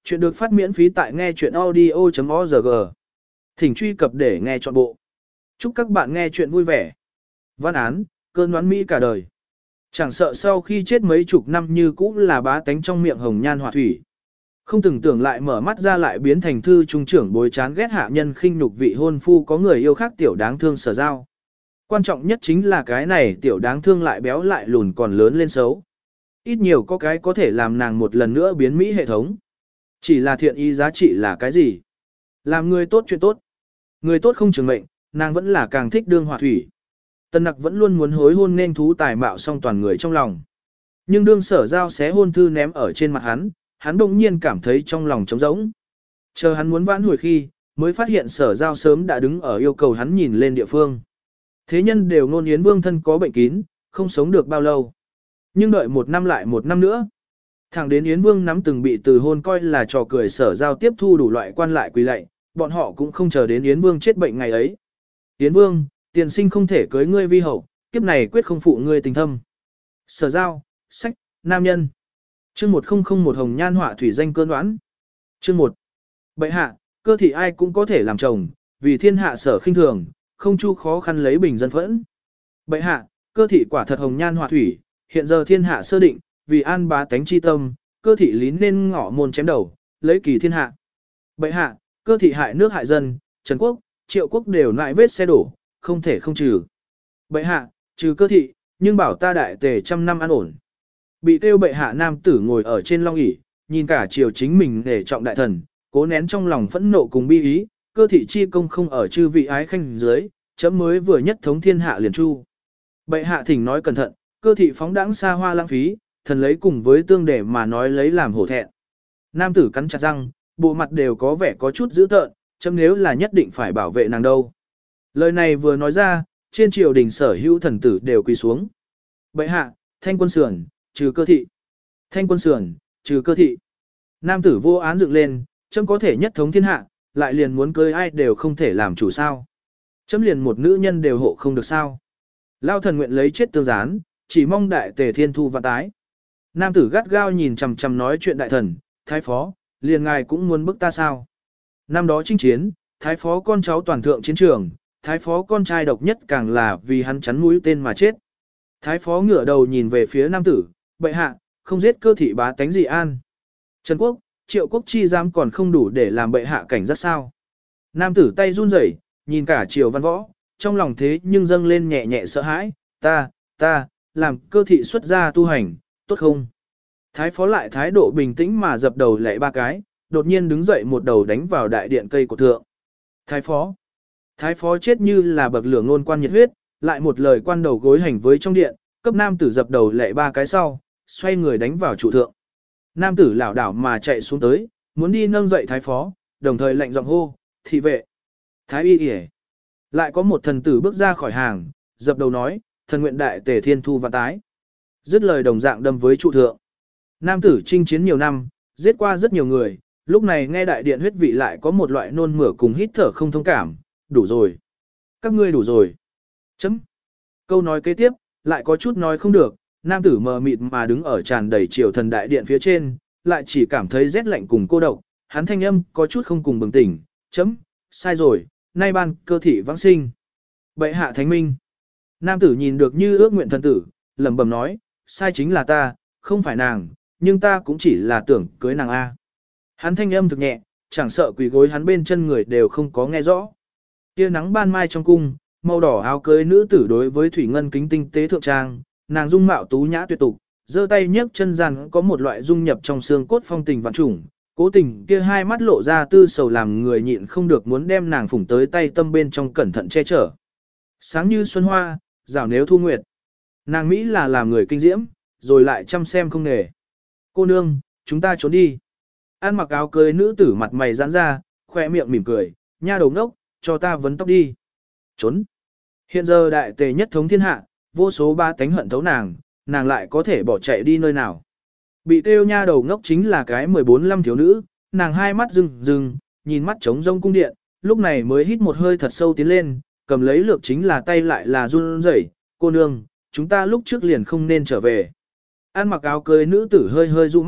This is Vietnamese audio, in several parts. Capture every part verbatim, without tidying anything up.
Chuyện được phát miễn phí tại nghe chuyện audio.org. Thỉnh truy cập để nghe trọn bộ. Chúc các bạn nghe chuyện vui vẻ. Văn án, cơn đoán Mỹ cả đời. Chẳng sợ sau khi chết mấy chục năm như cũ là bá tánh trong miệng hồng nhan họa thủy. Không từng tưởng lại mở mắt ra lại biến thành thư trung trưởng bối chán ghét hạ nhân khinh nhục vị hôn phu có người yêu khác tiểu đáng thương Sở Giao. Quan trọng nhất chính là cái này tiểu đáng thương lại béo lại lùn còn lớn lên xấu. Ít nhiều có cái có thể làm nàng một lần nữa biến Mỹ hệ thống. Chỉ là thiện ý giá trị là cái gì? Làm người tốt chuyện tốt. Người tốt không trường mệnh, nàng vẫn là càng thích đương họa thủy. Tân Nặc vẫn luôn muốn hối hôn nên thú tài mạo song toàn người trong lòng. Nhưng đương Sở Giao xé hôn thư ném ở trên mặt hắn, hắn bỗng nhiên cảm thấy trong lòng trống rỗng. Chờ hắn muốn vãn hồi khi, mới phát hiện Sở Giao sớm đã đứng ở yêu cầu hắn nhìn lên địa phương. Thế nhân đều ngôn Yến Vương thân có bệnh kín, không sống được bao lâu. Nhưng đợi một năm lại một năm nữa. Thẳng đến Yến Vương nắm từng bị từ hôn coi là trò cười Sở Giao tiếp thu đủ loại quan lại quỳ lạy, bọn họ cũng không chờ đến Yến Vương chết bệnh ngày ấy. Yến Vương, tiền sinh không thể cưới ngươi vi hậu, kiếp này quyết không phụ ngươi tình thâm. Sở Giao, sách, nam nhân. Chương một nghìn một hồng nhan họa thủy danh cơn đoán. Chương một. Bệ hạ, cơ thị ai cũng có thể làm chồng, vì thiên hạ sở khinh thường, không chu khó khăn lấy bình dân phẫn. Bệ hạ, cơ thị quả thật hồng nhan họa thủy, hiện giờ thiên hạ sơ định, vì an bá tánh chi tâm, cơ thị lín nên ngõ môn chém đầu, lấy kỳ thiên hạ. Bệ hạ, cơ thị hại nước hại dân, Trần Quốc, Triệu Quốc đều nại vết xe đổ, không thể không trừ. Bệ hạ, trừ cơ thị, nhưng bảo ta đại tề trăm năm an ổn. Bị tiêu bệ hạ nam tử ngồi ở trên long ỷ, nhìn cả triều chính mình để trọng đại thần, cố nén trong lòng phẫn nộ cùng bi ý, cơ thị chi công không ở chư vị ái khanh dưới, chấm mới vừa nhất thống thiên hạ liền chu. Bệ hạ thỉnh nói cẩn thận, cơ thị phóng đãng xa hoa lãng phí, thần lấy cùng với tương để mà nói lấy làm hổ thẹn. Nam tử cắn chặt răng, bộ mặt đều có vẻ có chút dữ tợn, chấm nếu là nhất định phải bảo vệ nàng đâu. Lời này vừa nói ra, trên triều đình sở hữu thần tử đều quỳ xuống. Bệ hạ, thanh quân sườn, trừ cơ thị. Thanh quân sườn, trừ cơ thị. Nam tử vô án dựng lên, chấm có thể nhất thống thiên hạ, lại liền muốn cưới ai đều không thể làm chủ sao. Chấm liền một nữ nhân đều hộ không được sao. Lao thần nguyện lấy chết tương gián, chỉ mong đại tề thiên thu vạn tái. Nam tử gắt gao nhìn chằm chằm nói chuyện đại thần, thái phó, liền ngài cũng muốn bức ta sao. Năm đó chinh chiến, thái phó con cháu toàn thượng chiến trường, thái phó con trai độc nhất càng là vì hắn chắn mũi tên mà chết. Thái phó ngửa đầu nhìn về phía nam tử, bệ hạ, không giết cơ thị bá tánh gì an. Trần Quốc, Triệu Quốc chi dám còn không đủ để làm bệ hạ cảnh giác sao. Nam tử tay run rẩy, nhìn cả triều văn võ, trong lòng thế nhưng dâng lên nhẹ nhẹ sợ hãi, ta, ta, làm cơ thị xuất gia tu hành, tốt không? Thái phó lại thái độ bình tĩnh mà dập đầu lạy ba cái, đột nhiên đứng dậy một đầu đánh vào đại điện cây của thượng. Thái phó. Thái phó chết như là bậc lửa ngôn quan nhiệt huyết, lại một lời quan đầu gối hành với trong điện, cấp nam tử dập đầu lạy ba cái sau, xoay người đánh vào trụ thượng. Nam tử lảo đảo mà chạy xuống tới, muốn đi nâng dậy thái phó, đồng thời lệnh giọng hô, thị vệ. Thái y yể. Lại có một thần tử bước ra khỏi hàng, dập đầu nói, thần nguyện đại tề thiên thu vạn tái. Dứt lời đồng dạng đâm với trụ thượng. Nam tử chinh chiến nhiều năm, giết qua rất nhiều người, lúc này nghe đại điện huyết vị lại có một loại nôn mửa cùng hít thở không thông cảm, đủ rồi. Các ngươi đủ rồi. Chấm. Câu nói kế tiếp, lại có chút nói không được, nam tử mờ mịt mà đứng ở tràn đầy triều thần đại điện phía trên, lại chỉ cảm thấy rét lạnh cùng cô độc, hắn thanh âm có chút không cùng bừng tỉnh, chấm, sai rồi, nay ban cơ thị vãng sinh. Bệ hạ thánh minh. Nam tử nhìn được như ước nguyện thần tử, lẩm bẩm nói, sai chính là ta, không phải nàng, nhưng ta cũng chỉ là tưởng cưới nàng A. Hắn thanh âm thực nhẹ, chẳng sợ quỳ gối hắn bên chân người đều không có nghe rõ. Tia nắng ban mai trong cung, màu đỏ áo cưới nữ tử đối với thủy ngân kính tinh tế thượng trang, nàng dung mạo tú nhã tuyệt tục, giơ tay nhấc chân gian có một loại dung nhập trong xương cốt phong tình vạn trùng, cố tình kia hai mắt lộ ra tư sầu làm người nhịn không được muốn đem nàng phủng tới tay tâm bên trong cẩn thận che chở. Sáng như xuân hoa, rảo nếu thu nguyệt. Nàng Mỹ là làm người kinh diễm, rồi lại chăm xem không nề. Cô nương, chúng ta trốn đi. An mặc áo cưới nữ tử mặt mày giãn ra, khoe miệng mỉm cười, nha đầu ngốc, cho ta vấn tóc đi. Trốn. Hiện giờ đại tề nhất thống thiên hạ, vô số ba tánh hận thấu nàng, nàng lại có thể bỏ chạy đi nơi nào. Bị kêu nha đầu ngốc chính là cái mười bốn lăm thiếu nữ, nàng hai mắt rừng rừng, nhìn mắt trống rông cung điện, lúc này mới hít một hơi thật sâu tiến lên, cầm lấy lược chính là tay lại là run rẩy, cô nương, chúng ta lúc trước liền không nên trở về. An mặc áo cưới nữ tử hơi hơi du mắt,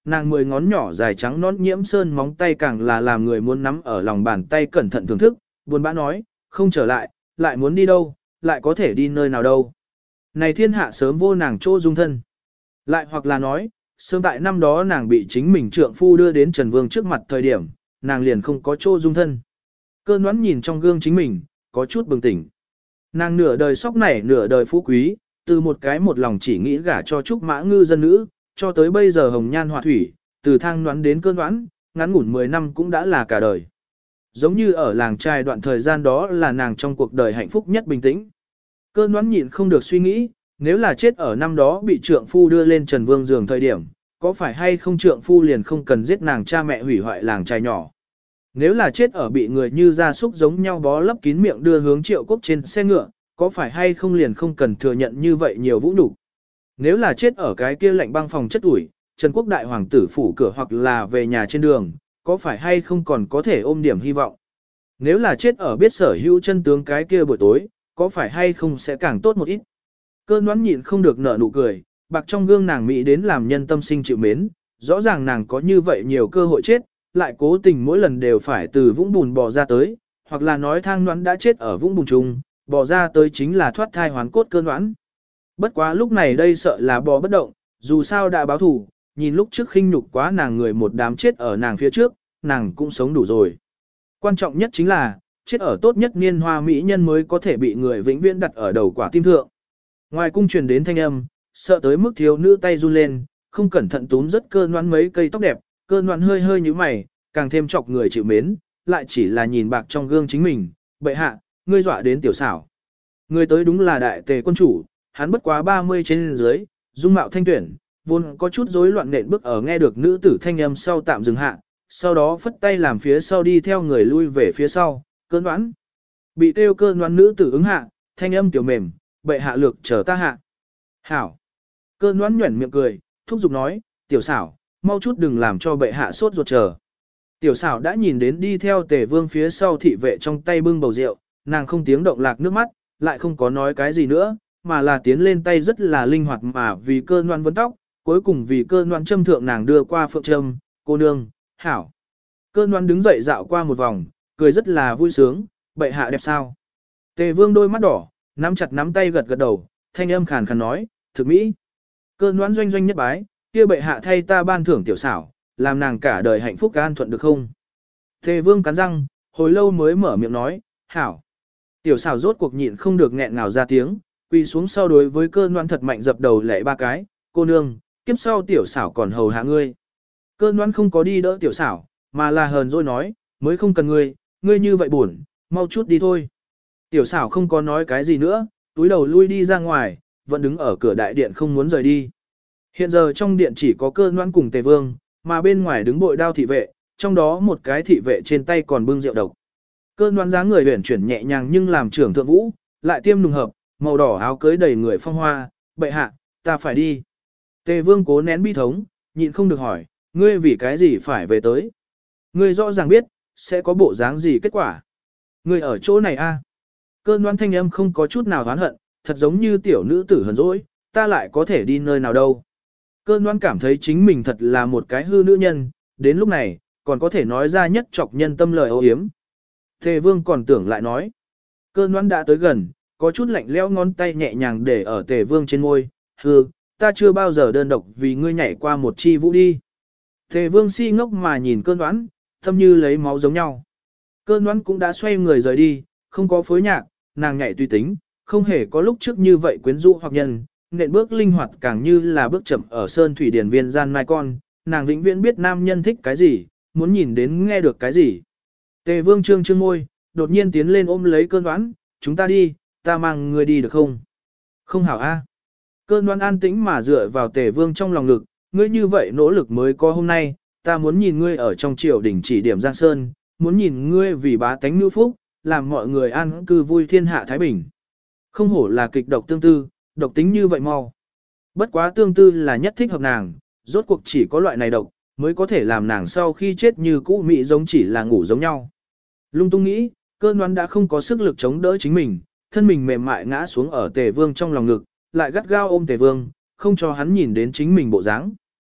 nàng mười ngón nhỏ dài trắng nón nhiễm sơn móng tay càng là làm người muốn nắm ở lòng bàn tay cẩn thận thưởng thức, buồn bã nói, không trở lại, lại muốn đi đâu, lại có thể đi nơi nào đâu. Này thiên hạ sớm vô nàng chỗ dung thân. Lại hoặc là nói, sớm tại năm đó nàng bị chính mình trượng phu đưa đến Trần Vương trước mặt thời điểm, nàng liền không có chỗ dung thân. Cơ Ngoãn nhìn trong gương chính mình, có chút bừng tỉnh. Nàng nửa đời sóc nảy nửa đời phú quý, từ một cái một lòng chỉ nghĩ gả cho Trúc Mã ngư dân nữ, cho tới bây giờ hồng nhan họa thủy, từ Thang Ngoãn đến Cơ Ngoãn, ngắn ngủn mười năm cũng đã là cả đời. Giống như ở làng trai đoạn thời gian đó là nàng trong cuộc đời hạnh phúc nhất bình tĩnh. Cơ Ngoãn nhịn không được suy nghĩ, nếu là chết ở năm đó bị trượng phu đưa lên Trần Vương giường thời điểm, có phải hay không trượng phu liền không cần giết nàng cha mẹ hủy hoại làng trai nhỏ. Nếu là chết ở bị người như gia súc giống nhau bó lấp kín miệng đưa hướng Triệu Quốc trên xe ngựa, có phải hay không liền không cần thừa nhận như vậy nhiều vũ nhục. Nếu là chết ở cái kia lạnh băng phòng chất ủi, Trần Quốc đại hoàng tử phủ cửa hoặc là về nhà trên đường, có phải hay không còn có thể ôm điểm hy vọng. Nếu là chết ở biết sở hữu chân tướng cái kia buổi tối, có phải hay không sẽ càng tốt một ít. Cơ Ngoãn nhịn không được nở nụ cười, bạc trong gương nàng mỹ đến làm nhân tâm sinh chịu mến, rõ ràng nàng có như vậy nhiều cơ hội chết, lại cố tình mỗi lần đều phải từ vũng bùn bò ra tới, hoặc là nói Thang Ngoãn đã chết ở vũng bùn chung, bò ra tới chính là thoát thai hoán cốt Cơ Ngoãn. Bất quá lúc này đây sợ là bò bất động, dù sao đã báo thù, nhìn lúc trước khinh nhục quá nàng người một đám chết ở nàng phía trước, nàng cũng sống đủ rồi. Quan trọng nhất chính là, chết ở tốt nhất niên hoa mỹ nhân mới có thể bị người vĩnh viễn đặt ở đầu quả tim thượng. Ngoài cung truyền đến thanh âm, sợ tới mức thiếu nữ tay run lên, không cẩn thận túm rất Cơ Ngoãn mấy cây tóc đẹp, Cơ Ngoãn hơi hơi nhíu mày, càng thêm chọc người chịu mến, lại chỉ là nhìn bạc trong gương chính mình, bệ hạ, ngươi dọa đến tiểu xảo. Người tới đúng là đại tề quân chủ, hắn bất quá ba mươi trên dưới, dung mạo thanh tuyển, vốn có chút rối loạn nện bước ở nghe được nữ tử thanh âm sau tạm dừng hạ, sau đó phất tay làm phía sau đi theo người lui về phía sau, Cơ Ngoãn. Bị kêu Cơ Ngoãn nữ tử ứng hạ, thanh âm tiểu mềm, bệ hạ lược chờ ta hạ. Hảo. Cơ Ngoãn nhuẩn miệng cười, thúc giục nói, tiểu xảo, mau chút đừng làm cho bệ hạ sốt ruột chờ. Tiểu xảo đã nhìn đến đi theo Tề Vương phía sau thị vệ trong tay bưng bầu rượu, nàng không tiếng động lạc nước mắt, lại không có nói cái gì nữa, mà là tiến lên tay rất là linh hoạt mà vì Cơ Ngoãn vấn tóc, cuối cùng vì Cơ Ngoãn châm thượng nàng đưa qua phượng châm, cô nương, hảo. Cơ Ngoãn đứng dậy dạo qua một vòng, cười rất là vui sướng, bệ hạ đẹp sao. Tề Vương đôi mắt đỏ, nắm chặt nắm tay gật gật đầu, thanh âm khàn khàn nói, thực mỹ. Cơ Ngoãn doanh doanh nhất bái, kia bệ hạ thay ta ban thưởng tiểu xảo, làm nàng cả đời hạnh phúc an thuận được không? Tề Vương cắn răng, hồi lâu mới mở miệng nói, hảo. Tiểu xảo rốt cuộc nhịn không được nghẹn ngào ra tiếng, quỳ xuống sau đối với Cơ Ngoãn thật mạnh dập đầu lệ ba cái, cô nương, kiếp sau tiểu xảo còn hầu hạ ngươi. Cơ Ngoãn không có đi đỡ tiểu xảo, mà là hờn dỗi nói, mới không cần ngươi, ngươi như vậy buồn, mau chút đi thôi. Tiểu xảo không có nói cái gì nữa, túi đầu lui đi ra ngoài, vẫn đứng ở cửa đại điện không muốn rời đi. Hiện giờ trong điện chỉ có Cơ Ngoãn cùng Tề Vương, mà bên ngoài đứng bội đao thị vệ, trong đó một cái thị vệ trên tay còn bưng rượu độc. Cơ Ngoãn dáng người uyển chuyển nhẹ nhàng nhưng làm trưởng thượng vũ, lại tiêm nùng hợp, màu đỏ áo cưới đầy người phong hoa, bệ hạ, ta phải đi. Tề Vương cố nén bi thống, nhịn không được hỏi, ngươi vì cái gì phải về tới? Ngươi rõ ràng biết, sẽ có bộ dáng gì kết quả. Ngươi ở chỗ này a? Cơ Ngoãn thanh âm không có chút nào oán hận, thật giống như tiểu nữ tử hờn dỗi, ta lại có thể đi nơi nào đâu. Cơ Ngoãn cảm thấy chính mình thật là một cái hư nữ nhân, đến lúc này, còn có thể nói ra nhất chọc nhân tâm lời ô hiếm. Tề Vương còn tưởng lại nói. Cơ Ngoãn đã tới gần, có chút lạnh lẽo ngón tay nhẹ nhàng để ở Tề Vương trên môi, hư, ta chưa bao giờ đơn độc vì ngươi nhảy qua một chi vũ đi. Tề Vương si ngốc mà nhìn Cơ Ngoãn, tâm như lấy máu giống nhau. Cơ Ngoãn cũng đã xoay người rời đi, không có phối nhạc, nàng nhảy tùy tính, không hề có lúc trước như vậy quyến rũ hoặc nhân, nện bước linh hoạt càng như là bước chậm ở sơn thủy điển viên gian mai con, nàng vĩnh viễn biết nam nhân thích cái gì, muốn nhìn đến nghe được cái gì. Tề Vương trương trương môi, đột nhiên tiến lên ôm lấy Cơ Ngoãn, chúng ta đi, ta mang ngươi đi được không? Không hảo a. Cơ Ngoãn an tĩnh mà dựa vào Tề Vương trong lòng ngực, ngươi như vậy nỗ lực mới có hôm nay, ta muốn nhìn ngươi ở trong triều đình chỉ điểm Giang Sơn, muốn nhìn ngươi vì bá tánh nhu phúc, làm mọi người an cư vui thiên hạ thái bình. Không hổ là kịch độc tương tư, độc tính như vậy mau. Bất quá tương tư là nhất thích hợp nàng, rốt cuộc chỉ có loại này độc, mới có thể làm nàng sau khi chết như cũ mị giống chỉ là ngủ giống nhau. Lung tung nghĩ, Cơ Ngoãn đã không có sức lực chống đỡ chính mình, thân mình mềm mại ngã xuống ở Tề Vương trong lòng ngực, lại gắt gao ôm Tề Vương, không cho hắn nhìn đến chính mình bộ dáng.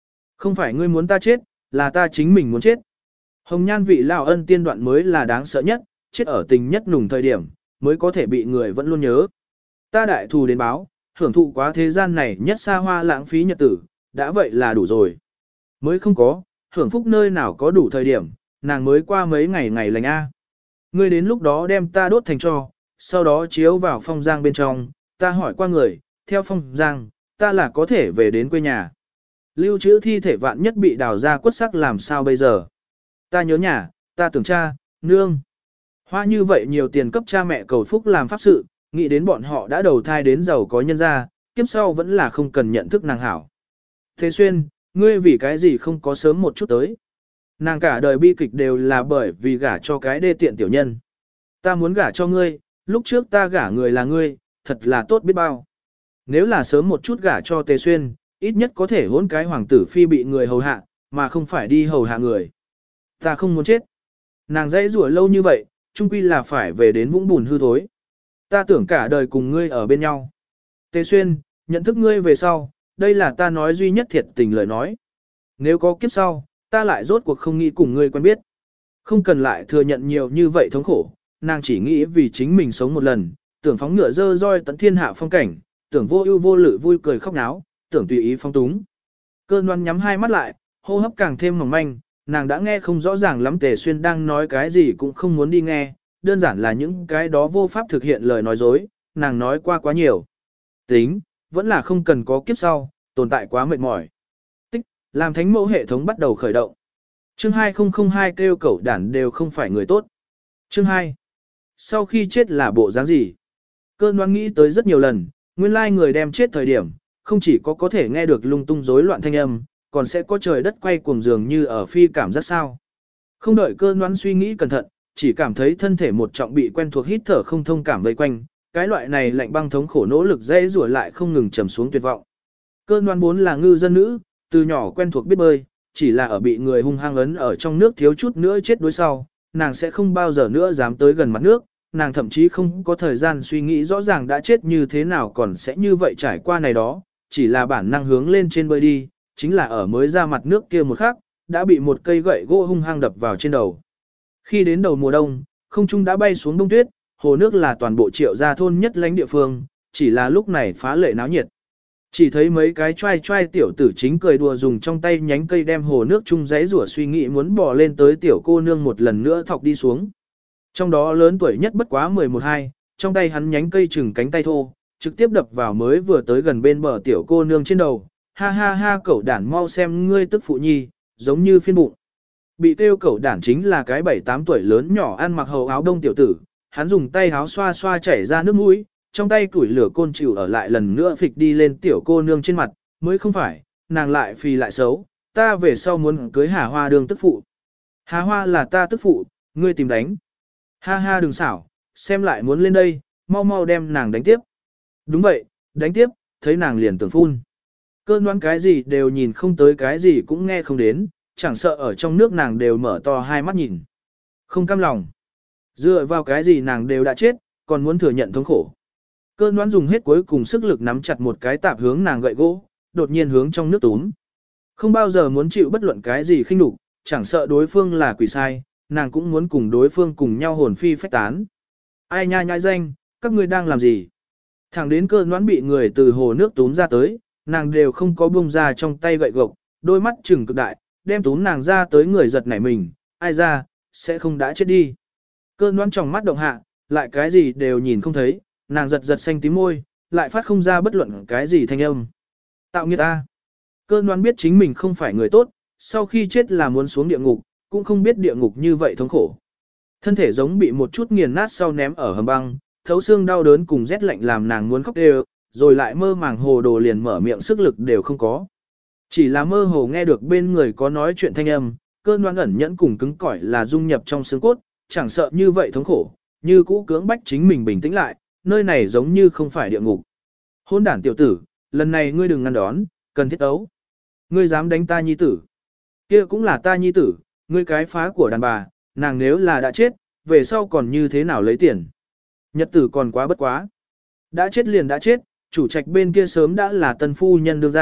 Không phải ngươi muốn ta chết, là ta chính mình muốn chết. Hồng nhan vị lão ân tiên đoạn mới là đáng sợ nhất, chết ở tình nhất nùng thời điểm, mới có thể bị người vẫn luôn nhớ. Ta đại thù đến báo, hưởng thụ quá thế gian này nhất xa hoa lãng phí nhật tử, đã vậy là đủ rồi. Mới không có, hưởng phúc nơi nào có đủ thời điểm, nàng mới qua mấy ngày ngày lành A. Ngươi đến lúc đó đem ta đốt thành tro, sau đó chiếu vào phong giang bên trong, ta hỏi qua người, theo phong giang, ta là có thể về đến quê nhà. Lưu trữ thi thể vạn nhất bị đào ra quất sắc làm sao bây giờ? Ta nhớ nhà, ta tưởng cha, nương. Hoa như vậy nhiều tiền cấp cha mẹ cầu phúc làm pháp sự, nghĩ đến bọn họ đã đầu thai đến giàu có nhân gia, kiếp sau vẫn là không cần nhận thức nàng hảo. Thế Xuyên, ngươi vì cái gì không có sớm một chút tới? Nàng cả đời bi kịch đều là bởi vì gả cho cái đê tiện tiểu nhân. Ta muốn gả cho ngươi, lúc trước ta gả người là ngươi, thật là tốt biết bao. Nếu là sớm một chút gả cho Tề Xuyên, ít nhất có thể hôn cái hoàng tử phi bị người hầu hạ, mà không phải đi hầu hạ người. Ta không muốn chết. Nàng dãy rủa lâu như vậy, chung quy là phải về đến vũng bùn hư thối. Ta tưởng cả đời cùng ngươi ở bên nhau. Tề Xuyên, nhận thức ngươi về sau, đây là ta nói duy nhất thiệt tình lời nói. Nếu có kiếp sau, ta lại rốt cuộc không nghĩ cùng ngươi quen biết. Không cần lại thừa nhận nhiều như vậy thống khổ, nàng chỉ nghĩ vì chính mình sống một lần, tưởng phóng ngựa dơ roi tận thiên hạ phong cảnh, tưởng vô ưu vô lự vui cười khóc náo, tưởng tùy ý phong túng. Cơn Loan nhắm hai mắt lại, hô hấp càng thêm mỏng manh, nàng đã nghe không rõ ràng lắm Tề Xuyên đang nói cái gì cũng không muốn đi nghe, đơn giản là những cái đó vô pháp thực hiện lời nói dối, nàng nói qua quá nhiều. Tính, vẫn là không cần có kiếp sau, tồn tại quá mệt mỏi. Tích, làm thánh mẫu hệ thống bắt đầu khởi động. Chương hai không không hai kêu cẩu đản đều không phải người tốt. Chương hai. Sau khi chết là bộ dáng gì? Cơn Loan nghĩ tới rất nhiều lần, nguyên lai người đem chết thời điểm, không chỉ có có thể nghe được lung tung rối loạn thanh âm, còn sẽ có trời đất quay cuồng dường như ở phi cảm giác sao. Không đợi Cơn Loan suy nghĩ cẩn thận, chỉ cảm thấy thân thể một trọng bị quen thuộc hít thở không thông cảm vây quanh, cái loại này lạnh băng thống khổ nỗ lực dễ rủa lại không ngừng trầm xuống tuyệt vọng. Cơn Loan vốn là ngư dân nữ, từ nhỏ quen thuộc biết bơi, chỉ là ở bị người hung hăng ấn ở trong nước thiếu chút nữa chết đuối sau, nàng sẽ không bao giờ nữa dám tới gần mặt nước, nàng thậm chí không có thời gian suy nghĩ rõ ràng đã chết như thế nào còn sẽ như vậy trải qua này đó, chỉ là bản năng hướng lên trên bơi đi, chính là ở mới ra mặt nước kia một khắc, đã bị một cây gậy gỗ hung hăng đập vào trên đầu. Khi đến đầu mùa đông, không trung đã bay xuống đông tuyết, hồ nước là toàn bộ Triệu gia thôn nhất lãnh địa phương, chỉ là lúc này phá lệ náo nhiệt. Chỉ thấy mấy cái trai trai tiểu tử chính cười đùa dùng trong tay nhánh cây đem hồ nước chung giấy rủa suy nghĩ muốn bỏ lên tới tiểu cô nương một lần nữa thọc đi xuống. Trong đó lớn tuổi nhất bất quá mười một hai, trong tay hắn nhánh cây chừng cánh tay thô, trực tiếp đập vào mới vừa tới gần bên bờ tiểu cô nương trên đầu. Ha ha ha cẩu đản mau xem ngươi tức phụ nhi, giống như phiên bụng. Bị kêu cẩu đản chính là cái bảy tám tuổi lớn nhỏ ăn mặc hầu áo đông tiểu tử, hắn dùng tay áo xoa xoa chảy ra nước mũi, trong tay củi lửa côn chịu ở lại lần nữa phịch đi lên tiểu cô nương trên mặt, mới không phải, nàng lại phì lại xấu, ta về sau muốn cưới Hà Hoa đường tức phụ. Hà Hoa là ta tức phụ, ngươi tìm đánh. Ha ha đừng xảo, xem lại muốn lên đây, mau mau đem nàng đánh tiếp. Đúng vậy, đánh tiếp, thấy nàng liền tưởng phun. Cơn đoán cái gì đều nhìn không tới cái gì cũng nghe không đến, chẳng sợ ở trong nước nàng đều mở to hai mắt nhìn. Không cam lòng. Dựa vào cái gì nàng đều đã chết, còn muốn thừa nhận thống khổ. Cơn đoán dùng hết cuối cùng sức lực nắm chặt một cái tạp hướng nàng gậy gỗ, đột nhiên hướng trong nước túm. Không bao giờ muốn chịu bất luận cái gì khinh nhục, chẳng sợ đối phương là quỷ sai, nàng cũng muốn cùng đối phương cùng nhau hồn phi phách tán. Ai nha nhãi danh, các ngươi đang làm gì? Thẳng đến cơn đoán bị người từ hồ nước túm ra tới, nàng đều không có buông ra trong tay gậy gộc, đôi mắt trừng cực đại, đem túm nàng ra tới người giật nảy mình, ai ra, sẽ không đã chết đi. Cơn đoán trong mắt động hạ, lại cái gì đều nhìn không thấy, nàng giật giật xanh tím môi, lại phát không ra bất luận cái gì thanh âm. Tạo nghiệt ta. Cơn đoán biết chính mình không phải người tốt, sau khi chết là muốn xuống địa ngục, cũng không biết địa ngục như vậy thống khổ. Thân thể giống bị một chút nghiền nát sau ném ở hầm băng, thấu xương đau đớn cùng rét lạnh làm nàng muốn khóc đều, rồi lại mơ màng hồ đồ liền mở miệng sức lực đều không có. Chỉ là mơ hồ nghe được bên người có nói chuyện thanh âm, cơn đoán ẩn nhẫn cùng cứng cỏi là dung nhập trong xương cốt, chẳng sợ như vậy thống khổ, như cũ cưỡng bách chính mình bình tĩnh lại, nơi này giống như không phải địa ngục. Hôn đản tiểu tử, lần này ngươi đừng ngăn đón, cần thiết ấu. Ngươi dám đánh ta nhi tử. Kia cũng là ta nhi tử, ngươi cái phá của đàn bà, nàng nếu là đã chết, về sau còn như thế nào lấy tiền. Nhật tử còn quá bất quá. Đã chết liền đã chết, chủ trạch bên kia sớm đã là tân phu nhân đưa ra,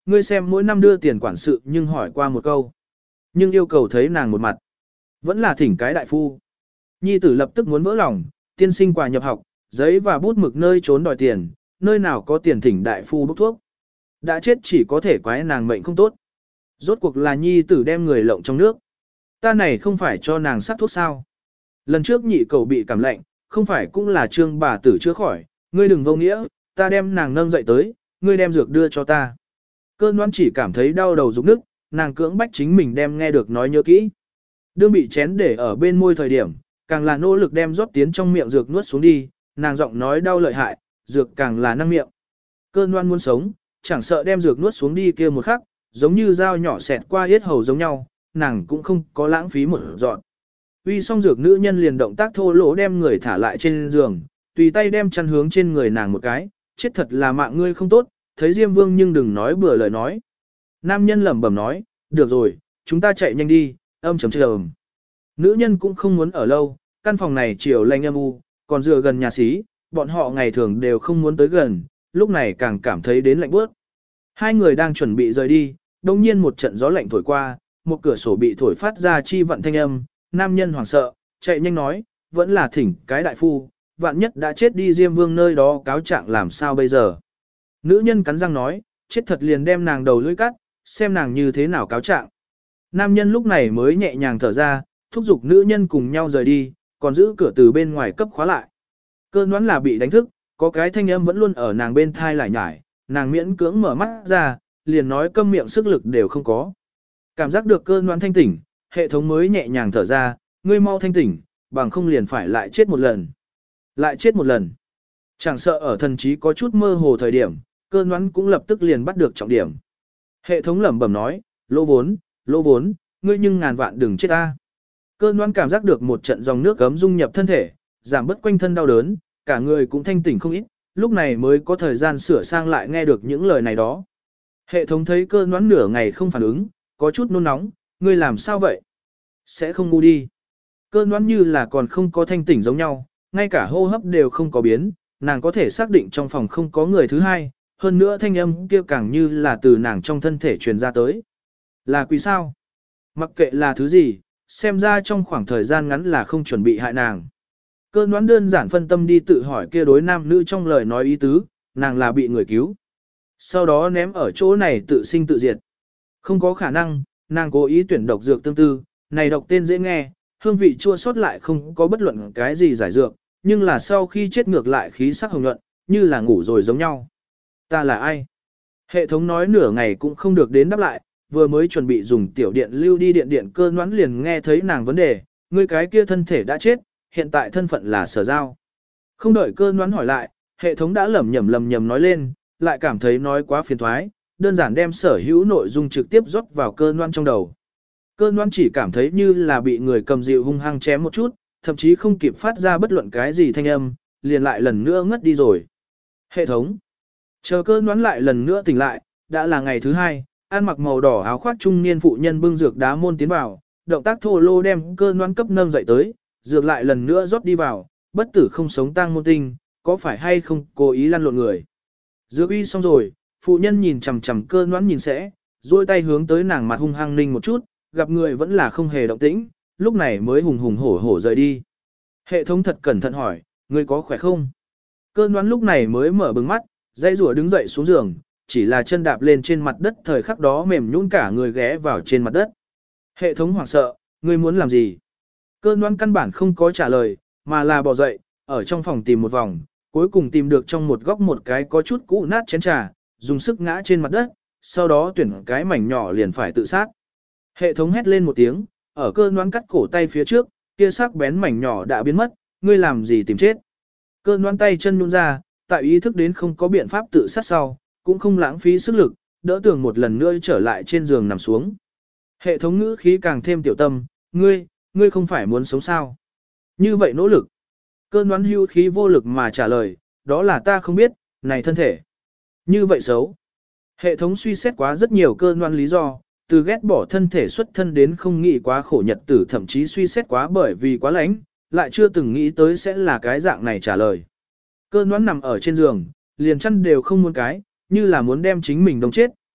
ngươi xem mỗi năm đưa tiền quản sự nhưng hỏi qua một câu. Nhưng yêu cầu thấy nàng một mặt. Vẫn là thỉnh cái đại phu. Nhi tử lập tức muốn vỡ lòng, tiên sinh quà nhập học, giấy và bút mực nơi trốn đòi tiền, nơi nào có tiền thỉnh đại phu bốc thuốc. Đã chết chỉ có thể quái nàng mệnh không tốt. Rốt cuộc là nhi tử đem người lộng trong nước. Ta này không phải cho nàng sắc thuốc sao. Lần trước nhị cầu bị cảm lạnh, không phải cũng là trương bà tử chữa khỏi, ngươi đừng vô nghĩa, ta đem nàng nâng dậy tới, ngươi đem dược đưa cho ta. Cơn đoán chỉ cảm thấy đau đầu rụng nức, nàng cưỡng bách chính mình đem nghe được nói nhớ kỹ. Đương bị chén để ở bên môi thời điểm, càng là nỗ lực đem rót tiến trong miệng dược nuốt xuống đi, nàng giọng nói đau lợi hại, dược càng là năng miệng. Cơn đoán muốn sống, chẳng sợ đem dược nuốt xuống đi kia một khắc, giống như dao nhỏ xẹt qua yết hầu giống nhau, nàng cũng không có lãng phí một dọn. Uy xong dược nữ nhân liền động tác thô lỗ đem người thả lại trên giường, tùy tay đem chăn hướng trên người nàng một cái, chết thật là mạng ngươi không tốt, thấy Diêm Vương nhưng đừng nói bừa lời nói. Nam nhân lẩm bẩm nói, được rồi, chúng ta chạy nhanh đi, âm chấm chầm. Nữ nhân cũng không muốn ở lâu, căn phòng này chiều lạnh âm u, còn dựa gần nhà xí, bọn họ ngày thường đều không muốn tới gần, lúc này càng cảm thấy đến lạnh bước. Hai người đang chuẩn bị rời đi, đồng nhiên một trận gió lạnh thổi qua, một cửa sổ bị thổi phát ra chi vận thanh âm, nam nhân hoảng sợ, chạy nhanh nói, vẫn là thỉnh cái đại phu, vạn nhất đã chết đi Diêm Vương nơi đó cáo trạng làm sao bây giờ. Nữ nhân cắn răng nói, chết thật liền đem nàng đầu lưỡi cắt, xem nàng như thế nào cáo trạng. Nam nhân lúc này mới nhẹ nhàng thở ra, thúc giục nữ nhân cùng nhau rời đi, còn giữ cửa từ bên ngoài cấp khóa lại. Cơn đoán là bị đánh thức, có cái thanh âm vẫn luôn ở nàng bên thai lải nhải, nàng miễn cưỡng mở mắt ra, liền nói câm miệng sức lực đều không có. Cảm giác được cơn đoán thanh tỉnh, hệ thống mới nhẹ nhàng thở ra, ngươi mau thanh tỉnh, bằng không liền phải lại chết một lần. Lại chết một lần. Chẳng sợ ở thần trí có chút mơ hồ thời điểm, cơn đoán cũng lập tức liền bắt được trọng điểm. Hệ thống lẩm bẩm nói, lỗ vốn, lỗ vốn, ngươi nhưng ngàn vạn đừng chết ta. Cơn đoán cảm giác được một trận dòng nước gấm dung nhập thân thể, giảm bớt quanh thân đau đớn, cả người cũng thanh tỉnh không ít, lúc này mới có thời gian sửa sang lại nghe được những lời này đó. Hệ thống thấy cơn đoán nửa ngày không phản ứng, có chút nôn nóng, ngươi làm sao vậy? Sẽ không ngu đi. Cơn đoán như là còn không có thanh tỉnh giống nhau, ngay cả hô hấp đều không có biến, nàng có thể xác định trong phòng không có người thứ hai, hơn nữa thanh âm kia càng như là từ nàng trong thân thể truyền ra tới. Là quỷ sao? Mặc kệ là thứ gì, xem ra trong khoảng thời gian ngắn là không chuẩn bị hại nàng. Cơn đoán đơn giản phân tâm đi tự hỏi kia đối nam nữ trong lời nói ý tứ, nàng là bị người cứu. Sau đó ném ở chỗ này tự sinh tự diệt. Không có khả năng, nàng cố ý tuyển độc dược tương tư, này độc tên dễ nghe, hương vị chua xót lại không có bất luận cái gì giải dược, nhưng là sau khi chết ngược lại khí sắc hồng nhuận, như là ngủ rồi giống nhau. Ta là ai? Hệ thống nói nửa ngày cũng không được đến đáp lại, vừa mới chuẩn bị dùng tiểu điện lưu đi điện điện cơ noãn liền nghe thấy nàng vấn đề, ngươi cái kia thân thể đã chết, hiện tại thân phận là Sở Giao. Không đợi cơ noãn hỏi lại, hệ thống đã lẩm nhẩm lẩm nhẩm nói lên, lại cảm thấy nói quá phiền thoái, đơn giản đem sở hữu nội dung trực tiếp rót vào cơ noãn trong đầu. Cơ noãn chỉ cảm thấy như là bị người cầm dịu hung hăng chém một chút, thậm chí không kịp phát ra bất luận cái gì thanh âm, liền lại lần nữa ngất đi rồi. Hệ thống. Chờ cơ noãn lại lần nữa tỉnh lại, đã là ngày thứ hai, ăn mặc màu đỏ áo khoác trung niên phụ nhân bưng dược đá môn tiến vào, động tác thô lô đem cơ noãn cấp nâng dậy tới, dược lại lần nữa rót đi vào, bất tử không sống tang môn tinh, có phải hay không cố ý lăn lộn người. Dược uy xong rồi, phụ nhân nhìn chằm chằm cơ noãn nhìn sẽ, duỗi tay hướng tới nàng mặt hung hăng ninh một chút, gặp người vẫn là không hề động tĩnh, lúc này mới hùng hùng hổ hổ rời đi. Hệ thống thật cẩn thận hỏi, ngươi có khỏe không? Cơ noãn lúc này mới mở bừng mắt, dây rùa đứng dậy xuống giường, chỉ là chân đạp lên trên mặt đất thời khắc đó mềm nhũn cả người ghé vào trên mặt đất. Hệ thống hoảng sợ, ngươi muốn làm gì? Cơ noãn căn bản không có trả lời, mà là bò dậy, ở trong phòng tìm một vòng, cuối cùng tìm được trong một góc một cái có chút cũ nát chén trà, dùng sức ngã trên mặt đất, sau đó tuyển cái mảnh nhỏ liền phải tự sát. Hệ thống hét lên một tiếng, ở cơ noãn cắt cổ tay phía trước, kia sắc bén mảnh nhỏ đã biến mất, ngươi làm gì tìm chết? Cơ noãn tay chân nhún ra, tại ý thức đến không có biện pháp tự sát sau, cũng không lãng phí sức lực, đỡ tường một lần nữa trở lại trên giường nằm xuống. Hệ thống ngữ khí càng thêm tiểu tâm, ngươi, ngươi không phải muốn sống sao? Như vậy nỗ lực. Cơ noãn hưu khí vô lực mà trả lời, đó là ta không biết, này thân thể. Như vậy xấu. Hệ thống suy xét quá rất nhiều cơ noãn lý do, từ ghét bỏ thân thể xuất thân đến không nghĩ quá khổ nhật tử, thậm chí suy xét quá bởi vì quá lãnh, lại chưa từng nghĩ tới sẽ là cái dạng này trả lời. Cơ noãn nằm ở trên giường, liền chăn đều không muốn cái, như là muốn đem chính mình đông chết,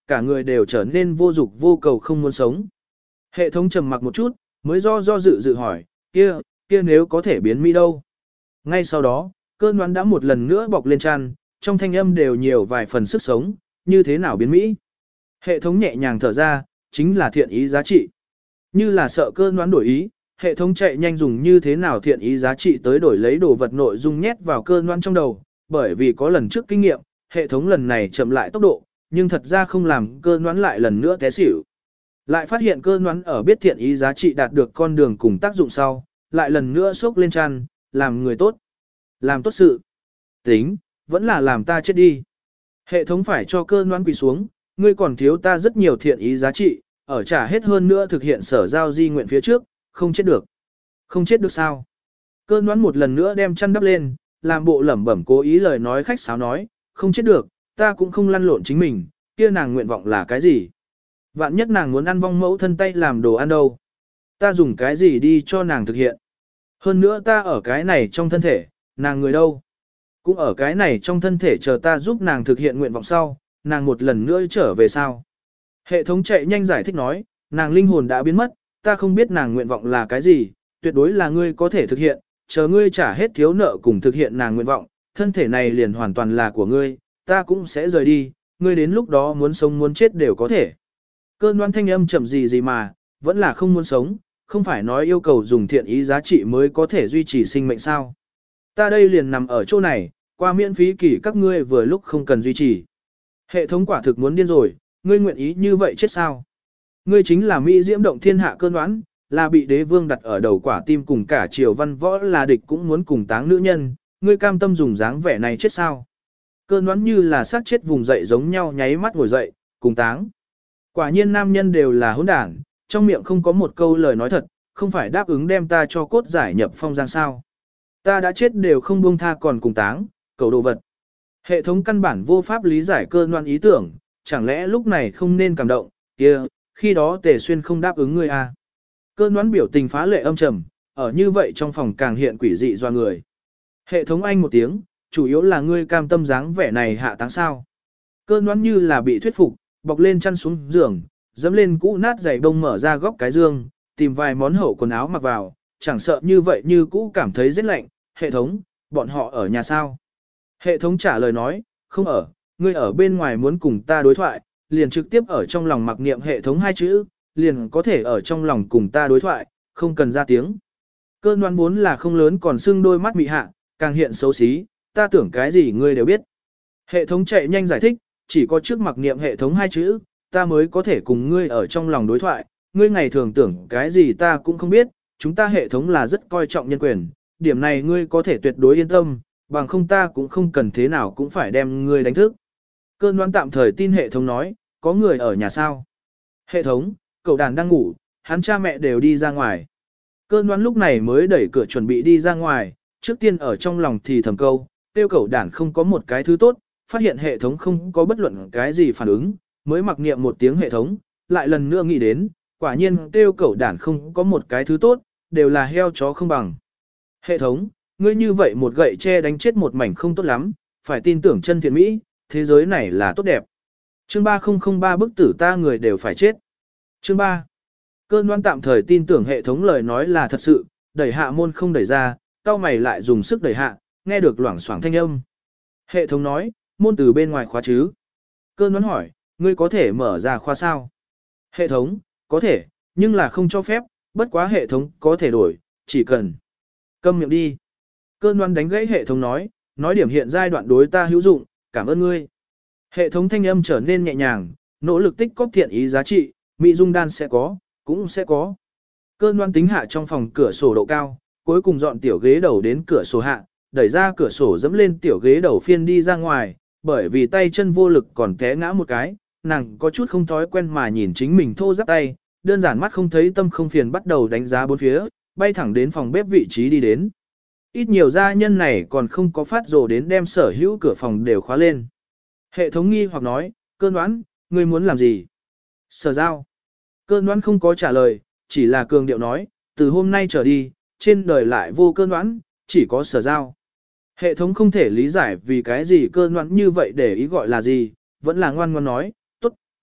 cả người đều trở nên vô dục vô cầu không muốn sống. Hệ thống trầm mặc một chút, mới do do dự dự hỏi, kia, kia nếu có thể biến Mỹ đâu. Ngay sau đó, cơn đoán đã một lần nữa bọc lên chăn, trong thanh âm đều nhiều vài phần sức sống, như thế nào biến Mỹ. Hệ thống nhẹ nhàng thở ra, chính là thiện ý giá trị. Như là sợ cơn đoán đổi ý, hệ thống chạy nhanh dùng như thế nào thiện ý giá trị tới đổi lấy đồ vật nội dung nhét vào cơn đoán trong đầu, bởi vì có lần trước kinh nghiệm, hệ thống lần này chậm lại tốc độ, nhưng thật ra không làm cơn đoán lại lần nữa té xỉu. Lại phát hiện cơn đoán ở biết thiện ý giá trị đạt được con đường cùng tác dụng sau, lại lần nữa xốc lên chăn, làm người tốt. Làm tốt sự. Tính, vẫn là làm ta chết đi. Hệ thống phải cho cơn đoán quỳ xuống, ngươi còn thiếu ta rất nhiều thiện ý giá trị, ở trả hết hơn nữa thực hiện sở giao di nguyện phía trước, không chết được. Không chết được sao? Cơn đoán một lần nữa đem chăn đắp lên, làm bộ lẩm bẩm cố ý lời nói khách sáo nói, không chết được, ta cũng không lăn lộn chính mình, kia nàng nguyện vọng là cái gì? Vạn nhất nàng muốn ăn vong mẫu thân tay làm đồ ăn đâu? Ta dùng cái gì đi cho nàng thực hiện? Hơn nữa ta ở cái này trong thân thể, nàng người đâu? Cũng ở cái này trong thân thể chờ ta giúp nàng thực hiện nguyện vọng sau, nàng một lần nữa trở về sao? Hệ thống chạy nhanh giải thích nói, nàng linh hồn đã biến mất, ta không biết nàng nguyện vọng là cái gì, tuyệt đối là ngươi có thể thực hiện, chờ ngươi trả hết thiếu nợ cùng thực hiện nàng nguyện vọng, thân thể này liền hoàn toàn là của ngươi, ta cũng sẽ rời đi, ngươi đến lúc đó muốn sống muốn chết đều có thể. Cơn đoán thanh âm chậm gì gì mà, vẫn là không muốn sống, không phải nói yêu cầu dùng thiện ý giá trị mới có thể duy trì sinh mệnh sao. Ta đây liền nằm ở chỗ này, qua miễn phí kỳ các ngươi vừa lúc không cần duy trì. Hệ thống quả thực muốn điên rồi, ngươi nguyện ý như vậy chết sao? Ngươi chính là Mỹ diễm động thiên hạ cơn đoán, là bị đế vương đặt ở đầu quả tim cùng cả triều văn võ là địch cũng muốn cùng táng nữ nhân, ngươi cam tâm dùng dáng vẻ này chết sao? Cơn đoán như là xác chết vùng dậy giống nhau nháy mắt ngồi dậy, cùng táng. Quả nhiên nam nhân đều là hỗn đản, trong miệng không có một câu lời nói thật, không phải đáp ứng đem ta cho cốt giải nhập phong giang sao. Ta đã chết đều không buông tha còn cùng táng, cầu đồ vật. Hệ thống căn bản vô pháp lý giải cơn đoán ý tưởng, chẳng lẽ lúc này không nên cảm động, kia, khi đó Tề Xuyên không đáp ứng ngươi à. Cơn đoán biểu tình phá lệ âm trầm, ở như vậy trong phòng càng hiện quỷ dị doa người. Hệ thống anh một tiếng, chủ yếu là ngươi cam tâm dáng vẻ này hạ táng sao. Cơn đoán như là bị thuyết phục, bọc lên chăn xuống giường, dẫm lên cũ nát giày đông mở ra góc cái giường, tìm vài món hậu quần áo mặc vào, chẳng sợ như vậy như cũ cảm thấy rất lạnh. Hệ thống, bọn họ ở nhà sao? Hệ thống trả lời nói, không ở, ngươi ở bên ngoài muốn cùng ta đối thoại, liền trực tiếp ở trong lòng mặc niệm hệ thống hai chữ, liền có thể ở trong lòng cùng ta đối thoại, không cần ra tiếng. Cơn đoán vốn là không lớn còn sưng đôi mắt mị hạ, càng hiện xấu xí, ta tưởng cái gì ngươi đều biết. Hệ thống chạy nhanh giải thích, chỉ có trước mặc niệm hệ thống hai chữ, ta mới có thể cùng ngươi ở trong lòng đối thoại, ngươi ngày thường tưởng cái gì ta cũng không biết, chúng ta hệ thống là rất coi trọng nhân quyền, điểm này ngươi có thể tuyệt đối yên tâm, bằng không ta cũng không cần thế nào cũng phải đem ngươi đánh thức. Cơn đoán tạm thời tin hệ thống nói, có người ở nhà sao? Hệ thống, cậu đàn đang ngủ, hắn cha mẹ đều đi ra ngoài. Cơn đoán lúc này mới đẩy cửa chuẩn bị đi ra ngoài, trước tiên ở trong lòng thì thầm câu, tiêu cậu đàn không có một cái thứ tốt, phát hiện hệ thống không có bất luận cái gì phản ứng, mới mặc niệm một tiếng hệ thống, lại lần nữa nghĩ đến, quả nhiên tiêu cậu đàn không có một cái thứ tốt, đều là heo chó không bằng. Hệ thống, ngươi như vậy một gậy che đánh chết một mảnh không tốt lắm, phải tin tưởng chân thiện mỹ, thế giới này là tốt đẹp. Chương ba không không ba bức tử ta người đều phải chết. Chương ba. Cơn đoán tạm thời tin tưởng hệ thống lời nói là thật sự, đẩy hạ môn không đẩy ra, cao mày lại dùng sức đẩy hạ, nghe được loảng xoảng thanh âm. Hệ thống nói, môn từ bên ngoài khóa chứ. Cơn đoán hỏi, ngươi có thể mở ra khóa sao? Hệ thống, có thể, nhưng là không cho phép, bất quá hệ thống có thể đổi, chỉ cần. Câm miệng đi. Cơn đoán đánh gãy hệ thống nói, nói điểm hiện giai đoạn đối ta hữu dụng, cảm ơn ngươi. Hệ thống thanh âm trở nên nhẹ nhàng, nỗ lực tích cóp thiện ý giá trị, mỹ dung đan sẽ có, cũng sẽ có. Cơn đoán tính hạ trong phòng cửa sổ độ cao, cuối cùng dọn tiểu ghế đầu đến cửa sổ hạ, đẩy ra cửa sổ dẫm lên tiểu ghế đầu phiên đi ra ngoài, bởi vì tay chân vô lực còn té ngã một cái, nàng có chút không thói quen mà nhìn chính mình thô ráp tay, đơn giản mắt không thấy tâm không phiền bắt đầu đánh giá bốn phía, bay thẳng đến phòng bếp vị trí đi đến. Ít nhiều gia nhân này còn không có phát rồ đến đem sở hữu cửa phòng đều khóa lên. Hệ thống nghi hoặc nói, cơn đoán, ngươi muốn làm gì? Sở giao. Cơn đoán không có trả lời, chỉ là cường điệu nói, từ hôm nay trở đi, trên đời lại vô cơn đoán, chỉ có sở giao. Hệ thống không thể lý giải vì cái gì cơn đoán như vậy để ý gọi là gì, vẫn là ngoan ngoan nói, tốt,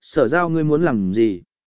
sở giao ngươi muốn làm gì?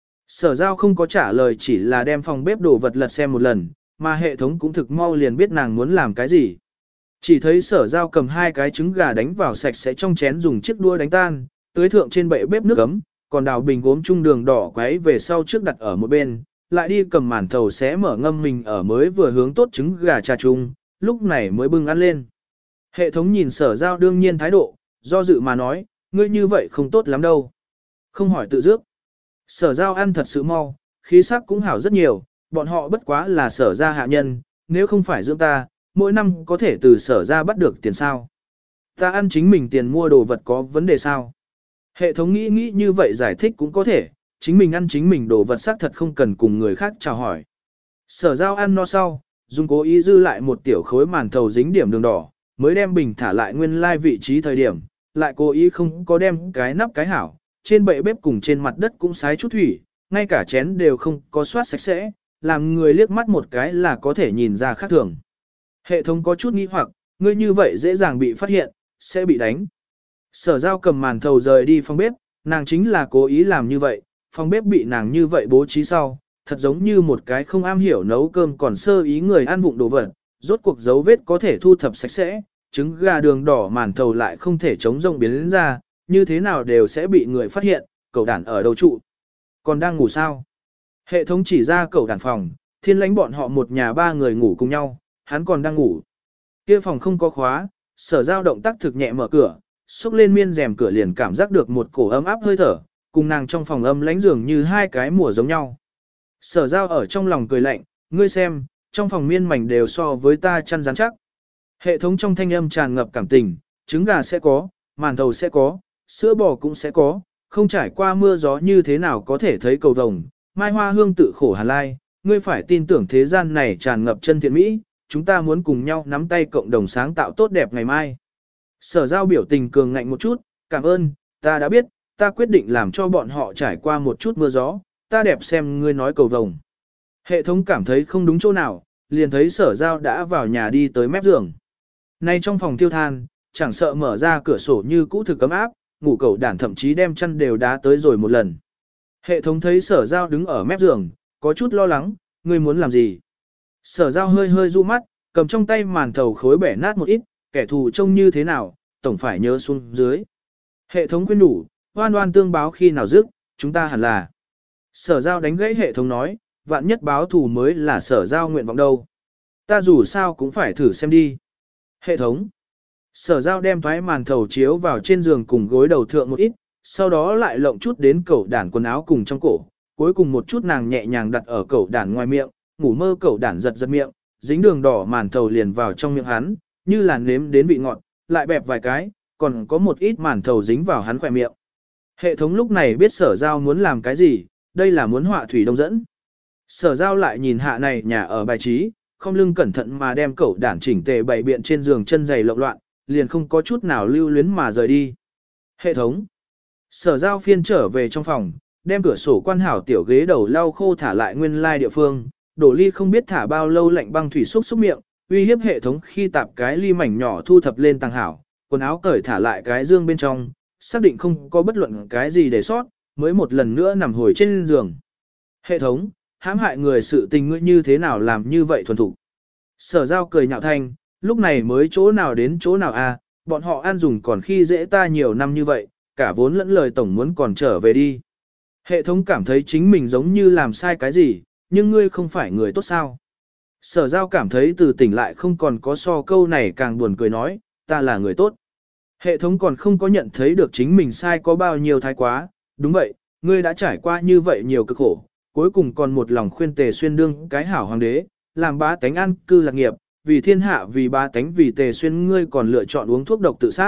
Sở giao không có trả lời, chỉ là đem phòng bếp đồ vật lật xem một lần, mà hệ thống cũng thực mau liền biết nàng muốn làm cái gì. Chỉ thấy sở giao cầm hai cái trứng gà đánh vào sạch sẽ trong chén, dùng chiếc đũa đánh tan, tưới thượng trên bệ bếp nước ấm, còn đào bình gốm chung đường đỏ quấy về sau trước đặt ở một bên, lại đi cầm màn thầu xé mở ngâm mình ở mới vừa hướng tốt trứng gà trà chung, lúc này mới bưng ăn lên. Hệ thống nhìn sở giao đương nhiên thái độ, do dự mà nói, ngươi như vậy không tốt lắm đâu. Không hỏi tự dước. Sở giao ăn thật sự mau, khí sắc cũng hảo rất nhiều, bọn họ bất quá là sở gia hạ nhân, nếu không phải dưỡng ta, mỗi năm có thể từ sở gia bắt được tiền sao. Ta ăn chính mình tiền mua đồ vật có vấn đề sao? Hệ thống nghĩ nghĩ như vậy giải thích cũng có thể, chính mình ăn chính mình đồ vật xác thật không cần cùng người khác chào hỏi. Sở giao ăn no sau, dùng cố ý dư lại một tiểu khối màn thầu dính điểm đường đỏ, mới đem bình thả lại nguyên lai vị trí thời điểm, lại cố ý không có đem cái nắp cái hảo, trên bệ bếp cùng trên mặt đất cũng sái chút thủy, ngay cả chén đều không có soát sạch sẽ, làm người liếc mắt một cái là có thể nhìn ra khác thường. Hệ thống có chút nghi hoặc, ngươi như vậy dễ dàng bị phát hiện, sẽ bị đánh. Sở giao cầm màn thầu rời đi phòng bếp, nàng chính là cố ý làm như vậy, phòng bếp bị nàng như vậy bố trí sau, thật giống như một cái không am hiểu nấu cơm còn sơ ý người ăn vụng đồ vật, rốt cuộc dấu vết có thể thu thập sạch sẽ, trứng gà đường đỏ màn thầu lại không thể chống rông biến đến ra, như thế nào đều sẽ bị người phát hiện, cậu đàn ở đâu trụ. Còn đang ngủ sao? Hệ thống chỉ ra cậu đàn phòng, thiên lãnh bọn họ một nhà ba người ngủ cùng nhau, hắn còn đang ngủ. Kia phòng không có khóa, sở giao động tác thực nhẹ mở cửa, xúc lên miên rèm cửa liền cảm giác được một cổ ấm áp hơi thở, cùng nàng trong phòng âm lánh dường như hai cái mùa giống nhau. Sở giao ở trong lòng cười lạnh, ngươi xem, trong phòng miên mảnh đều so với ta chăn rắn chắc. Hệ thống trong thanh âm tràn ngập cảm tình, trứng gà sẽ có, màn thầu sẽ có, sữa bò cũng sẽ có, không trải qua mưa gió như thế nào có thể thấy cầu vồng, mai hoa hương tự khổ hàn lai, ngươi phải tin tưởng thế gian này tràn ngập chân thiện mỹ, chúng ta muốn cùng nhau nắm tay cộng đồng sáng tạo tốt đẹp ngày mai. Sở giao biểu tình cường ngạnh một chút, cảm ơn, ta đã biết, ta quyết định làm cho bọn họ trải qua một chút mưa gió, ta đẹp xem ngươi nói cầu vồng. Hệ thống cảm thấy không đúng chỗ nào, liền thấy sở giao đã vào nhà đi tới mép giường. Nay trong phòng tiêu than, chẳng sợ mở ra cửa sổ như cũ thực cấm áp, ngủ cẩu đản thậm chí đem chăn đều đá tới rồi một lần. Hệ thống thấy sở giao đứng ở mép giường, có chút lo lắng, ngươi muốn làm gì? Sở giao hơi hơi du mắt, cầm trong tay màn thầu khối bẻ nát một ít, kẻ thù trông như thế nào, tổng phải nhớ xuống dưới. Hệ thống khuyên đủ, hoan hoan tương báo khi nào dứt, chúng ta hẳn là. Sở giao đánh gãy hệ thống nói, vạn nhất báo thù mới là sở giao nguyện vọng đâu. Ta dù sao cũng phải thử xem đi. Hệ thống. Sở giao đem thoái màn thầu chiếu vào trên giường cùng gối đầu thượng một ít, sau đó lại lộng chút đến cẩu đản quần áo cùng trong cổ, cuối cùng một chút nàng nhẹ nhàng đặt ở cẩu đản ngoài miệng, ngủ mơ cẩu đản giật giật miệng, dính đường đỏ màn thầu liền vào trong miệng hắn, như là nếm đến vị ngọt, lại bẹp vài cái, còn có một ít màn thầu dính vào hắn khỏe miệng. Hệ thống lúc này biết sở giao muốn làm cái gì, đây là muốn họa thủy đông dẫn. Sở giao lại nhìn hạ này nhà ở bài trí, không lưng cẩn thận mà đem cẩu đản chỉnh tề bày biện trên giường chân giày lộn loạn, liền không có chút nào lưu luyến mà rời đi. Hệ thống. Sở giao phiên trở về trong phòng, đem cửa sổ quan hảo tiểu ghế đầu lau khô thả lại nguyên lai địa phương, đổ ly không biết thả bao lâu lạnh băng thủy xúc xúc miệng, uy hiếp hệ thống khi tạp cái ly mảnh nhỏ thu thập lên tàng hảo, quần áo cởi thả lại cái dương bên trong, xác định không có bất luận cái gì để sót, mới một lần nữa nằm hồi trên giường. Hệ thống, hãm hại người sự tình ngươi như thế nào làm như vậy thuần thủ. Sở giao cười nhạo thanh, lúc này mới chỗ nào đến chỗ nào à, bọn họ ăn dùng còn khi dễ ta nhiều năm như vậy, cả vốn lẫn lời tổng muốn còn trở về đi. Hệ thống cảm thấy chính mình giống như làm sai cái gì, nhưng ngươi không phải người tốt sao. Sở giao cảm thấy từ tỉnh lại không còn có so câu này càng buồn cười nói, ta là người tốt. Hệ thống còn không có nhận thấy được chính mình sai có bao nhiêu thái quá, đúng vậy, ngươi đã trải qua như vậy nhiều cực khổ, cuối cùng còn một lòng khuyên Tề Xuyên đương cái hảo hoàng đế, làm bá tánh an cư lạc nghiệp, vì thiên hạ vì bá tánh vì Tề Xuyên ngươi còn lựa chọn uống thuốc độc tự sát.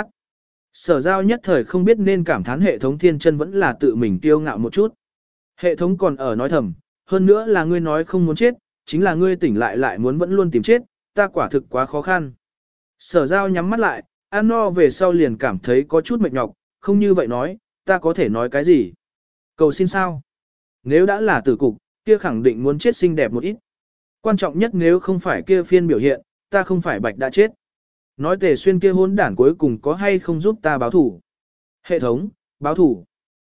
Sở giao nhất thời không biết nên cảm thán hệ thống thiên chân vẫn là tự mình kiêu ngạo một chút. Hệ thống còn ở nói thầm, hơn nữa là ngươi nói không muốn chết, chính là ngươi tỉnh lại lại muốn vẫn luôn tìm chết, ta quả thực quá khó khăn. Sở giao nhắm mắt lại, ăn no về sau liền cảm thấy có chút mệt nhọc, không như vậy nói, ta có thể nói cái gì? Cầu xin sao? Nếu đã là tử cục, kia khẳng định muốn chết xinh đẹp một ít. Quan trọng nhất nếu không phải kia phiên biểu hiện, ta không phải bạch đã chết. Nói Tề Xuyên kia hôn đản cuối cùng có hay không giúp ta báo thủ. Hệ thống, báo thủ.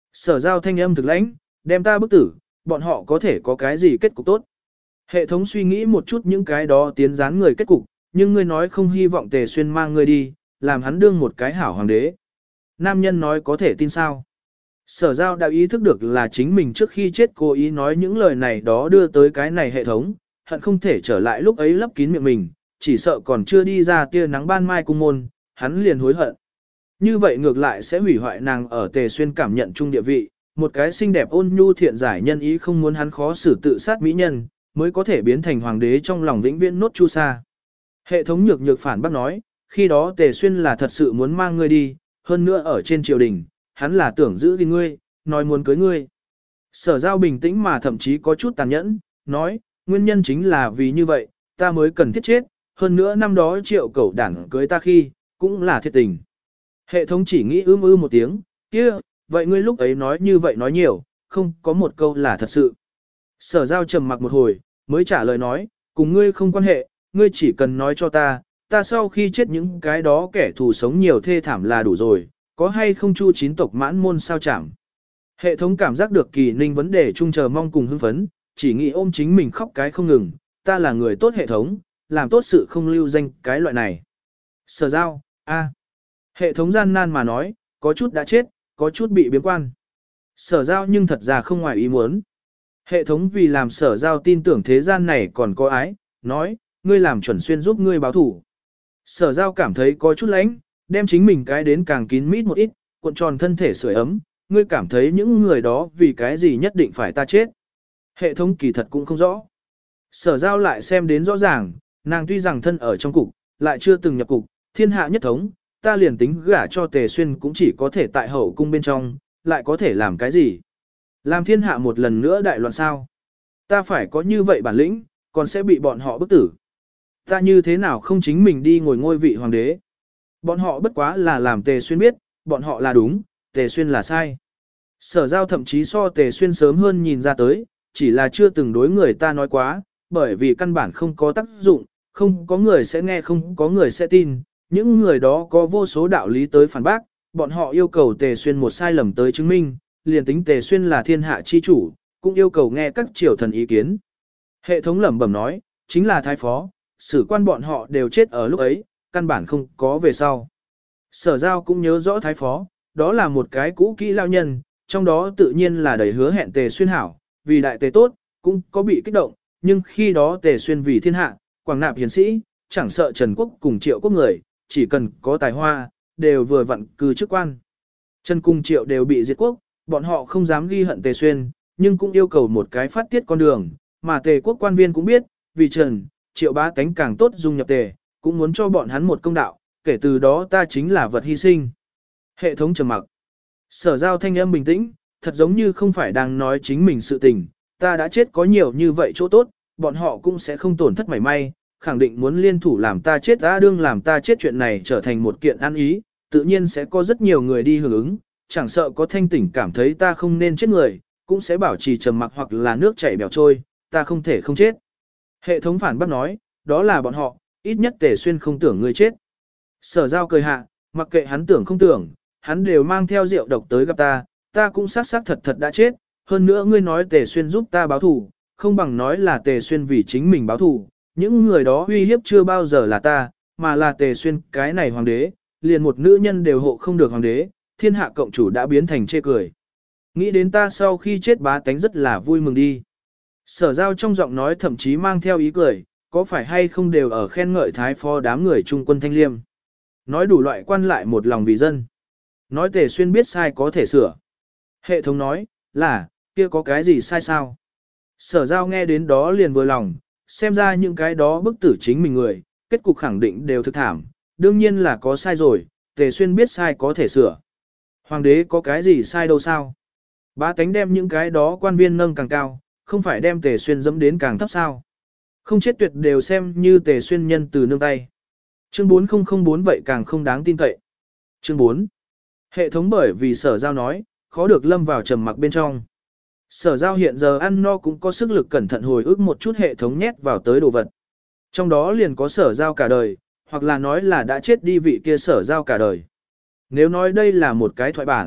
Sở giao thanh âm thực lãnh, đem ta bức tử, bọn họ có thể có cái gì kết cục tốt. Hệ thống suy nghĩ một chút những cái đó tiến gián người kết cục, nhưng ngươi nói không hy vọng Tề Xuyên mang ngươi đi, làm hắn đương một cái hảo hoàng đế. Nam nhân nói có thể tin sao? Sở giao đã ý thức được là chính mình trước khi chết cố ý nói những lời này đó đưa tới cái này hệ thống, hận không thể trở lại lúc ấy lấp kín miệng mình, chỉ sợ còn chưa đi ra tia nắng ban mai cung môn, hắn liền hối hận. Như vậy ngược lại sẽ hủy hoại nàng ở Tề Xuyên cảm nhận chung địa vị, một cái xinh đẹp ôn nhu thiện giải nhân ý không muốn hắn khó xử tự sát mỹ nhân, mới có thể biến thành hoàng đế trong lòng vĩnh viễn nốt chu sa. Hệ thống nhược nhược phản bác nói, khi đó Tề Xuyên là thật sự muốn mang ngươi đi, hơn nữa ở trên triều đình, hắn là tưởng giữ gìn ngươi, nói muốn cưới ngươi. Sở giao bình tĩnh mà thậm chí có chút tàn nhẫn, nói, nguyên nhân chính là vì như vậy, ta mới cần thiết chết, hơn nữa năm đó triệu cẩu đảng cưới ta khi, cũng là thiệt tình. Hệ thống chỉ nghĩ ưm ư một tiếng, kia, vậy ngươi lúc ấy nói như vậy nói nhiều, không có một câu là thật sự. Sở giao trầm mặc một hồi, mới trả lời nói, cùng ngươi không quan hệ, ngươi chỉ cần nói cho ta, ta sau khi chết những cái đó kẻ thù sống nhiều thê thảm là đủ rồi, có hay không chu chín tộc mãn môn sao chẳng. Hệ thống cảm giác được kỳ ninh vấn đề chung chờ mong cùng hưng phấn, chỉ nghĩ ôm chính mình khóc cái không ngừng, ta là người tốt hệ thống, làm tốt sự không lưu danh cái loại này. Sở giao, a, hệ thống gian nan mà nói, có chút đã chết, có chút bị biếm quan. Sở giao nhưng thật ra không ngoài ý muốn. Hệ thống vì làm sở giao tin tưởng thế gian này còn có ái, nói, ngươi làm chuẩn xuyên giúp ngươi báo thủ. Sở giao cảm thấy có chút lánh, đem chính mình cái đến càng kín mít một ít, cuộn tròn thân thể sưởi ấm, ngươi cảm thấy những người đó vì cái gì nhất định phải ta chết. Hệ thống kỳ thật cũng không rõ. Sở giao lại xem đến rõ ràng, nàng tuy rằng thân ở trong cục, lại chưa từng nhập cục, thiên hạ nhất thống, ta liền tính gả cho Tề Xuyên cũng chỉ có thể tại hậu cung bên trong, lại có thể làm cái gì. Làm thiên hạ một lần nữa đại loạn sao. Ta phải có như vậy bản lĩnh, còn sẽ bị bọn họ bức tử. Ta như thế nào không chính mình đi ngồi ngôi vị hoàng đế. Bọn họ bất quá là làm Tề Xuyên biết, bọn họ là đúng, Tề Xuyên là sai. Sở giao thậm chí so Tề Xuyên sớm hơn nhìn ra tới, chỉ là chưa từng đối người ta nói quá, bởi vì căn bản không có tác dụng, không có người sẽ nghe, không có người sẽ tin. Những người đó có vô số đạo lý tới phản bác, bọn họ yêu cầu Tề Xuyên một sai lầm tới chứng minh, liền tính Tề Xuyên là thiên hạ chi chủ, cũng yêu cầu nghe các triều thần ý kiến. Hệ thống lẩm bẩm nói, chính là thái phó, sử quan bọn họ đều chết ở lúc ấy, căn bản không có về sau. Sở giao cũng nhớ rõ thái phó, đó là một cái cũ kỹ lao nhân, trong đó tự nhiên là đầy hứa hẹn Tề Xuyên hảo, vì đại Tề tốt, cũng có bị kích động, nhưng khi đó Tề Xuyên vì thiên hạ, quảng nạp hiền sĩ, chẳng sợ Trần Quốc cùng Triệu Quốc người, chỉ cần có tài hoa, đều vừa vặn cư chức quan. Trần cùng Triệu đều bị diệt quốc, bọn họ không dám ghi hận Tề Xuyên, nhưng cũng yêu cầu một cái phát tiết con đường, mà Tề quốc quan viên cũng biết, vì Trần, Triệu bá tánh càng tốt dung nhập Tề, cũng muốn cho bọn hắn một công đạo, kể từ đó ta chính là vật hy sinh. Hệ thống trầm mặc. Sở giao thanh âm bình tĩnh, thật giống như không phải đang nói chính mình sự tình, ta đã chết có nhiều như vậy chỗ tốt, bọn họ cũng sẽ không tổn thất mảy may, khẳng định muốn liên thủ làm ta chết đã đương làm ta chết chuyện này trở thành một kiện ăn ý, tự nhiên sẽ có rất nhiều người đi hưởng ứng, chẳng sợ có thanh tỉnh cảm thấy ta không nên chết người, cũng sẽ bảo trì trầm mặc hoặc là nước chảy bèo trôi, ta không thể không chết. Hệ thống phản bác nói, đó là bọn họ, ít nhất Tề Xuyên không tưởng ngươi chết. Sở giao cười hạ, mặc kệ hắn tưởng không tưởng, hắn đều mang theo rượu độc tới gặp ta, ta cũng xác xác thật thật đã chết, hơn nữa ngươi nói Tề Xuyên giúp ta báo thù, không bằng nói là Tề Xuyên vì chính mình báo thù, những người đó uy hiếp chưa bao giờ là ta, mà là Tề Xuyên cái này hoàng đế, liền một nữ nhân đều hộ không được hoàng đế, thiên hạ cộng chủ đã biến thành chê cười. Nghĩ đến ta sau khi chết bá tánh rất là vui mừng đi. Sở giao trong giọng nói thậm chí mang theo ý cười, có phải hay không đều ở khen ngợi thái phó đám người trung quân thanh liêm. Nói đủ loại quan lại một lòng vì dân. Nói Tề Xuyên biết sai có thể sửa. Hệ thống nói, là, kia có cái gì sai sao? Sở giao nghe đến đó liền vừa lòng, xem ra những cái đó bức tử chính mình người, kết cục khẳng định đều thực thảm, đương nhiên là có sai rồi, Tề Xuyên biết sai có thể sửa. Hoàng đế có cái gì sai đâu sao? Bá tánh đem những cái đó quan viên nâng càng cao, không phải đem Tề Xuyên dẫm đến càng thấp sao? Không chết tuyệt đều xem như Tề Xuyên nhân từ nương tay. Chương bốn không không bốn vậy càng không đáng tin cậy. Chương bốn. Hệ thống bởi vì sở giao nói, khó được lâm vào trầm mặc bên trong. Sở giao hiện giờ ăn no cũng có sức lực cẩn thận hồi ức một chút hệ thống nhét vào tới đồ vật. Trong đó liền có sở giao cả đời, hoặc là nói là đã chết đi vị kia sở giao cả đời. Nếu nói đây là một cái thoại bản,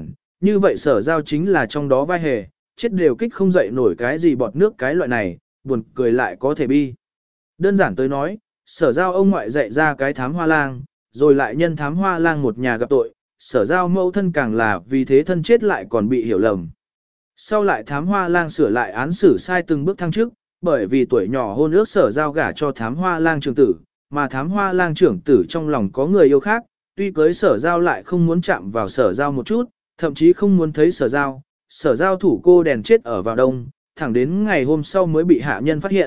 như vậy sở giao chính là trong đó vai hề, chết đều kích không dậy nổi cái gì bọt nước cái loại này, buồn cười lại có thể bi. Đơn giản tới nói, sở giao ông ngoại dạy ra cái thám hoa lang, rồi lại nhân thám hoa lang một nhà gặp tội, sở giao mẫu thân càng là vì thế thân chết lại còn bị hiểu lầm. Sau lại thám hoa lang sửa lại án xử sai từng bước thăng trước, bởi vì tuổi nhỏ hôn ước sở giao gả cho thám hoa lang trưởng tử, mà thám hoa lang trưởng tử trong lòng có người yêu khác, tuy cưới sở giao lại không muốn chạm vào sở giao một chút, thậm chí không muốn thấy sở giao, sở giao thủ cô đèn chết ở vào đông, thẳng đến ngày hôm sau mới bị hạ nhân phát hiện.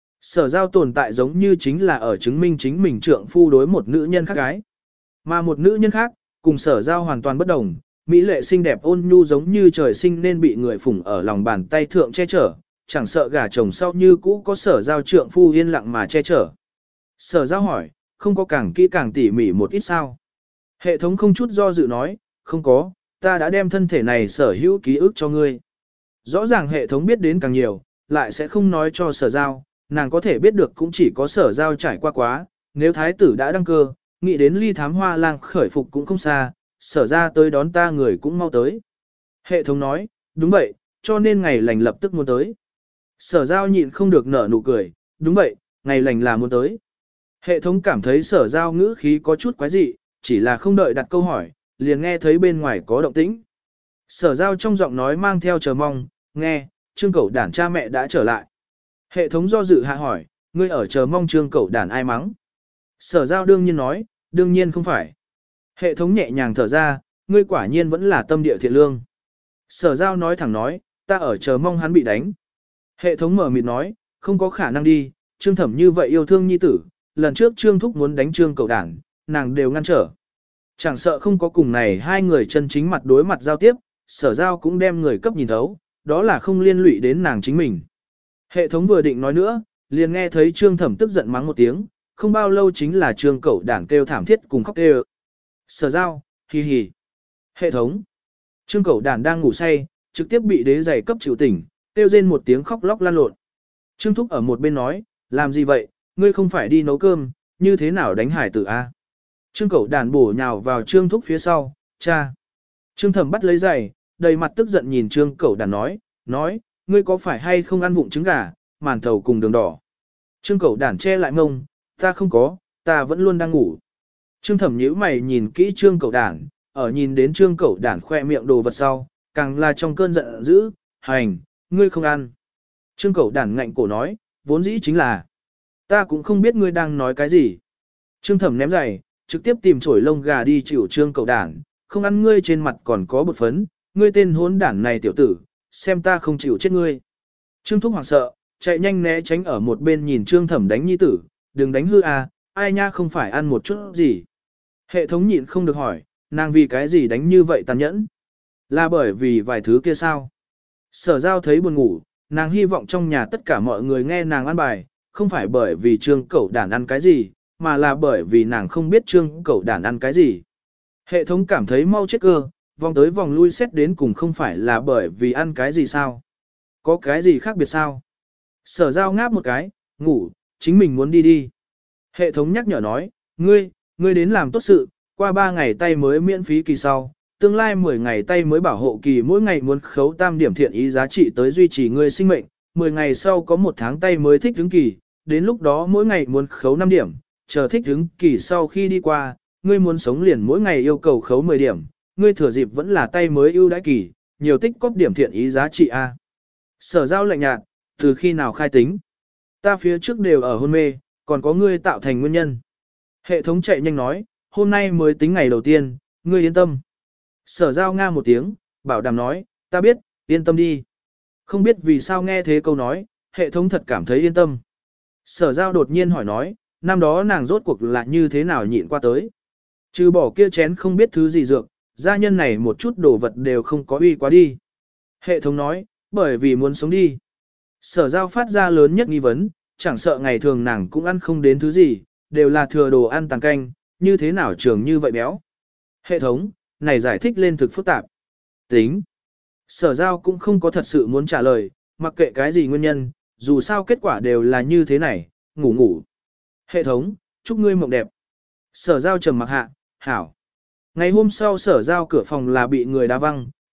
Sở giao tồn tại giống như chính là ở chứng minh chính mình trượng phu đối một nữ nhân khác gái. Mà một nữ nhân khác, cùng sở giao hoàn toàn bất đồng, mỹ lệ xinh đẹp ôn nhu giống như trời sinh nên bị người phụng ở lòng bàn tay thượng che chở, chẳng sợ gả chồng sau như cũ có sở giao trượng phu yên lặng mà che chở. Sở giao hỏi, không có càng kỹ càng tỉ mỉ một ít sao? Hệ thống không chút do dự nói, không có, ta đã đem thân thể này sở hữu ký ức cho ngươi. Rõ ràng hệ thống biết đến càng nhiều, lại sẽ không nói cho sở giao, nàng có thể biết được cũng chỉ có sở giao trải qua quá, nếu thái tử đã đăng cơ, nghĩ đến ly thám hoa lang khởi phục cũng không xa, sở ra tới đón ta người cũng mau tới. Hệ thống nói, đúng vậy, cho nên ngày lành lập tức muốn tới. Sở giao nhịn không được nở nụ cười, đúng vậy, ngày lành là muốn tới. Hệ thống cảm thấy sở giao ngữ khí có chút quái dị, chỉ là không đợi đặt câu hỏi, liền nghe thấy bên ngoài có động tĩnh. Sở giao trong giọng nói mang theo chờ mong, nghe, trương cẩu đản cha mẹ đã trở lại. Hệ thống do dự hạ hỏi, ngươi ở chờ mong trương cẩu đản ai mắng? Sở giao đương nhiên nói, đương nhiên không phải. Hệ thống nhẹ nhàng thở ra, ngươi quả nhiên vẫn là tâm địa thiện lương. Sở giao nói thẳng nói, ta ở chờ mong hắn bị đánh. Hệ thống mở mịt nói, không có khả năng đi, trương thẩm như vậy yêu thương nhi tử, lần trước trương thúc muốn đánh trương cẩu đản, nàng đều ngăn trở. Chẳng sợ không có cùng này hai người chân chính mặt đối mặt giao tiếp, sở giao cũng đem người cấp nhìn thấu, đó là không liên lụy đến nàng chính mình. Hệ thống vừa định nói nữa, liền nghe thấy trương thẩm tức giận mắng một tiếng, không bao lâu chính là trương cẩu đảng kêu thảm thiết cùng khóc kêu. Sở giao, hì hì. Hệ thống. Trương cẩu đản đang ngủ say, trực tiếp bị đế giày cấp chịu tỉnh, kêu rên một tiếng khóc lóc lan lộn. Trương thúc ở một bên nói, làm gì vậy, ngươi không phải đi nấu cơm, như thế nào đánh hải tử a? Trương cẩu đản bổ nhào vào trương thúc phía sau, cha. Trương thẩm bắt lấy giày, đầy mặt tức giận nhìn trương cẩu đản nói, nói, ngươi có phải hay không ăn vụng trứng gà, màn thầu cùng đường đỏ. Trương cẩu đản che lại mông, ta không có, ta vẫn luôn đang ngủ. Trương thẩm nhíu mày nhìn kỹ trương cẩu đản, ở nhìn đến trương cẩu đản khoe miệng đồ vật sau, càng là trong cơn giận dữ, hành, ngươi không ăn. Trương cẩu đản ngạnh cổ nói, vốn dĩ chính là, ta cũng không biết ngươi đang nói cái gì. Trương thẩm ném giày, trực tiếp tìm chổi lông gà đi chịu trương cẩu đản, không ăn ngươi trên mặt còn có bột phấn, ngươi tên hỗn đản này tiểu tử, xem ta không chịu chết ngươi. Trương thúc hoảng sợ, chạy nhanh né tránh ở một bên nhìn trương thẩm đánh nhi tử, đừng đánh hư à, ai nha không phải ăn một chút gì. Hệ thống nhịn không được hỏi, nàng vì cái gì đánh như vậy tàn nhẫn? Là bởi vì vài thứ kia sao? Sở giao thấy buồn ngủ, nàng hy vọng trong nhà tất cả mọi người nghe nàng ăn bài, không phải bởi vì trương cẩu đản ăn cái gì, mà là bởi vì nàng không biết trương cẩu đản ăn cái gì. Hệ thống cảm thấy mau chết cơ, vòng tới vòng lui xét đến cùng không phải là bởi vì ăn cái gì sao? Có cái gì khác biệt sao? Sở giao ngáp một cái, ngủ, chính mình muốn đi đi. Hệ thống nhắc nhở nói, ngươi, ngươi đến làm tốt sự, qua ba ngày tay mới miễn phí kỳ sau, tương lai mười ngày tay mới bảo hộ kỳ mỗi ngày muốn khấu tam điểm thiện ý giá trị tới duy trì ngươi sinh mệnh, mười ngày sau có một tháng tay mới thích ứng kỳ, đến lúc đó mỗi ngày muốn khấu năm điểm, chờ thích ứng kỳ sau khi đi qua, ngươi muốn sống liền mỗi ngày yêu cầu khấu mười điểm, ngươi thừa dịp vẫn là tay mới ưu đãi kỳ, nhiều tích cóp điểm thiện ý giá trị A. Sở giao lạnh nhạt, từ khi nào khai tính? Ta phía trước đều ở hôn mê, còn có ngươi tạo thành nguyên nhân. Hệ thống chạy nhanh nói, hôm nay mới tính ngày đầu tiên, ngươi yên tâm. Sở giao nga một tiếng, bảo đảm nói, ta biết, yên tâm đi. Không biết vì sao nghe thế câu nói, hệ thống thật cảm thấy yên tâm. Sở giao đột nhiên hỏi nói, năm đó nàng rốt cuộc là như thế nào nhịn qua tới. Trừ bỏ kia chén không biết thứ gì dược, gia nhân này một chút đồ vật đều không có uy quá đi. Hệ thống nói, bởi vì muốn sống đi. Sở giao phát ra lớn nhất nghi vấn, chẳng sợ ngày thường nàng cũng ăn không đến thứ gì, đều là thừa đồ ăn tàng canh, như thế nào trường như vậy béo. Hệ thống, này giải thích lên thực phức tạp. Tính. Sở giao cũng không có thật sự muốn trả lời, mặc kệ cái gì nguyên nhân, dù sao kết quả đều là như thế này, ngủ ngủ. Hệ thống, chúc ngươi mộng đẹp. Sở giao trầm mặc hạ, hảo. Ngày hôm sau sở giao cửa phòng là bị người đá văng,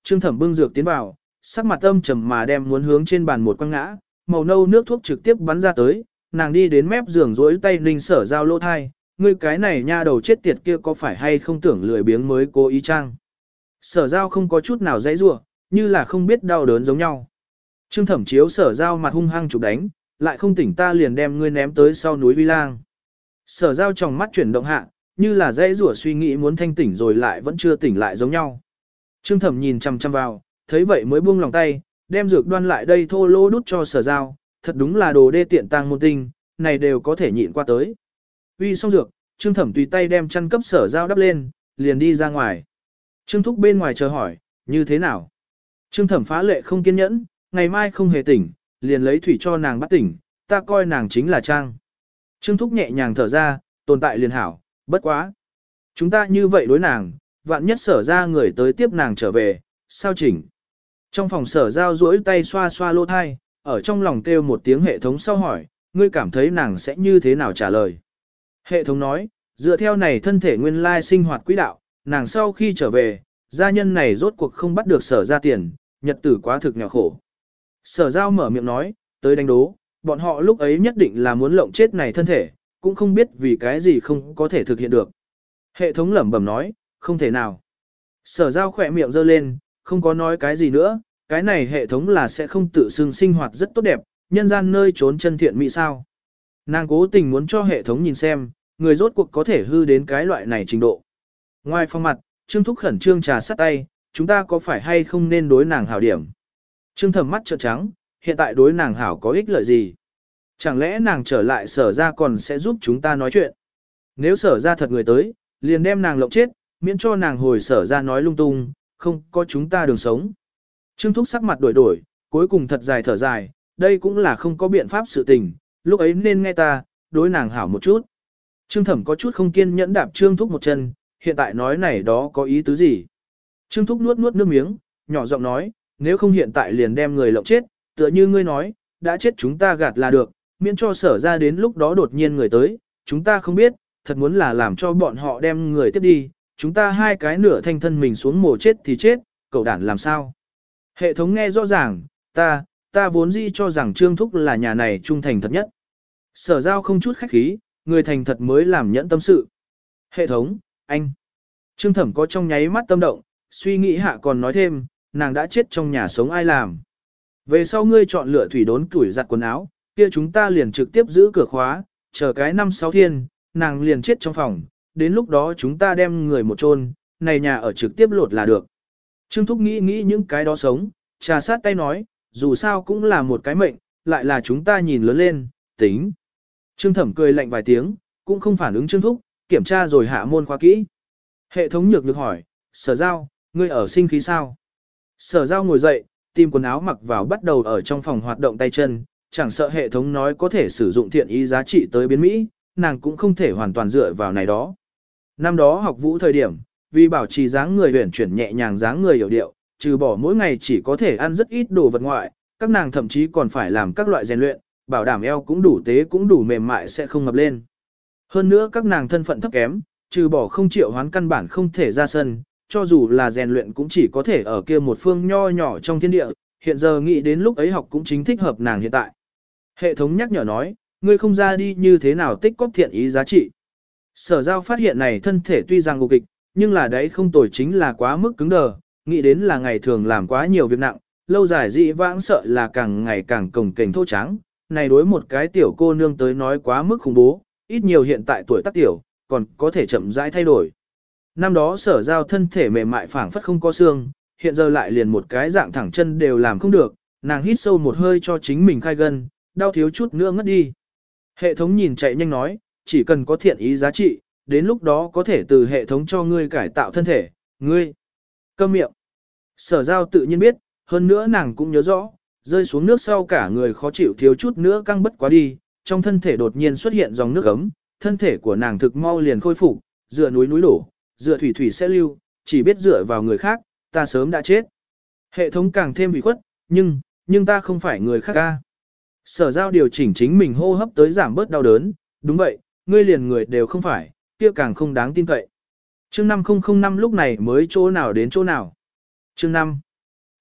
Trương Thẩm bưng dược tiến vào, sắc mặt âm trầm mà đem muốn hướng trên bàn một quăng ngã, màu nâu nước thuốc trực tiếp bắn ra tới, nàng đi đến mép giường rỗi tay ninh Sở Giao lỗ thai, ngươi cái này nha đầu chết tiệt kia có phải hay không tưởng lười biếng mới cố ý chăng? Sở Giao không có chút nào dãy rủa, như là không biết đau đớn giống nhau. Trương Thẩm chiếu Sở Giao mặt hung hăng chụp đánh, lại không tỉnh ta liền đem ngươi ném tới sau núi Vi Lang. Sở Giao trong mắt chuyển động hạ, như là dãy rủa suy nghĩ muốn thanh tỉnh rồi lại vẫn chưa tỉnh lại giống nhau. Trương Thẩm nhìn chăm chăm vào, thấy vậy mới buông lòng tay, đem dược đoan lại đây thô lỗ đút cho Sở Giao, thật đúng là đồ đê tiện tang môn tinh, này đều có thể nhịn qua tới. Uy xong dược, Trương Thẩm tùy tay đem chăn cấp Sở Giao đắp lên, liền đi ra ngoài. Trương Thúc bên ngoài chờ hỏi, như thế nào? Trương Thẩm phá lệ không kiên nhẫn, ngày mai không hề tỉnh, liền lấy thủy cho nàng bắt tỉnh, ta coi nàng chính là Trang. Trương Thúc nhẹ nhàng thở ra, tồn tại liền hảo, bất quá. Chúng ta như vậy đối nàng, vạn nhất Sở ra người tới tiếp nàng trở về, sao chỉnh? Trong phòng Sở Giao duỗi tay xoa xoa lỗ thai, ở trong lòng kêu một tiếng hệ thống sau hỏi, ngươi cảm thấy nàng sẽ như thế nào trả lời? Hệ thống nói, dựa theo này thân thể nguyên lai sinh hoạt quỹ đạo, nàng sau khi trở về, gia nhân này rốt cuộc không bắt được Sở ra tiền, nhật tử quá thực nghèo khổ. Sở Giao mở miệng nói, tới đánh đố, bọn họ lúc ấy nhất định là muốn lộng chết này thân thể, cũng không biết vì cái gì không có thể thực hiện được. Hệ thống lẩm bẩm nói, không thể nào. Sở Giao khỏe miệng giơ lên, không có nói cái gì nữa, cái này hệ thống là sẽ không tự xưng sinh hoạt rất tốt đẹp, nhân gian nơi trốn chân thiện mỹ sao. Nàng cố tình muốn cho hệ thống nhìn xem, người rốt cuộc có thể hư đến cái loại này trình độ. Ngoài phòng mặt, Trương Thúc khẩn trương trà sắt tay, chúng ta có phải hay không nên đối nàng hảo điểm. Trương Thẩm mắt trợn trắng, hiện tại đối nàng hảo có ích lợi gì? Chẳng lẽ nàng trở lại Sở ra còn sẽ giúp chúng ta nói chuyện? Nếu Sở ra thật người tới, liền đem nàng lộng chết, miễn cho nàng hồi Sở ra nói lung tung, không có chúng ta đường sống. Trương Thúc sắc mặt đổi đổi, cuối cùng thật dài thở dài, đây cũng là không có biện pháp sự tình, lúc ấy nên nghe ta, đối nàng hảo một chút. Trương Thẩm có chút không kiên nhẫn đạp Trương Thúc một chân, hiện tại nói này đó có ý tứ gì? Trương Thúc nuốt nuốt nước miếng, nhỏ giọng nói, nếu không hiện tại liền đem người lộng chết, tựa như ngươi nói, đã chết chúng ta gạt là được, miễn cho Sở ra đến lúc đó đột nhiên người tới, chúng ta không biết, thật muốn là làm cho bọn họ đem người tiếp đi, chúng ta hai cái nửa thanh thân mình xuống mồ chết thì chết, cậu đản làm sao? Hệ thống nghe rõ ràng, ta, ta vốn dĩ cho rằng Trương Thúc là nhà này trung thành thật nhất. Sở Giao không chút khách khí, người thành thật mới làm nhẫn tâm sự. Hệ thống, anh. Trương Thẩm có trong nháy mắt tâm động, suy nghĩ hạ còn nói thêm, nàng đã chết trong nhà sống ai làm. Về sau ngươi chọn lựa thủy đốn tuổi giặt quần áo, kia chúng ta liền trực tiếp giữ cửa khóa, chờ cái năm sáu thiên, nàng liền chết trong phòng, đến lúc đó chúng ta đem người một chôn, này nhà ở trực tiếp lột là được. Trương Thúc nghĩ nghĩ những cái đó sống, trà sát tay nói, dù sao cũng là một cái mệnh, lại là chúng ta nhìn lớn lên, tính. Trương Thẩm cười lạnh vài tiếng, cũng không phản ứng Trương Thúc, kiểm tra rồi hạ môn khóa kỹ. Hệ thống nhược được hỏi, Sở Giao, ngươi ở sinh khí sao? Sở Giao ngồi dậy, tìm quần áo mặc vào bắt đầu ở trong phòng hoạt động tay chân, chẳng sợ hệ thống nói có thể sử dụng thiện ý giá trị tới biến Mỹ, nàng cũng không thể hoàn toàn dựa vào này đó. Năm đó học vũ thời điểm, vì bảo trì dáng người huyển chuyển nhẹ nhàng dáng người hiểu điệu, trừ bỏ mỗi ngày chỉ có thể ăn rất ít đồ vật ngoại, các nàng thậm chí còn phải làm các loại rèn luyện, bảo đảm eo cũng đủ tế cũng đủ mềm mại sẽ không ngập lên. Hơn nữa các nàng thân phận thấp kém, trừ bỏ không chịu hoán căn bản không thể ra sân, cho dù là rèn luyện cũng chỉ có thể ở kia một phương nho nhỏ trong thiên địa, hiện giờ nghĩ đến lúc ấy học cũng chính thích hợp nàng hiện tại. Hệ thống nhắc nhở nói, ngươi không ra đi như thế nào tích cóp thiện ý giá trị. Sở Giao phát hiện này thân thể tuy rằng ngục kịch, nhưng là đấy không tồi chính là quá mức cứng đờ, nghĩ đến là ngày thường làm quá nhiều việc nặng, lâu dài dị vãng sợ là càng ngày càng cồng kềnh thô trắng, này đối một cái tiểu cô nương tới nói quá mức khủng bố, ít nhiều hiện tại tuổi tác tiểu, còn có thể chậm rãi thay đổi. Năm đó Sở Giao thân thể mềm mại phảng phất không có xương, hiện giờ lại liền một cái dạng thẳng chân đều làm không được, nàng hít sâu một hơi cho chính mình khai gân, đau thiếu chút nữa ngất đi. Hệ thống nhìn chạy nhanh nói, chỉ cần có thiện ý giá trị, đến lúc đó có thể từ hệ thống cho ngươi cải tạo thân thể, ngươi. Câm miệng. Sở Giao tự nhiên biết, hơn nữa nàng cũng nhớ rõ, rơi xuống nước sau cả người khó chịu thiếu chút nữa căng bất quá đi, trong thân thể đột nhiên xuất hiện dòng nước ấm, thân thể của nàng thực mau liền khôi phục, dựa núi núi đổ, dựa thủy thủy sẽ lưu, chỉ biết dựa vào người khác, ta sớm đã chết. Hệ thống càng thêm bị khuất, nhưng, nhưng ta không phải người khác ca. Sở Giao điều chỉnh chính mình hô hấp tới giảm bớt đau đớn, đúng vậy, ngươi liền người đều không phải, kia càng không đáng tin cậy. Chương năm không không năm lúc này mới chỗ nào đến chỗ nào. Chương năm.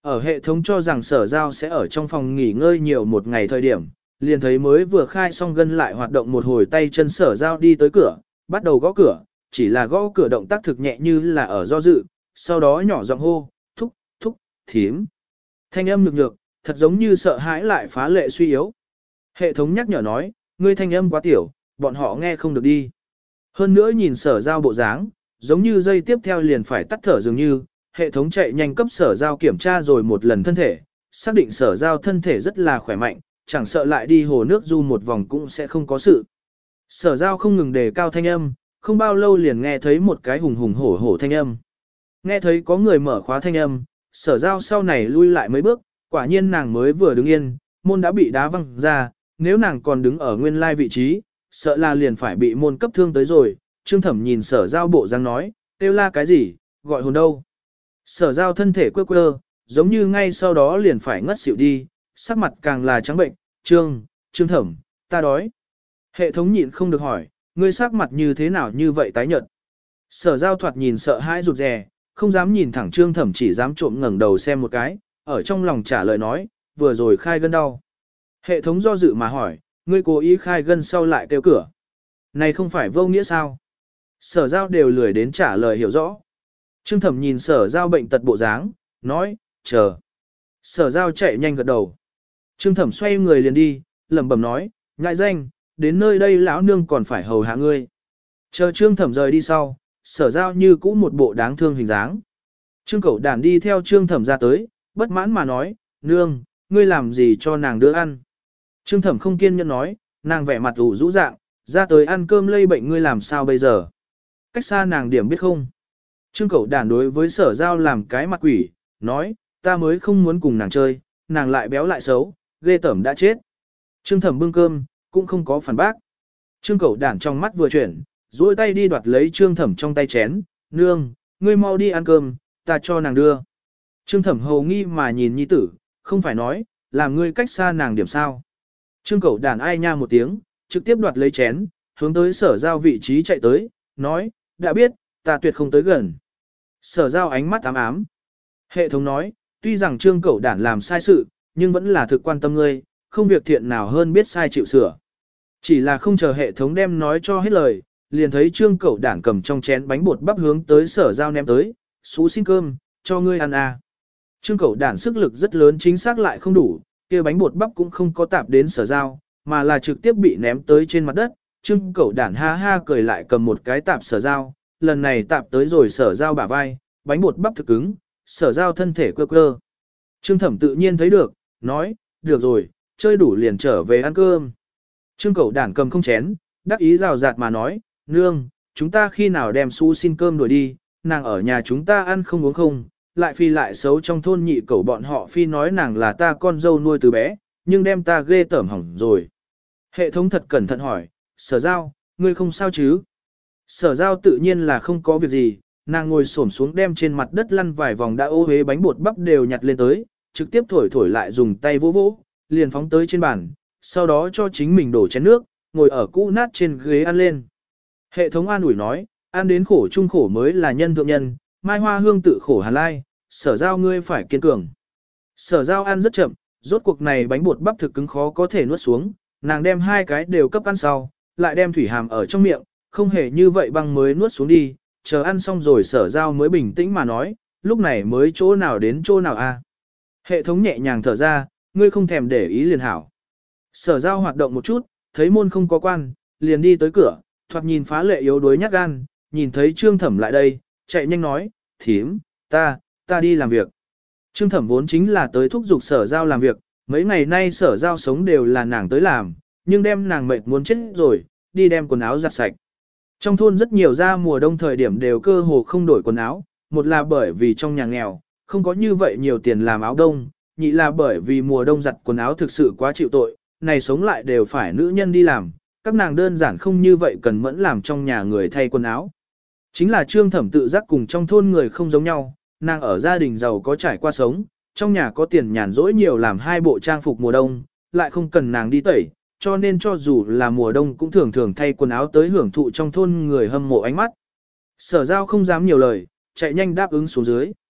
Ở hệ thống cho rằng sở giao sẽ ở trong phòng nghỉ ngơi nhiều một ngày thời điểm, liền thấy mới vừa khai xong gân lại hoạt động một hồi tay chân sở giao đi tới cửa, bắt đầu gõ cửa, chỉ là gõ cửa động tác thực nhẹ như là ở do dự, sau đó nhỏ giọng hô, thúc, thúc, thím. Thanh âm nhược nhược, thật giống như sợ hãi lại phá lệ suy yếu. Hệ thống nhắc nhở nói, ngươi thanh âm quá tiểu, bọn họ nghe không được đi. Hơn nữa nhìn sở giao bộ dáng, giống như dây tiếp theo liền phải tắt thở dường như, hệ thống chạy nhanh cấp sở giao kiểm tra rồi một lần thân thể, xác định sở giao thân thể rất là khỏe mạnh, chẳng sợ lại đi hồ nước du một vòng cũng sẽ không có sự. Sở giao không ngừng đề cao thanh âm, không bao lâu liền nghe thấy một cái hùng hùng hổ hổ thanh âm. Nghe thấy có người mở khóa thanh âm, sở giao sau này lui lại mấy bước, quả nhiên nàng mới vừa đứng yên, môn đã bị đá văng ra, nếu nàng còn đứng ở nguyên lai vị trí, sợ là liền phải bị môn cấp thương tới rồi. Trương Thẩm nhìn sở giao bộ dáng nói, kêu la cái gì, gọi hồn đâu. Sở giao thân thể quơ quơ, giống như ngay sau đó liền phải ngất xỉu đi, sắc mặt càng là trắng bệnh, Trương, Trương Thẩm, ta đói. Hệ thống nhịn không được hỏi, ngươi sắc mặt như thế nào như vậy tái nhợt. Sở giao thoạt nhìn sợ hãi rụt rè, không dám nhìn thẳng Trương Thẩm, chỉ dám trộm ngẩng đầu xem một cái, ở trong lòng trả lời nói, vừa rồi khai gân đau. Hệ thống do dự mà hỏi, ngươi cố ý khai gân sau lại kêu cửa. Này không phải vô nghĩa sao? Sở giao đều lười đến trả lời hiểu rõ. Trương Thẩm nhìn sở giao bệnh tật bộ dáng, nói, chờ. Sở giao chạy nhanh gật đầu. Trương Thẩm xoay người liền đi, lẩm bẩm nói, ngại danh, đến nơi đây lão nương còn phải hầu hạ ngươi. Chờ Trương Thẩm rời đi sau, sở giao như cũ một bộ đáng thương hình dáng. Trương Cẩu Đản đi theo Trương Thẩm ra tới, bất mãn mà nói, nương, ngươi làm gì cho nàng đưa ăn. Trương Thẩm không kiên nhẫn nói, nàng vẻ mặt ủ rũ dạng, ra tới ăn cơm lây bệnh ngươi làm sao bây giờ. Cách xa nàng điểm biết không. Trương Cẩu Đản đối với sở giao làm cái mặt quỷ, nói, ta mới không muốn cùng nàng chơi, nàng lại béo lại xấu, ghê tởm đã chết. Trương Thẩm bưng cơm, cũng không có phản bác. Trương Cẩu Đản trong mắt vừa chuyển, duỗi tay đi đoạt lấy Trương Thẩm trong tay chén, nương, ngươi mau đi ăn cơm, ta cho nàng đưa. Trương Thẩm hầu nghi mà nhìn nhi tử, không phải nói, làm ngươi cách xa nàng điểm sao. Trương Cẩu Đản ai nha một tiếng, trực tiếp đoạt lấy chén, hướng tới sở giao vị trí chạy tới, nói, đã biết, ta tuyệt không tới gần. Sở giao ánh mắt ám ám. Hệ thống nói, tuy rằng Trương Cẩu Đản làm sai sự, nhưng vẫn là thực quan tâm ngươi, không việc thiện nào hơn biết sai chịu sửa. Chỉ là không chờ hệ thống đem nói cho hết lời, liền thấy Trương Cẩu Đản cầm trong chén bánh bột bắp hướng tới sở giao ném tới, xú xin cơm, cho ngươi ăn à. Trương Cẩu Đản sức lực rất lớn chính xác lại không đủ, kia bánh bột bắp cũng không có tạp đến sở giao, mà là trực tiếp bị ném tới trên mặt đất. Trương Cẩu Đản ha ha cười lại cầm một cái tạp sở giao, lần này tạp tới rồi sở giao bả vai, bánh bột bắp thực cứng, sở giao thân thể quơ quơ. Trương Thẩm tự nhiên thấy được, nói, được rồi, chơi đủ liền trở về ăn cơm. Trương Cẩu Đản cầm không chén, đắc ý rào rạt mà nói, nương, chúng ta khi nào đem su xin cơm đuổi đi, nàng ở nhà chúng ta ăn không uống không, lại phi lại xấu trong thôn nhị cẩu bọn họ phi nói nàng là ta con dâu nuôi từ bé, nhưng đem ta ghê tởm hỏng rồi. Hệ thống thật cẩn thận hỏi, sở giao, ngươi không sao chứ? Sở giao tự nhiên là không có việc gì, nàng ngồi xổm xuống đem trên mặt đất lăn vài vòng đã ô hế bánh bột bắp đều nhặt lên tới, trực tiếp thổi thổi lại dùng tay vỗ vỗ, liền phóng tới trên bàn, sau đó cho chính mình đổ chén nước, ngồi ở cũ nát trên ghế ăn lên. Hệ thống an ủi nói, ăn đến khổ chung khổ mới là nhân thượng nhân, mai hoa hương tự khổ hàn lai, sở giao ngươi phải kiên cường. Sở giao ăn rất chậm, rốt cuộc này bánh bột bắp thực cứng khó có thể nuốt xuống, nàng đem hai cái đều cấp ăn sau, lại đem thủy hàm ở trong miệng, không hề như vậy băng mới nuốt xuống đi, chờ ăn xong rồi sở giao mới bình tĩnh mà nói, lúc này mới chỗ nào đến chỗ nào a? Hệ thống nhẹ nhàng thở ra, ngươi không thèm để ý liền hảo. Sở giao hoạt động một chút, thấy môn không có quan, liền đi tới cửa, thoạt nhìn phá lệ yếu đuối nhát gan, nhìn thấy Trương Thẩm lại đây, chạy nhanh nói, thím, ta, ta đi làm việc. Trương Thẩm vốn chính là tới thúc giục sở giao làm việc, mấy ngày nay sở giao sống đều là nàng tới làm, nhưng đem nàng mệt muốn chết rồi, đi đem quần áo giặt sạch. Trong thôn rất nhiều ra mùa đông thời điểm đều cơ hồ không đổi quần áo, một là bởi vì trong nhà nghèo, không có như vậy nhiều tiền làm áo đông, nhị là bởi vì mùa đông giặt quần áo thực sự quá chịu tội, này sống lại đều phải nữ nhân đi làm, các nàng đơn giản không như vậy cần mẫn làm trong nhà người thay quần áo. Chính là Trương Thẩm tự giác cùng trong thôn người không giống nhau, nàng ở gia đình giàu có trải qua sống, trong nhà có tiền nhàn rỗi nhiều làm hai bộ trang phục mùa đông, lại không cần nàng đi tẩy, cho nên cho dù là mùa đông cũng thường thường thay quần áo tới hưởng thụ trong thôn người hâm mộ ánh mắt. Sở giao không dám nhiều lời, chạy nhanh đáp ứng xuống dưới.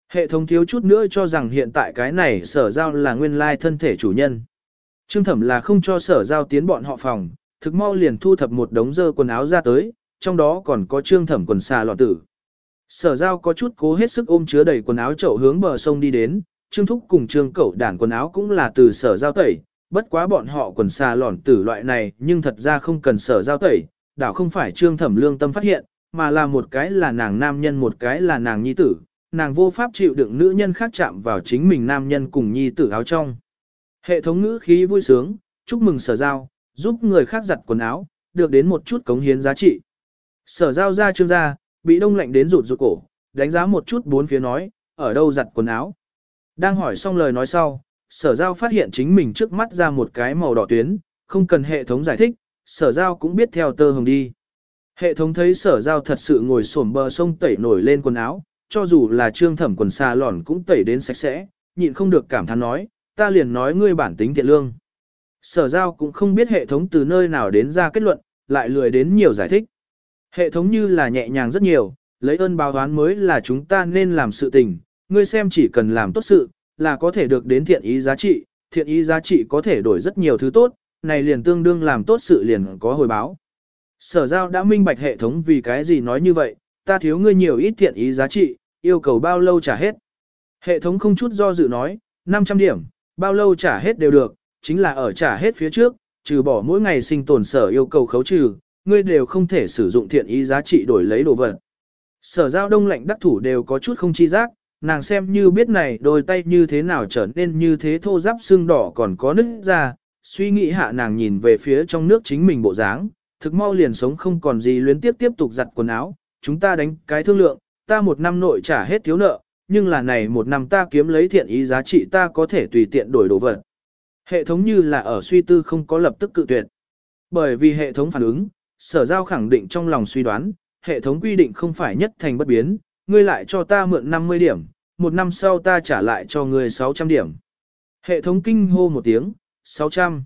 Hệ thống thiếu chút nữa cho rằng hiện tại cái này sở giao là nguyên lai thân thể chủ nhân. Trương Thẩm là không cho sở giao tiến bọn họ phòng, thực mau liền thu thập một đống dơ quần áo ra tới, trong đó còn có Trương Thẩm quần xà lọ tử. Sở giao có chút cố hết sức ôm chứa đầy quần áo chậu hướng bờ sông đi đến, Trương Thúc cùng Trương Cẩu đản quần áo cũng là từ sở giao tẩy, bất quá bọn họ quần xà lỏn tử loại này nhưng thật ra không cần sở giao tẩy, đảo không phải Trương Thẩm lương tâm phát hiện, mà là một cái là nàng nam nhân một cái là nàng nhi tử, nàng vô pháp chịu đựng nữ nhân khác chạm vào chính mình nam nhân cùng nhi tử áo trong. Hệ thống ngữ khí vui sướng, chúc mừng sở giao, giúp người khác giặt quần áo, được đến một chút cống hiến giá trị. Sở giao ra Trương ra, bị đông lạnh đến rụt rụt cổ, đánh giá một chút bốn phía nói, ở đâu giặt quần áo. Đang hỏi xong lời nói sau, sở giao phát hiện chính mình trước mắt ra một cái màu đỏ tuyến, không cần hệ thống giải thích, sở giao cũng biết theo tơ hồng đi. Hệ thống thấy sở giao thật sự ngồi xổm bờ sông tẩy nổi lên quần áo, cho dù là Trương Thẩm quần xà lỏn cũng tẩy đến sạch sẽ, nhịn không được cảm thán nói, ta liền nói ngươi bản tính thiện lương. Sở giao cũng không biết hệ thống từ nơi nào đến ra kết luận, lại lười đến nhiều giải thích. Hệ thống như là nhẹ nhàng rất nhiều, lấy ơn báo oán mới là chúng ta nên làm sự tình, ngươi xem chỉ cần làm tốt sự, là có thể được đến thiện ý giá trị, thiện ý giá trị có thể đổi rất nhiều thứ tốt, này liền tương đương làm tốt sự liền có hồi báo. Sở giao đã minh bạch hệ thống vì cái gì nói như vậy, ta thiếu ngươi nhiều ít thiện ý giá trị, yêu cầu bao lâu trả hết. Hệ thống không chút do dự nói, năm trăm điểm, bao lâu trả hết đều được, chính là ở trả hết phía trước, trừ bỏ mỗi ngày sinh tồn sở yêu cầu khấu trừ, ngươi đều không thể sử dụng thiện ý giá trị đổi lấy đồ vật. Sở giao đông lạnh đắc thủ đều có chút không chi giác, nàng xem như biết này đôi tay như thế nào trở nên như thế thô ráp xương đỏ còn có nứt ra, suy nghĩ hạ nàng nhìn về phía trong nước chính mình bộ dáng, thực mau liền sống không còn gì luyến tiếp tiếp tục giặt quần áo, chúng ta đánh cái thương lượng, ta một năm nội trả hết thiếu nợ, nhưng là này một năm ta kiếm lấy thiện ý giá trị ta có thể tùy tiện đổi đồ vật. Hệ thống như là ở suy tư không có lập tức cự tuyệt. Bởi vì hệ thống phản ứng, sở giao khẳng định trong lòng suy đoán, hệ thống quy định không phải nhất thành bất biến, ngươi lại cho ta mượn năm mươi điểm, một năm sau ta trả lại cho ngươi sáu trăm điểm. Hệ thống kinh hô một tiếng, sáu trăm.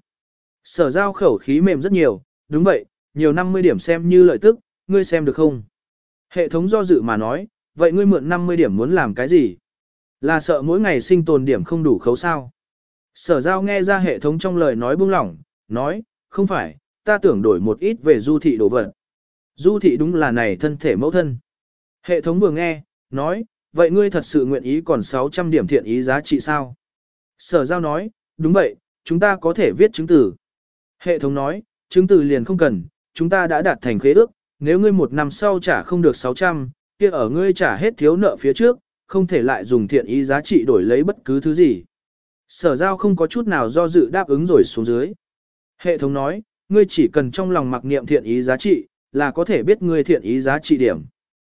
Sở giao khẩu khí mềm rất nhiều, đúng vậy, nhiều năm mươi điểm xem như lợi tức, ngươi xem được không? Hệ thống do dự mà nói, vậy ngươi mượn năm mươi điểm muốn làm cái gì? Là sợ mỗi ngày sinh tồn điểm không đủ khấu sao? Sở giao nghe ra hệ thống trong lời nói buông lỏng, nói, không phải, ta tưởng đổi một ít về du thị đồ vật. Du thị đúng là này thân thể mẫu thân. Hệ thống vừa nghe, nói, vậy ngươi thật sự nguyện ý còn sáu trăm điểm thiện ý giá trị sao? Sở giao nói, đúng vậy, chúng ta có thể viết chứng từ. Hệ thống nói, chứng từ liền không cần, chúng ta đã đạt thành khế ước, nếu ngươi một năm sau trả không được sáu trăm, kia ở ngươi trả hết thiếu nợ phía trước, không thể lại dùng thiện ý giá trị đổi lấy bất cứ thứ gì. Sở giao không có chút nào do dự đáp ứng rồi xuống dưới. Hệ thống nói, ngươi chỉ cần trong lòng mặc niệm thiện ý giá trị, là có thể biết ngươi thiện ý giá trị điểm.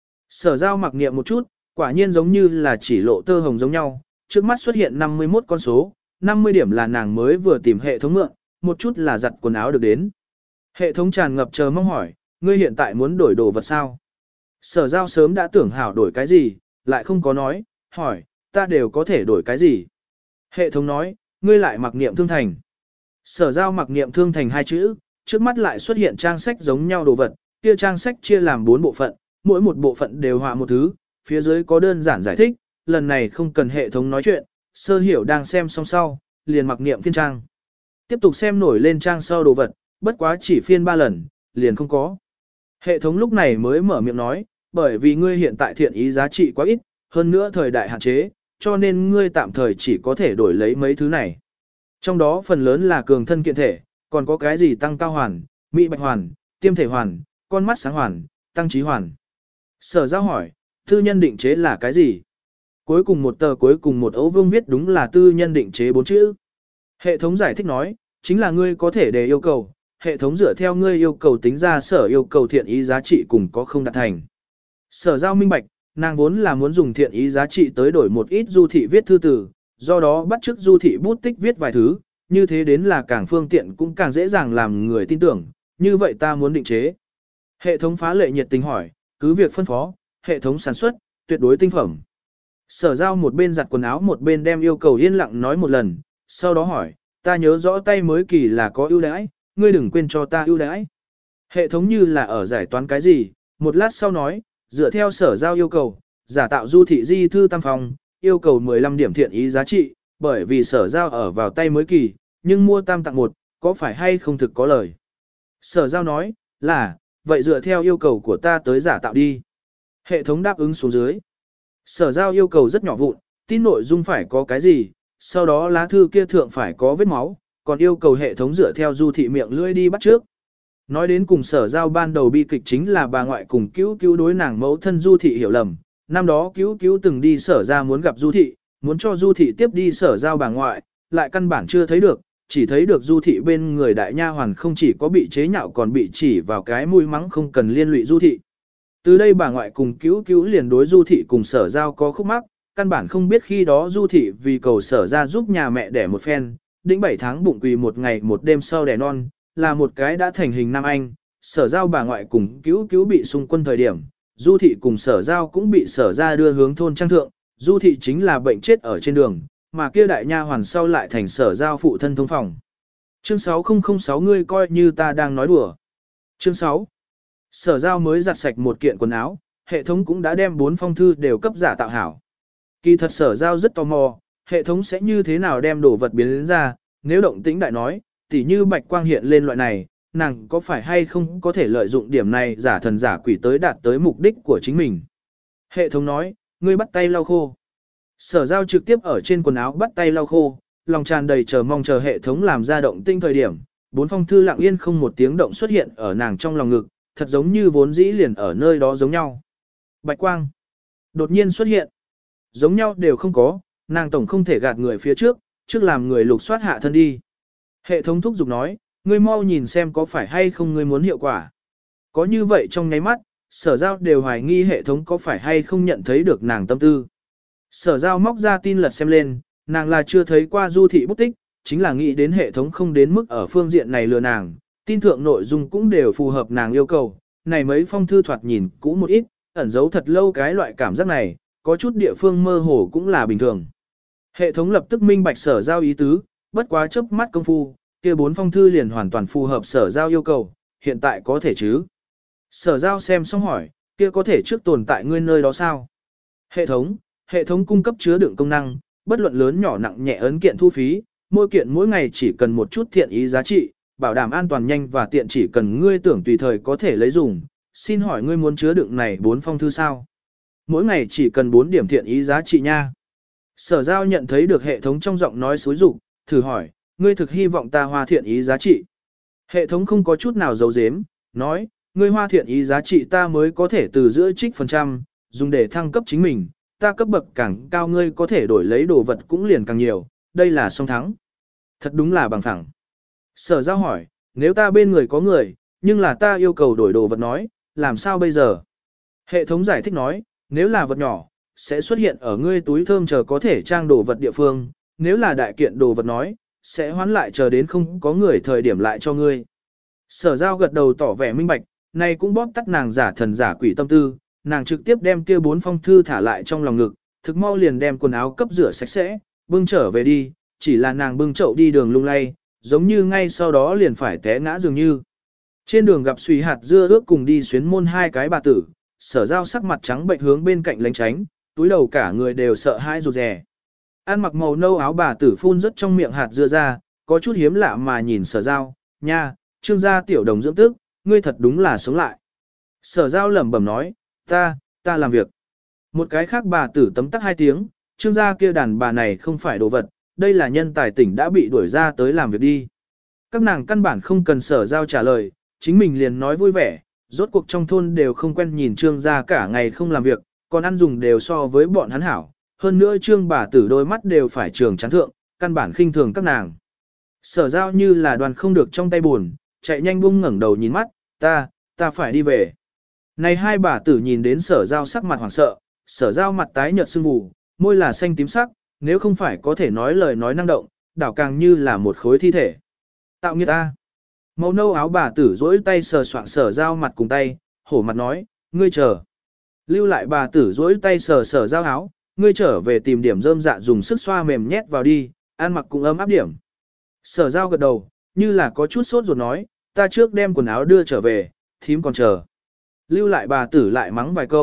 Sở giao mặc niệm một chút, quả nhiên giống như là chỉ lộ tơ hồng giống nhau, trước mắt xuất hiện năm mươi mốt con số, năm mươi điểm là nàng mới vừa tìm hệ thống mượn, một chút là giặt quần áo được đến. Hệ thống tràn ngập chờ mong hỏi, ngươi hiện tại muốn đổi đồ vật sao? Sở giao sớm đã tưởng hảo đổi cái gì, lại không có nói, hỏi, ta đều có thể đổi cái gì? Hệ thống nói, ngươi lại mặc niệm thương thành. Sở giao mặc niệm thương thành hai chữ, trước mắt lại xuất hiện trang sách giống nhau đồ vật, kia trang sách chia làm bốn bộ phận, mỗi một bộ phận đều họa một thứ, phía dưới có đơn giản giải thích, lần này không cần hệ thống nói chuyện, sơ hiểu đang xem xong sau, liền mặc niệm phiên trang. Tiếp tục xem nổi lên trang sau đồ vật, bất quá chỉ phiên ba lần, liền không có. Hệ thống lúc này mới mở miệng nói, bởi vì ngươi hiện tại thiện ý giá trị quá ít, hơn nữa thời đại hạn chế, cho nên ngươi tạm thời chỉ có thể đổi lấy mấy thứ này. Trong đó phần lớn là cường thân kiện thể, còn có cái gì tăng cao hoàn, mỹ bạch hoàn, tiêm thể hoàn, con mắt sáng hoàn, tăng trí hoàn. Sở giao hỏi, tư nhân định chế là cái gì? Cuối cùng một tờ cuối cùng một ấu vương viết đúng là tư nhân định chế bốn chữ. Hệ thống giải thích nói, chính là ngươi có thể đề yêu cầu, hệ thống dựa theo ngươi yêu cầu tính ra sở yêu cầu thiện ý giá trị cùng có không đạt thành. Sở giao minh bạch, nàng vốn là muốn dùng thiện ý giá trị tới đổi một ít du thị viết thư từ, do đó bắt chước du thị bút tích viết vài thứ, như thế đến là càng phương tiện cũng càng dễ dàng làm người tin tưởng, như vậy ta muốn định chế. Hệ thống phá lệ nhiệt tình hỏi, cứ việc phân phó, hệ thống sản xuất, tuyệt đối tinh phẩm. Sở giao một bên giặt quần áo một bên đem yêu cầu yên lặng nói một lần, sau đó hỏi, ta nhớ rõ tay mới kỳ là có ưu đãi, ngươi đừng quên cho ta ưu đãi. Hệ thống như là ở giải toán cái gì, một lát sau nói, dựa theo sở giao yêu cầu, giả tạo du thị di thư tam phòng, yêu cầu mười lăm điểm thiện ý giá trị, bởi vì sở giao ở vào tay mới kỳ, nhưng mua tam tặng một, có phải hay không thực có lời. Sở giao nói, là, vậy dựa theo yêu cầu của ta tới giả tạo đi. Hệ thống đáp ứng xuống dưới. Sở giao yêu cầu rất nhỏ vụn, tin nội dung phải có cái gì, sau đó lá thư kia thượng phải có vết máu, còn yêu cầu hệ thống dựa theo du thị miệng lưỡi đi bắt trước. Nói đến cùng sở giao ban đầu bi kịch chính là bà ngoại cùng cứu cứu đối nàng mẫu thân du thị hiểu lầm. Năm đó cứu cứu từng đi sở ra muốn gặp du thị, muốn cho du thị tiếp đi sở giao bà ngoại, lại căn bản chưa thấy được, chỉ thấy được du thị bên người đại nha hoàn không chỉ có bị chế nhạo còn bị chỉ vào cái mũi mắng không cần liên lụy du thị. Từ đây bà ngoại cùng cứu cứu liền đối du thị cùng sở giao có khúc mắc, căn bản không biết khi đó du thị vì cầu sở ra giúp nhà mẹ đẻ một phen, đĩnh bảy tháng bụng quỳ một ngày một đêm sau đẻ non, là một cái đã thành hình nam anh, sở giao bà ngoại cùng cứu cứu bị xung quân thời điểm, du thị cùng sở giao cũng bị sở ra đưa hướng thôn trang thượng, du thị chính là bệnh chết ở trên đường, mà kia đại nha hoàn sau lại thành sở giao phụ thân thông phòng. Chương sáu không sáu ngươi coi như ta đang nói đùa. Chương sáu. Sở giao mới giặt sạch một kiện quần áo, hệ thống cũng đã đem bốn phong thư đều cấp giả tạo hảo. Kỳ thật sở giao rất tò mò, hệ thống sẽ như thế nào đem đồ vật biến đến ra, nếu động tĩnh đại nói, tỉ như bạch quang hiện lên loại này, nàng có phải hay không có thể lợi dụng điểm này giả thần giả quỷ tới đạt tới mục đích của chính mình. Hệ thống nói, ngươi bắt tay lau khô. Sở giao trực tiếp ở trên quần áo bắt tay lau khô, lòng tràn đầy chờ mong chờ hệ thống làm ra động tinh thời điểm, bốn phong thư lặng yên không một tiếng động xuất hiện ở nàng trong lòng ngực, thật giống như vốn dĩ liền ở nơi đó giống nhau. Bạch quang đột nhiên xuất hiện, giống nhau đều không có, nàng tổng không thể gạt người phía trước, trước làm người lục soát hạ thân đi. Hệ thống thúc giục nói, ngươi mau nhìn xem có phải hay không ngươi muốn hiệu quả. Có như vậy trong nháy mắt, sở giao đều hoài nghi hệ thống có phải hay không nhận thấy được nàng tâm tư. Sở giao móc ra tin lật xem lên, nàng là chưa thấy qua du thị bút tích, chính là nghĩ đến hệ thống không đến mức ở phương diện này lừa nàng, tin thượng nội dung cũng đều phù hợp nàng yêu cầu. Này mấy phong thư thoạt nhìn cũ một ít, ẩn giấu thật lâu cái loại cảm giác này, có chút địa phương mơ hồ cũng là bình thường. Hệ thống lập tức minh bạch sở giao ý tứ, bất quá chớp mắt công phu, kia bốn phong thư liền hoàn toàn phù hợp sở giao yêu cầu, hiện tại có thể chứ. Sở giao xem xong hỏi, kia có thể trước tồn tại ngươi nơi đó sao? Hệ thống, hệ thống cung cấp chứa đựng công năng, bất luận lớn nhỏ nặng nhẹ ấn kiện thu phí, mỗi kiện mỗi ngày chỉ cần một chút thiện ý giá trị, bảo đảm an toàn nhanh và tiện chỉ cần ngươi tưởng tùy thời có thể lấy dùng. Xin hỏi ngươi muốn chứa đựng này bốn phong thư sao? Mỗi ngày chỉ cần bốn điểm thiện ý giá trị nha. Sở giao nhận thấy được hệ thống trong giọng nói xối rụng, thử hỏi, ngươi thực hy vọng ta hoa thiện ý giá trị. Hệ thống không có chút nào giấu giếm, nói, ngươi hoa thiện ý giá trị ta mới có thể từ giữa trích phần trăm, dùng để thăng cấp chính mình, ta cấp bậc càng cao ngươi có thể đổi lấy đồ vật cũng liền càng nhiều, đây là song thắng. Thật đúng là bằng phẳng. Sở giao hỏi, nếu ta bên người có người, nhưng là ta yêu cầu đổi đồ vật nói, làm sao bây giờ? Hệ thống giải thích nói, nếu là vật nhỏ, sẽ xuất hiện ở ngươi túi thơm chờ có thể trang đồ vật địa phương, nếu là đại kiện đồ vật nói, sẽ hoán lại chờ đến không có người thời điểm lại cho ngươi. Sở giao gật đầu tỏ vẻ minh bạch, này cũng bóp tắt nàng giả thần giả quỷ tâm tư, nàng trực tiếp đem kia bốn phong thư thả lại trong lòng ngực, thực mau liền đem quần áo cấp rửa sạch sẽ, bưng trở về đi, chỉ là nàng bưng chậu đi đường lung lay, giống như ngay sau đó liền phải té ngã dường như. Trên đường gặp Suy hạt dưa ước cùng đi xuyến môn hai cái bà tử, sở giao sắc mặt trắng bệnh hướng bên cạnh lánh tránh, túi đầu cả người đều sợ hãi rụt rè. Ăn mặc màu nâu áo bà tử phun rất trong miệng hạt dưa ra, có chút hiếm lạ mà nhìn sở giao, nha, trương gia tiểu đồng dưỡng tức, ngươi thật đúng là sống lại. Sở giao lẩm bẩm nói, ta, ta làm việc. Một cái khác bà tử tấm tắc hai tiếng, trương gia kia đàn bà này không phải đồ vật, đây là nhân tài tỉnh đã bị đuổi ra tới làm việc đi. Các nàng căn bản không cần sở giao trả lời, chính mình liền nói vui vẻ, rốt cuộc trong thôn đều không quen nhìn trương gia cả ngày không làm việc, còn ăn dùng đều so với bọn hắn hảo. Hơn nữa trương bà tử đôi mắt đều phải trường chán thượng, căn bản khinh thường các nàng. Sở giao như là đoàn không được trong tay buồn, chạy nhanh bung ngẩng đầu nhìn mắt, ta, ta phải đi về. Này hai bà tử nhìn đến sở giao sắc mặt hoảng sợ, sở giao mặt tái nhợt sưng vù, môi là xanh tím sắc, nếu không phải có thể nói lời nói năng động, đảo càng như là một khối thi thể. Tạo nghiệt ta. Màu nâu áo bà tử dỗi tay sờ soạng sở giao mặt cùng tay, hổ mặt nói, ngươi chờ. Lưu lại bà tử dỗi tay sờ sở giao áo, ngươi trở về tìm điểm rơm dạ dùng sức xoa mềm nhét vào đi, ăn mặc cũng ấm áp điểm. Sở giao gật đầu, như là có chút sốt ruột nói, ta trước đem quần áo đưa trở về, thím còn chờ. Lưu lại bà tử lại mắng vài câu,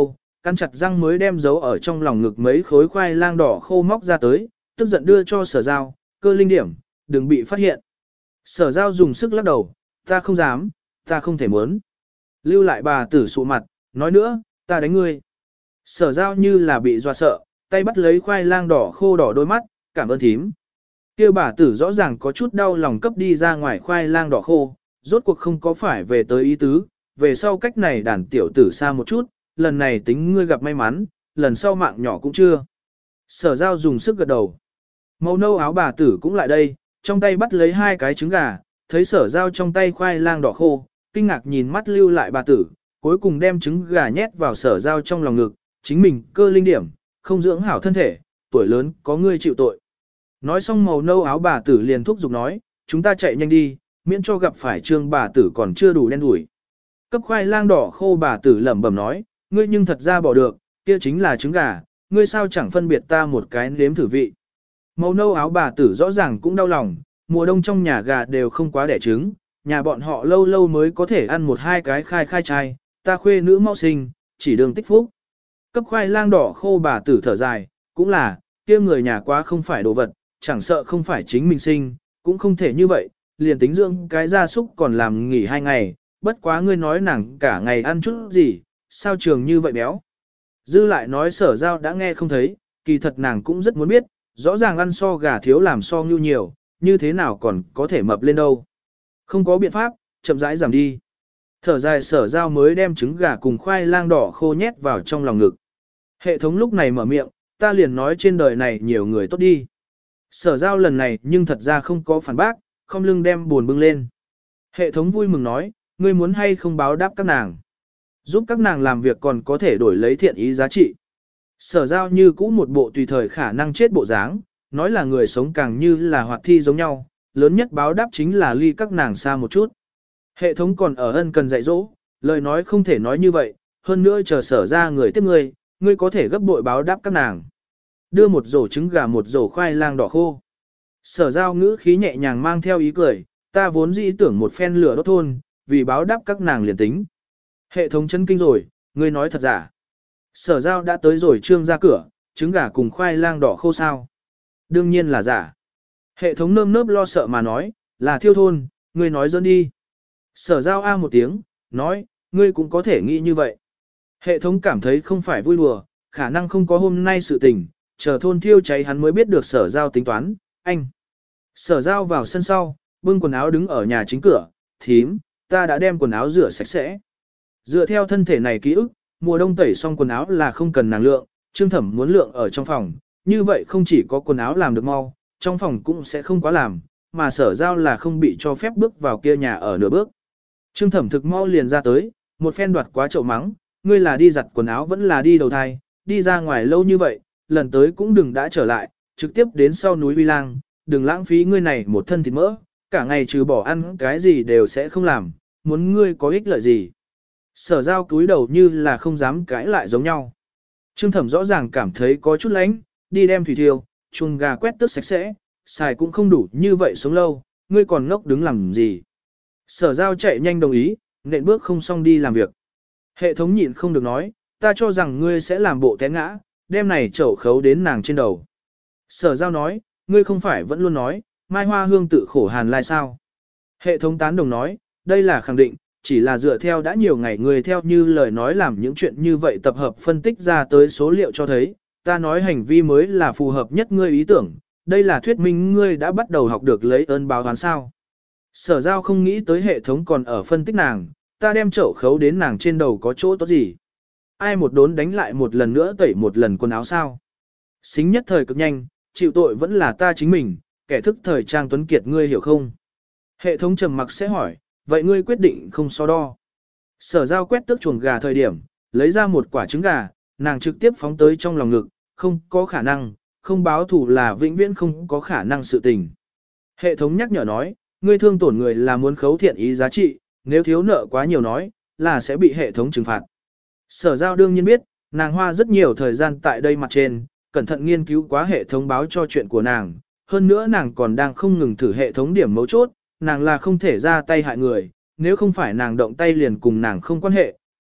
căn chặt răng mới đem giấu ở trong lòng ngực mấy khối khoai lang đỏ khô móc ra tới, tức giận đưa cho sở giao, cơ linh điểm, đừng bị phát hiện. Sở giao dùng sức lắc đầu, ta không dám, ta không thể muốn. Lưu lại bà tử sụ mặt, nói nữa, ta đánh ngươi. Sở giao như là bị dọa sợ, tay bắt lấy khoai lang đỏ khô đỏ đôi mắt, cảm ơn thím. Kêu bà tử rõ ràng có chút đau lòng cấp đi ra ngoài khoai lang đỏ khô, rốt cuộc không có phải về tới ý tứ, về sau cách này đàn tiểu tử xa một chút, lần này tính ngươi gặp may mắn, lần sau mạng nhỏ cũng chưa. Sở giao dùng sức gật đầu. Màu nâu áo bà tử cũng lại đây, trong tay bắt lấy hai cái trứng gà, thấy sở giao trong tay khoai lang đỏ khô, kinh ngạc nhìn mắt lưu lại bà tử, cuối cùng đem trứng gà nhét vào sở giao trong lòng ngực, chính mình cơ linh điểm, không dưỡng hảo thân thể, tuổi lớn có ngươi chịu tội. Nói xong màu nâu áo bà tử liền thúc giục nói, chúng ta chạy nhanh đi, miễn cho gặp phải trương bà tử còn chưa đủ đen đủi. Cấp khoai lang đỏ khô bà tử lẩm bẩm nói, ngươi nhưng thật ra bỏ được, kia chính là trứng gà, ngươi sao chẳng phân biệt ta một cái nếm thử vị. Màu nâu áo bà tử rõ ràng cũng đau lòng, mùa đông trong nhà gà đều không quá đẻ trứng, nhà bọn họ lâu lâu mới có thể ăn một hai cái khai khai trai, ta khuê nữ mau sinh, chỉ đường tích phúc. Cấp khoai lang đỏ khô bà tử thở dài, cũng là, kia người nhà quá không phải đồ vật, chẳng sợ không phải chính mình sinh, cũng không thể như vậy, liền tính dưỡng cái gia súc còn làm nghỉ hai ngày, bất quá ngươi nói nàng cả ngày ăn chút gì, sao trường như vậy béo. Dư lại nói sở giao đã nghe không thấy, kỳ thật nàng cũng rất muốn biết, rõ ràng ăn so gà thiếu làm so ngưu nhiều, như thế nào còn có thể mập lên đâu. Không có biện pháp, chậm rãi giảm đi. Thở dài sở giao mới đem trứng gà cùng khoai lang đỏ khô nhét vào trong lòng ngực. Hệ thống lúc này mở miệng, ta liền nói trên đời này nhiều người tốt đi. Sở giao lần này nhưng thật ra không có phản bác, không lưng đem buồn bưng lên. Hệ thống vui mừng nói, ngươi muốn hay không báo đáp các nàng. Giúp các nàng làm việc còn có thể đổi lấy thiện ý giá trị. Sở giao như cũ một bộ tùy thời khả năng chết bộ dáng, nói là người sống càng như là hoạt thi giống nhau, lớn nhất báo đáp chính là ly các nàng xa một chút. Hệ thống còn ở ân cần dạy dỗ, lời nói không thể nói như vậy, hơn nữa chờ sở ra người tiếp ngươi, ngươi có thể gấp bội báo đáp các nàng. Đưa một rổ trứng gà một rổ khoai lang đỏ khô. Sở giao ngữ khí nhẹ nhàng mang theo ý cười, ta vốn dĩ tưởng một phen lửa đốt thôn, vì báo đáp các nàng liền tính. Hệ thống chân kinh rồi, ngươi nói thật giả. Sở giao đã tới rồi trương ra cửa, trứng gà cùng khoai lang đỏ khô sao. Đương nhiên là giả. Hệ thống nơm nớp lo sợ mà nói, là thiêu thôn, ngươi nói dẫn đi. Sở giao a một tiếng, nói, ngươi cũng có thể nghĩ như vậy. Hệ thống cảm thấy không phải vui đùa, khả năng không có hôm nay sự tình, chờ thôn thiêu cháy hắn mới biết được sở giao tính toán, anh. Sở giao vào sân sau, bưng quần áo đứng ở nhà chính cửa, thím, ta đã đem quần áo rửa sạch sẽ. Dựa theo thân thể này ký ức, mùa đông tẩy xong quần áo là không cần nàng lượng, Trương Thẩm muốn lượng ở trong phòng, như vậy không chỉ có quần áo làm được mau, trong phòng cũng sẽ không quá làm, mà sở giao là không bị cho phép bước vào kia nhà ở nửa bước. Trương Thẩm thực mau liền ra tới, một phen đoạt quá chậu mắng, ngươi là đi giặt quần áo vẫn là đi đầu thai, đi ra ngoài lâu như vậy, lần tới cũng đừng đã trở lại, trực tiếp đến sau núi Vi Lang, đừng lãng phí ngươi này một thân thịt mỡ, cả ngày trừ bỏ ăn cái gì đều sẽ không làm, muốn ngươi có ích lợi gì. Sở giao cúi đầu như là không dám cãi lại giống nhau. Trương Thẩm rõ ràng cảm thấy có chút lánh, đi đem thủy thiêu, chuồng gà quét tước sạch sẽ, xài cũng không đủ như vậy sống lâu, ngươi còn ngốc đứng làm gì. Sở giao chạy nhanh đồng ý, nện bước không xong đi làm việc. Hệ thống nhịn không được nói, ta cho rằng ngươi sẽ làm bộ té ngã, đem này chậu khấu đến nàng trên đầu. Sở giao nói, ngươi không phải vẫn luôn nói, Mai Hoa Hương tự khổ hàn lai sao. Hệ thống tán đồng nói, đây là khẳng định, chỉ là dựa theo đã nhiều ngày người theo như lời nói làm những chuyện như vậy tập hợp phân tích ra tới số liệu cho thấy, ta nói hành vi mới là phù hợp nhất ngươi ý tưởng, đây là thuyết minh ngươi đã bắt đầu học được lấy ơn báo oán sao. Sở giao không nghĩ tới hệ thống còn ở phân tích nàng, ta đem chậu khấu đến nàng trên đầu có chỗ tốt gì. Ai một đốn đánh lại một lần nữa tẩy một lần quần áo sao. Xính nhất thời cực nhanh, chịu tội vẫn là ta chính mình, kẻ thức thời trang tuấn kiệt ngươi hiểu không. Hệ thống trầm mặc sẽ hỏi, vậy ngươi quyết định không so đo. Sở giao quét tước chuồng gà thời điểm, lấy ra một quả trứng gà, nàng trực tiếp phóng tới trong lòng ngực, không có khả năng, không báo thù là vĩnh viễn không có khả năng sự tình. Hệ thống nhắc nhở nói, ngươi thương tổn người là muốn khấu thiện ý giá trị, nếu thiếu nợ quá nhiều nói, là sẽ bị hệ thống trừng phạt. Sở giao đương nhiên biết, nàng hoa rất nhiều thời gian tại đây mặt trên, cẩn thận nghiên cứu quá hệ thống báo cho chuyện của nàng, hơn nữa nàng còn đang không ngừng thử hệ thống điểm mấu chốt, nàng là không thể ra tay hại người, nếu không phải nàng động tay liền cùng nàng không quan hệ,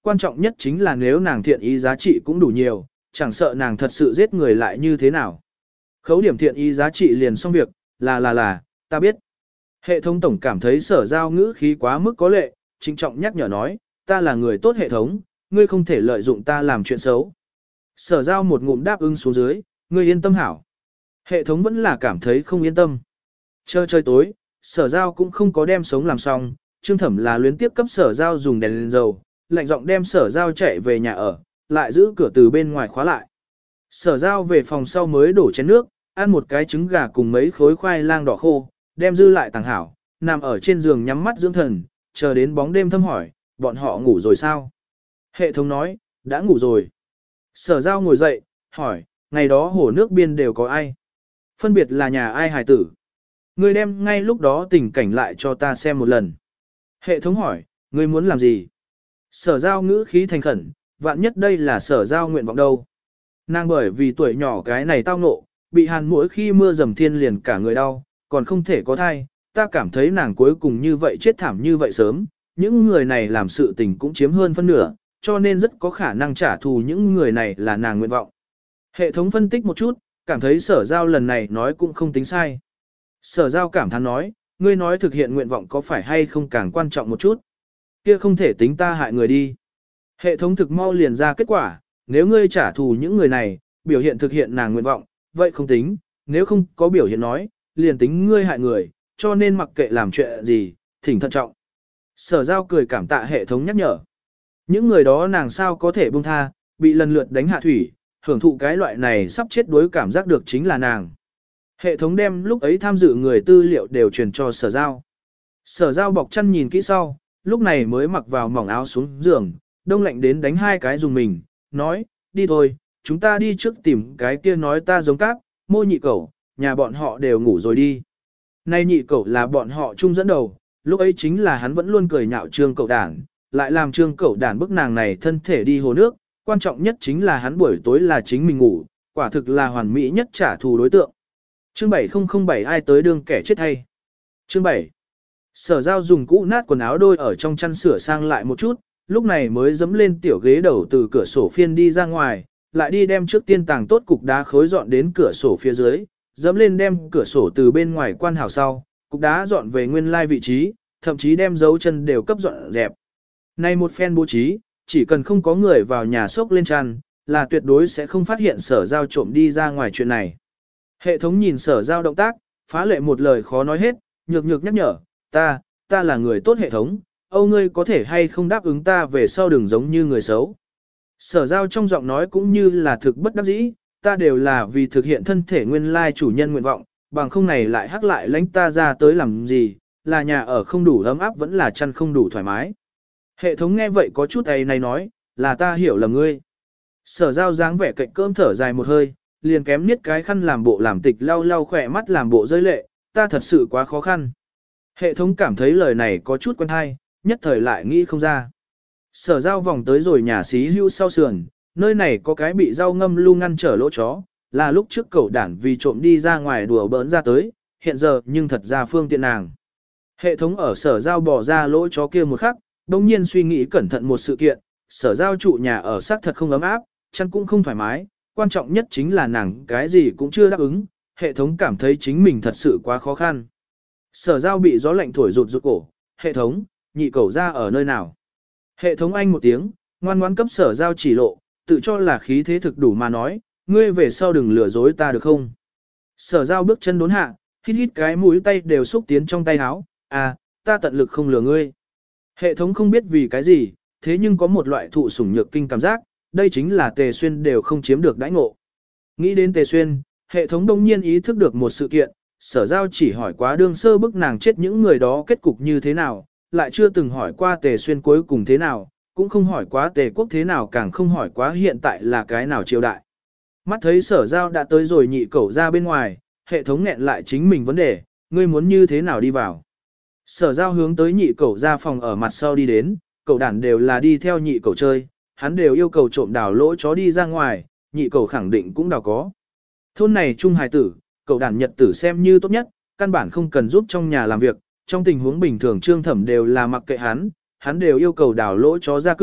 quan trọng nhất chính là nếu nàng thiện ý giá trị cũng đủ nhiều, chẳng sợ nàng thật sự giết người lại như thế nào. Khấu điểm thiện ý giá trị liền xong việc, là là là, ta biết. Hệ thống tổng cảm thấy sở giao ngữ khí quá mức có lệ, trịnh trọng nhắc nhở nói, ta là người tốt hệ thống, ngươi không thể lợi dụng ta làm chuyện xấu. Sở giao một ngụm đáp ứng xuống dưới, ngươi yên tâm hảo. Hệ thống vẫn là cảm thấy không yên tâm. Chơi chơi tối, sở giao cũng không có đem sống làm xong, Trương Thẩm là luyến tiếp cấp sở giao dùng đèn lên dầu, lạnh giọng đem sở giao chạy về nhà ở, lại giữ cửa từ bên ngoài khóa lại. Sở giao về phòng sau mới đổ chén nước, ăn một cái trứng gà cùng mấy khối khoai lang đỏ khô, đem dư lại tàng hảo, nằm ở trên giường nhắm mắt dưỡng thần, chờ đến bóng đêm thâm hỏi, bọn họ ngủ rồi sao? Hệ thống nói, đã ngủ rồi. Sở giao ngồi dậy, hỏi, ngày đó hồ nước biên đều có ai? Phân biệt là nhà ai hài tử? Ngươi đem ngay lúc đó tình cảnh lại cho ta xem một lần. Hệ thống hỏi, ngươi muốn làm gì? Sở giao ngữ khí thành khẩn, vạn nhất đây là sở giao nguyện vọng đâu. Nàng bởi vì tuổi nhỏ cái này tao ngộ, bị hàn mỗi khi mưa dầm thiên liền cả người đau, còn không thể có thai, ta cảm thấy nàng cuối cùng như vậy chết thảm như vậy sớm, những người này làm sự tình cũng chiếm hơn phân nửa, cho nên rất có khả năng trả thù những người này là nàng nguyện vọng. Hệ thống phân tích một chút, cảm thấy sở giao lần này nói cũng không tính sai. Sở giao cảm thán nói, ngươi nói thực hiện nguyện vọng có phải hay không càng quan trọng một chút. Kia không thể tính ta hại người đi. Hệ thống thực mau liền ra kết quả, nếu ngươi trả thù những người này, biểu hiện thực hiện nàng nguyện vọng, vậy không tính, nếu không có biểu hiện nói, liền tính ngươi hại người, cho nên mặc kệ làm chuyện gì, thỉnh thận trọng. Sở giao cười cảm tạ hệ thống nhắc nhở. Những người đó nàng sao có thể buông tha, bị lần lượt đánh hạ thủy, hưởng thụ cái loại này sắp chết đuối cảm giác được chính là nàng. Hệ thống đem lúc ấy tham dự người tư liệu đều truyền cho sở giao. Sở giao bọc chăn nhìn kỹ sau, lúc này mới mặc vào mỏng áo xuống giường, đông lạnh đến đánh hai cái dùng mình, nói, đi thôi, chúng ta đi trước tìm cái kia nói ta giống cáp, mô nhị cẩu, nhà bọn họ đều ngủ rồi đi. Nay nhị cẩu là bọn họ chung dẫn đầu, lúc ấy chính là hắn vẫn luôn cười nhạo trương cẩu đản, lại làm trương cẩu đản bức nàng này thân thể đi hồ nước, quan trọng nhất chính là hắn buổi tối là chính mình ngủ, quả thực là hoàn mỹ nhất trả thù đối tượng. Chương bảy không không bảy ai tới đương kẻ chết hay. Chương bảy. Sở giao dùng cũ nát quần áo đôi ở trong chăn sửa sang lại một chút, lúc này mới dẫm lên tiểu ghế đầu từ cửa sổ phiên đi ra ngoài, lại đi đem trước tiên tàng tốt cục đá khối dọn đến cửa sổ phía dưới, dẫm lên đem cửa sổ từ bên ngoài quan hảo sau, cục đá dọn về nguyên lai vị trí, thậm chí đem dấu chân đều cấp dọn dẹp. Này một phen bố trí, chỉ cần không có người vào nhà sốc lên chăn, là tuyệt đối sẽ không phát hiện sở giao trộm đi ra ngoài chuyện này. Hệ thống nhìn sở giao động tác, phá lệ một lời khó nói hết, nhược nhược nhắc nhở, ta, ta là người tốt hệ thống, âu ngươi có thể hay không đáp ứng ta về sau đừng giống như người xấu. Sở giao trong giọng nói cũng như là thực bất đắc dĩ, ta đều là vì thực hiện thân thể nguyên lai chủ nhân nguyện vọng, bằng không này lại hắc lại lánh ta ra tới làm gì, là nhà ở không đủ ấm áp vẫn là chăn không đủ thoải mái. Hệ thống nghe vậy có chút ấy này nói, là ta hiểu lầm ngươi. Sở giao dáng vẻ cạnh cơm thở dài một hơi, liền kém niết cái khăn làm bộ làm tịch lau lau khỏe mắt làm bộ rơi lệ, ta thật sự quá khó khăn. Hệ thống cảm thấy lời này có chút quen hay, nhất thời lại nghĩ không ra. Sở giao vòng tới rồi nhà xí hưu sau sườn, nơi này có cái bị rau ngâm lu ngăn trở lỗ chó, là lúc trước cẩu đản vì trộm đi ra ngoài đùa bỡn ra tới, hiện giờ nhưng thật ra phương tiện nàng. Hệ thống ở sở giao bỏ ra lỗ chó kia một khắc, đồng nhiên suy nghĩ cẩn thận một sự kiện, sở giao trụ nhà ở xác thật không ấm áp, chăn cũng không thoải mái, quan trọng nhất chính là nàng cái gì cũng chưa đáp ứng, hệ thống cảm thấy chính mình thật sự quá khó khăn. Sở giao bị gió lạnh thổi rụt rụt cổ, hệ thống, nhị cẩu ra ở nơi nào? Hệ thống anh một tiếng, ngoan ngoãn cấp sở giao chỉ lộ, tự cho là khí thế thực đủ mà nói, ngươi về sau đừng lừa dối ta được không? Sở giao bước chân đốn hạ, hít hít cái mũi tay đều xúc tiến trong tay áo, à, ta tận lực không lừa ngươi. Hệ thống không biết vì cái gì, thế nhưng có một loại thụ sủng nhược kinh cảm giác, đây chính là Tề Xuyên đều không chiếm được đãi ngộ. Nghĩ đến Tề Xuyên, hệ thống đông nhiên ý thức được một sự kiện, sở giao chỉ hỏi quá đương sơ bức nàng chết những người đó kết cục như thế nào, lại chưa từng hỏi qua Tề Xuyên cuối cùng thế nào, cũng không hỏi quá Tề Quốc thế nào, càng không hỏi quá hiện tại là cái nào triều đại. Mắt thấy sở giao đã tới rồi nhị cẩu ra bên ngoài, hệ thống nghẹn lại chính mình vấn đề, ngươi muốn như thế nào đi vào. Sở giao hướng tới nhị cẩu ra phòng ở mặt sau đi đến, cẩu đản đều là đi theo nhị cẩu chơi, hắn đều yêu cầu trộm đào lỗ chó đi ra ngoài, nhị cẩu khẳng định cũng đào có. Thôn này trung hài tử, cẩu đản nhật tử xem như tốt nhất, căn bản không cần giúp trong nhà làm việc, trong tình huống bình thường Trương Thẩm đều là mặc kệ hắn, hắn đều yêu cầu đào lỗ chó ra cửa,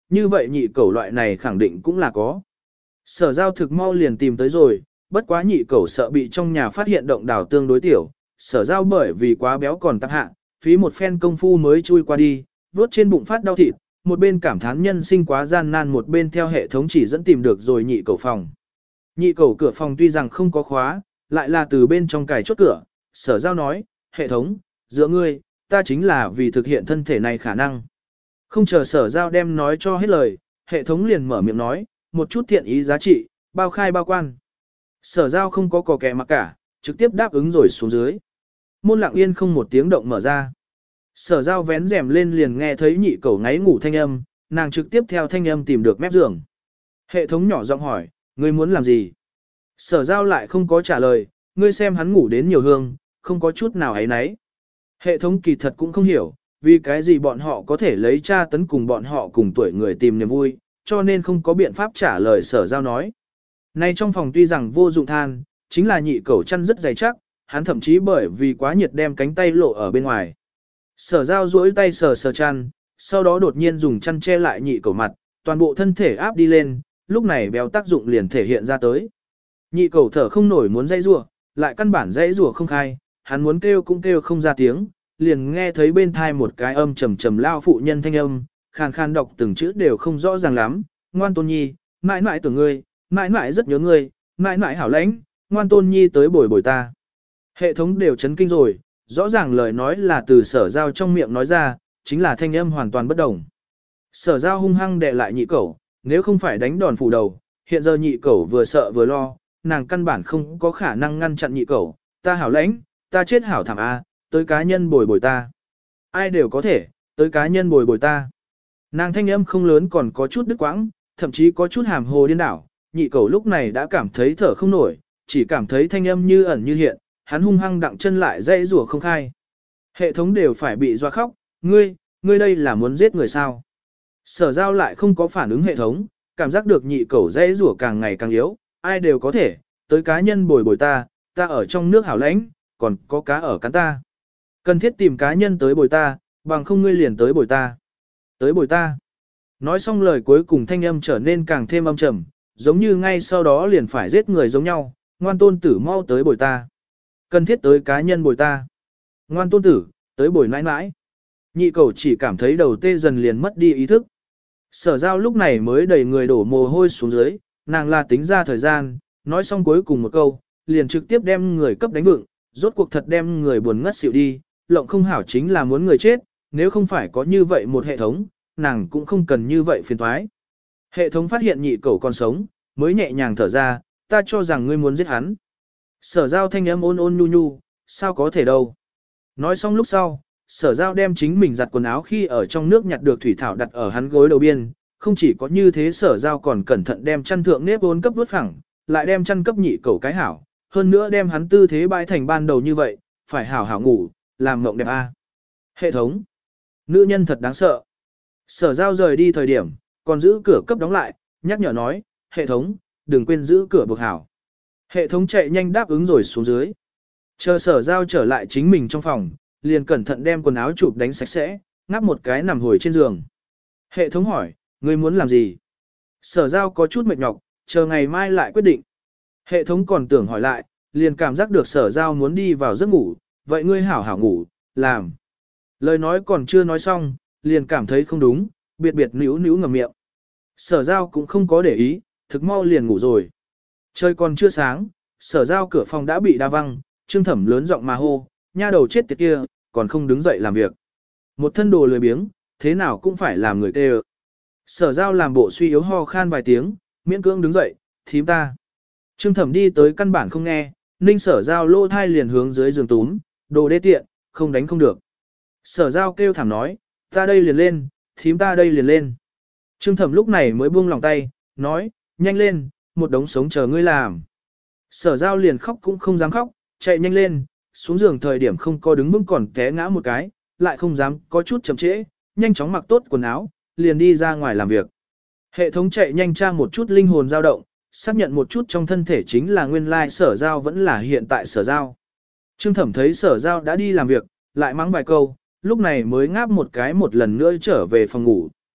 như vậy nhị cẩu loại này khẳng định cũng là có. Sở giao thực mau liền tìm tới rồi, bất quá nhị cẩu sợ bị trong nhà phát hiện động đảo tương đối tiểu, sở giao bởi vì quá béo còn tắc hạ, phí một phen công phu mới chui qua đi, vuốt trên bụng phát đau thịt, một bên cảm thán nhân sinh quá gian nan một bên theo hệ thống chỉ dẫn tìm được rồi nhị cẩu phòng. Nhị cẩu cửa phòng tuy rằng không có khóa, lại là từ bên trong cài chốt cửa, sở giao nói, hệ thống, giữa ngươi, ta chính là vì thực hiện thân thể này khả năng. Không chờ sở giao đem nói cho hết lời, hệ thống liền mở miệng nói, một chút thiện ý giá trị, bao khai bao quan. Sở giao không có cò kẻ mặc cả, trực tiếp đáp ứng rồi xuống dưới. Môn lặng yên không một tiếng động mở ra. Sở giao vén rèm lên liền nghe thấy nhị cẩu ngáy ngủ thanh âm, nàng trực tiếp theo thanh âm tìm được mép giường. Hệ thống nhỏ giọng hỏi, ngươi muốn làm gì? Sở giao lại không có trả lời, ngươi xem hắn ngủ đến nhiều hương, không có chút nào ấy nấy. Hệ thống kỳ thật cũng không hiểu, vì cái gì bọn họ có thể lấy tra tấn cùng bọn họ cùng tuổi người tìm niềm vui, cho nên không có biện pháp trả lời sở giao nói. Nay trong phòng tuy rằng vô dụng than, chính là nhị cẩu chăn rất dày chắc, hắn thậm chí bởi vì quá nhiệt đem cánh tay lộ ở bên ngoài. Sở giao duỗi tay sờ sờ chăn, sau đó đột nhiên dùng chăn che lại nhị cẩu mặt, toàn bộ thân thể áp đi lên, lúc này béo tác dụng liền thể hiện ra tới. Nhị cẩu thở không nổi muốn dây rủa, lại căn bản dây rủa không khai, hắn muốn kêu cũng kêu không ra tiếng, liền nghe thấy bên thai một cái âm trầm trầm lao phụ nhân thanh âm, khàn khàn đọc từng chữ đều không rõ ràng lắm, ngoan tôn nhi, mãi mãi tưởng ngươi, mãi mãi rất nhớ ngươi, mãi mãi hảo lãnh, ngoan tôn nhi tới bồi bồi ta. Hệ thống đều chấn kinh rồi, rõ ràng lời nói là từ sở giao trong miệng nói ra, chính là thanh âm hoàn toàn bất đồng. Sở giao hung hăng đè lại nhị cẩu, nếu không phải đánh đòn phủ đầu, hiện giờ nhị cẩu vừa sợ vừa lo, nàng căn bản không có khả năng ngăn chặn nhị cẩu, ta hảo lãnh, ta chết hảo thảm a, tới cá nhân bồi bồi ta. Ai đều có thể, tới cá nhân bồi bồi ta. Nàng thanh âm không lớn còn có chút đứt quãng, thậm chí có chút hàm hồ điên đảo, nhị cẩu lúc này đã cảm thấy thở không nổi, chỉ cảm thấy thanh âm như ẩn như hiện, hắn hung hăng đặng chân lại dãy rủa không khai. Hệ thống đều phải bị doa khóc, ngươi, ngươi đây là muốn giết người sao? Sở giao lại không có phản ứng hệ thống, cảm giác được nhị cẩu dãy rủa càng ngày càng yếu, ai đều có thể, tới cá nhân bồi bồi ta, ta ở trong nước hảo lãnh, còn có cá ở cắn ta. Cần thiết tìm cá nhân tới bồi ta, bằng không ngươi liền tới bồi ta. Tới bồi ta. Nói xong lời cuối cùng thanh âm trở nên càng thêm âm trầm, giống như ngay sau đó liền phải giết người giống nhau, ngoan tôn tử mau tới bồi ta. Cần thiết tới cá nhân bồi ta. Ngoan tôn tử, tới bồi nãi nãi. Nhị cầu chỉ cảm thấy đầu tê dần liền mất đi ý thức. Sở giao lúc này mới đẩy người đổ mồ hôi xuống dưới, nàng là tính ra thời gian, nói xong cuối cùng một câu, liền trực tiếp đem người cấp đánh vựng, rốt cuộc thật đem người buồn ngất xỉu đi, lộng không hảo chính là muốn người chết, nếu không phải có như vậy một hệ thống, nàng cũng không cần như vậy phiền toái. Hệ thống phát hiện nhị cầu còn sống, mới nhẹ nhàng thở ra, ta cho rằng ngươi muốn giết hắn. Sở giao thanh âm ôn ôn nhu nhu, sao có thể đâu. Nói xong lúc sau, sở giao đem chính mình giặt quần áo khi ở trong nước nhặt được thủy thảo đặt ở hắn gối đầu biên, không chỉ có như thế sở giao còn cẩn thận đem chăn thượng nếp ôn cấp vuốt phẳng, lại đem chăn cấp nhị cầu cái hảo, hơn nữa đem hắn tư thế bãi thành ban đầu như vậy, phải hảo hảo ngủ, làm mộng đẹp a. Hệ thống. Nữ nhân thật đáng sợ. Sở giao rời đi thời điểm, còn giữ cửa cấp đóng lại, nhắc nhở nói, hệ thống, đừng quên giữ cửa buộc hảo. Hệ thống chạy nhanh đáp ứng rồi xuống dưới. Chờ sở giao trở lại chính mình trong phòng, liền cẩn thận đem quần áo chụp đánh sạch sẽ, ngáp một cái nằm hồi trên giường. Hệ thống hỏi, ngươi muốn làm gì? Sở giao có chút mệt nhọc, chờ ngày mai lại quyết định. Hệ thống còn tưởng hỏi lại, liền cảm giác được sở giao muốn đi vào giấc ngủ, vậy ngươi hảo hảo ngủ, làm. Lời nói còn chưa nói xong, liền cảm thấy không đúng, biệt biệt níu níu ngầm miệng. Sở giao cũng không có để ý, thực mau liền ngủ rồi. Trời còn chưa sáng, sở giao cửa phòng đã bị đa văng, Trương Thẩm lớn giọng mà hô, nha đầu chết tiệt kia, còn không đứng dậy làm việc. Một thân đồ lười biếng, thế nào cũng phải làm người tê ợ. Sở giao làm bộ suy yếu ho khan vài tiếng, miễn cưỡng đứng dậy, thím ta. Trương Thẩm đi tới căn bản không nghe, ninh sở giao lô thai liền hướng dưới giường túm, đồ đê tiện, không đánh không được. Sở giao kêu thảm nói, ta đây liền lên, thím ta đây liền lên. Trương Thẩm lúc này mới buông lòng tay, nói, nhanh lên, một đống sống chờ ngươi làm. Sở giao liền khóc cũng không dám khóc, chạy nhanh lên, xuống giường thời điểm không có đứng vững còn té ngã một cái, lại không dám có chút chậm trễ, nhanh chóng mặc tốt quần áo, liền đi ra ngoài làm việc. Hệ thống chạy nhanh tra một chút linh hồn dao động, xác nhận một chút trong thân thể chính là nguyên lai sở giao vẫn là hiện tại sở giao. Trương Thẩm thấy sở giao đã đi làm việc, lại mắng vài câu, lúc này mới ngáp một cái một lần nữa trở về phòng ngủ.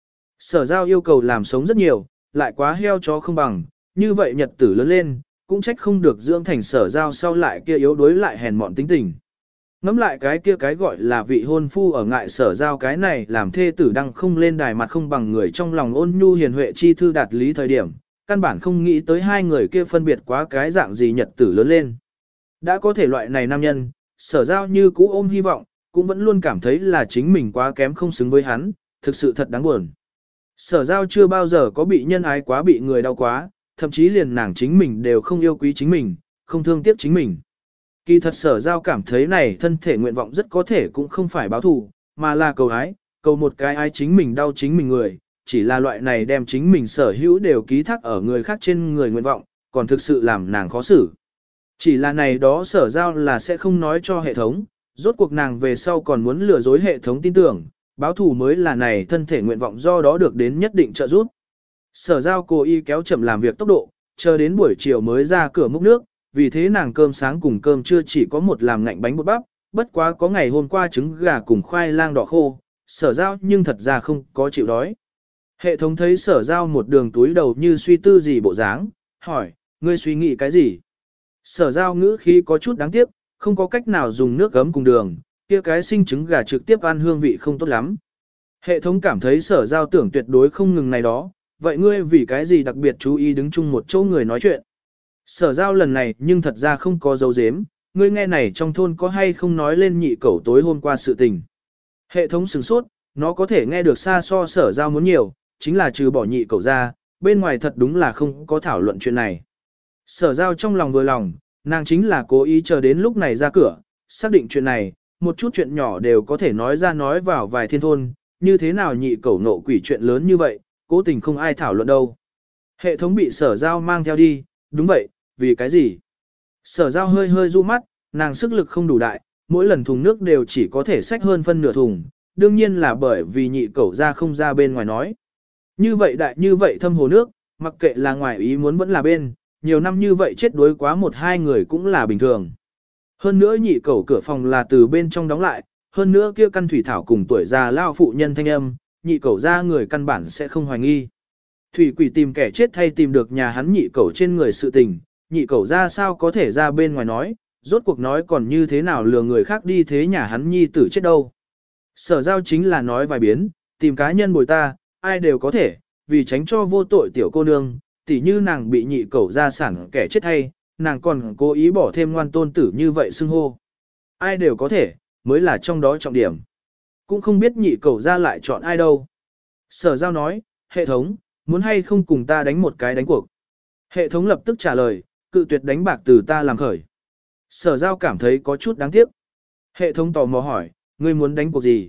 Sở giao yêu cầu làm sống rất nhiều, lại quá heo chó không bằng, như vậy nhật tử lớn lên, cũng trách không được dưỡng thành sở giao sau lại kia yếu đuối lại hèn mọn tính tình. Ngắm lại cái kia cái gọi là vị hôn phu ở ngại sở giao cái này làm thê tử đăng không lên đài mặt không bằng người trong lòng ôn nhu hiền huệ chi thư đạt lý thời điểm, căn bản không nghĩ tới hai người kia phân biệt quá cái dạng gì nhật tử lớn lên. Đã có thể loại này nam nhân, sở giao như cũ ôm hy vọng, cũng vẫn luôn cảm thấy là chính mình quá kém không xứng với hắn, thực sự thật đáng buồn. Sở giao chưa bao giờ có bị nhân ái quá bị người đau quá, thậm chí liền nàng chính mình đều không yêu quý chính mình, không thương tiếc chính mình. Kỳ thật sở giao cảm thấy này thân thể nguyện vọng rất có thể cũng không phải báo thù, mà là cầu ái, cầu một cái ai chính mình đau chính mình người, chỉ là loại này đem chính mình sở hữu đều ký thác ở người khác trên người nguyện vọng, còn thực sự làm nàng khó xử. Chỉ là này đó sở giao là sẽ không nói cho hệ thống, rốt cuộc nàng về sau còn muốn lừa dối hệ thống tin tưởng, báo thù mới là này thân thể nguyện vọng do đó được đến nhất định trợ giúp. Sở giao cố ý kéo chậm làm việc tốc độ, chờ đến buổi chiều mới ra cửa múc nước, vì thế nàng cơm sáng cùng cơm trưa chỉ có một làm ngạnh bánh bột bắp, bất quá có ngày hôm qua trứng gà cùng khoai lang đỏ khô, sở giao nhưng thật ra không có chịu đói. Hệ thống thấy sở giao một đường túi đầu như suy tư gì bộ dáng, hỏi, ngươi suy nghĩ cái gì? Sở giao ngữ khí có chút đáng tiếc, không có cách nào dùng nước gấm cùng đường, kia cái sinh trứng gà trực tiếp ăn hương vị không tốt lắm. Hệ thống cảm thấy sở giao tưởng tuyệt đối không ngừng này đó, vậy ngươi vì cái gì đặc biệt chú ý đứng chung một chỗ người nói chuyện? Sở giao lần này nhưng thật ra không có dấu dếm, ngươi nghe này trong thôn có hay không nói lên nhị cẩu tối hôm qua sự tình. Hệ thống sửng sốt, nó có thể nghe được xa so sở giao muốn nhiều, chính là trừ bỏ nhị cẩu ra, bên ngoài thật đúng là không có thảo luận chuyện này. Sở giao trong lòng vừa lòng, nàng chính là cố ý chờ đến lúc này ra cửa, xác định chuyện này, một chút chuyện nhỏ đều có thể nói ra nói vào vài thiên thôn, như thế nào nhị cẩu nộ quỷ chuyện lớn như vậy, cố tình không ai thảo luận đâu. Hệ thống bị sở giao mang theo đi, đúng vậy, vì cái gì? Sở giao hơi hơi du mắt, nàng sức lực không đủ đại, mỗi lần thùng nước đều chỉ có thể xách hơn phân nửa thùng, đương nhiên là bởi vì nhị cẩu ra không ra bên ngoài nói. Như vậy đại như vậy thâm hồ nước, mặc kệ là ngoài ý muốn vẫn là bên, nhiều năm như vậy chết đuối quá một hai người cũng là bình thường. Hơn nữa nhị cẩu cửa phòng là từ bên trong đóng lại, hơn nữa kia căn thủy thảo cùng tuổi già lao phụ nhân thanh âm, nhị cẩu ra người căn bản sẽ không hoài nghi. Thủy quỷ tìm kẻ chết thay tìm được nhà hắn nhị cẩu trên người sự tình, nhị cẩu ra sao có thể ra bên ngoài nói, rốt cuộc nói còn như thế nào lừa người khác đi thế nhà hắn nhi tử chết đâu. Sở giao chính là nói vài biến, tìm cá nhân bồi ta, ai đều có thể, vì tránh cho vô tội tiểu cô nương, tỉ như nàng bị nhị cẩu ra sản kẻ chết thay, nàng còn cố ý bỏ thêm ngoan tôn tử như vậy xưng hô. Ai đều có thể, mới là trong đó trọng điểm. Cũng không biết nhị cẩu ra lại chọn ai đâu. Sở giao nói, hệ thống, muốn hay không cùng ta đánh một cái đánh cuộc. Hệ thống lập tức trả lời, cự tuyệt đánh bạc từ ta làm khởi. Sở giao cảm thấy có chút đáng tiếc. Hệ thống tò mò hỏi, ngươi muốn đánh cuộc gì?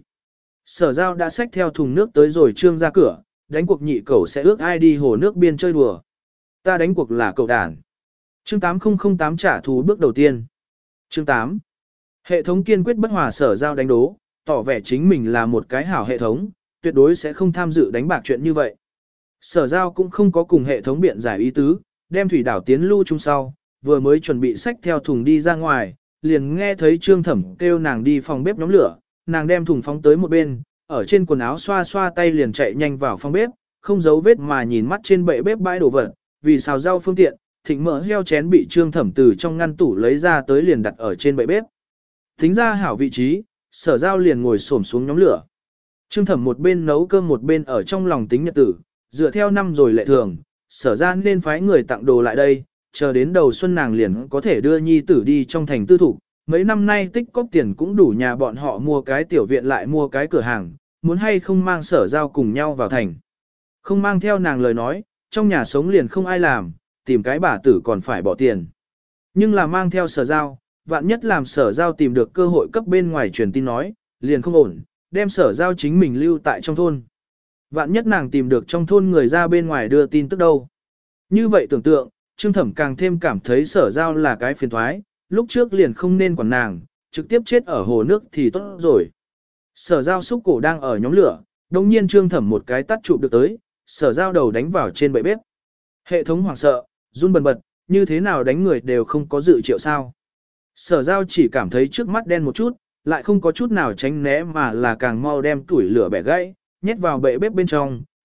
Sở giao đã xách theo thùng nước tới rồi trương ra cửa, đánh cuộc nhị cẩu sẽ ước ai đi hồ nước biên chơi đùa. Ta đánh cuộc là cậu đàn. Chương tám nghìn tám trả thù bước đầu tiên. Chương tám. Hệ thống kiên quyết bất hòa sở giao đánh đố, tỏ vẻ chính mình là một cái hảo hệ thống, tuyệt đối sẽ không tham dự đánh bạc chuyện như vậy. Sở giao cũng không có cùng hệ thống biện giải ý tứ, đem thủy đảo tiến lưu chung sau, vừa mới chuẩn bị xách theo thùng đi ra ngoài, liền nghe thấy Trương Thẩm kêu nàng đi phòng bếp nhóm lửa, nàng đem thùng phóng tới một bên, ở trên quần áo xoa xoa tay liền chạy nhanh vào phòng bếp, không giấu vết mà nhìn mắt trên bệ bếp bãi đồ vật, vì xào rau phương tiện, thịnh mỡ heo chén bị Trương Thẩm từ trong ngăn tủ lấy ra tới liền đặt ở trên bệ bếp. Tính ra hảo vị trí, sở giao liền ngồi xổm xuống nhóm lửa. Trương Thẩm một bên nấu cơm một bên ở trong lòng tính nhật tử, dựa theo năm rồi lệ thường, sở ra nên phái người tặng đồ lại đây, chờ đến đầu xuân nàng liền có thể đưa nhi tử đi trong thành tư thủ. Mấy năm nay tích cóp tiền cũng đủ nhà bọn họ mua cái tiểu viện lại mua cái cửa hàng, muốn hay không mang sở giao cùng nhau vào thành. Không mang theo nàng lời nói, trong nhà sống liền không ai làm, tìm cái bà tử còn phải bỏ tiền. Nhưng là mang theo sở giao, vạn nhất làm sở giao tìm được cơ hội cấp bên ngoài truyền tin nói, liền không ổn, đem sở giao chính mình lưu tại trong thôn. Vạn nhất nàng tìm được trong thôn người ra bên ngoài đưa tin tức đâu. Như vậy tưởng tượng, Trương Thẩm càng thêm cảm thấy sở giao là cái phiền thoái, lúc trước liền không nên quản nàng, trực tiếp chết ở hồ nước thì tốt rồi. Sở giao xúc cổ đang ở nhóm lửa, đồng nhiên Trương Thẩm một cái tắt chụp được tới, sở giao đầu đánh vào trên bệ bếp. Hệ thống hoảng sợ, run bần bật, như thế nào đánh người đều không có dự triệu sao. Sở giao chỉ cảm thấy trước mắt đen một chút, lại không có chút nào tránh né mà là càng mau đem củi lửa bẻ gãy, nhét vào bệ bếp bên trong,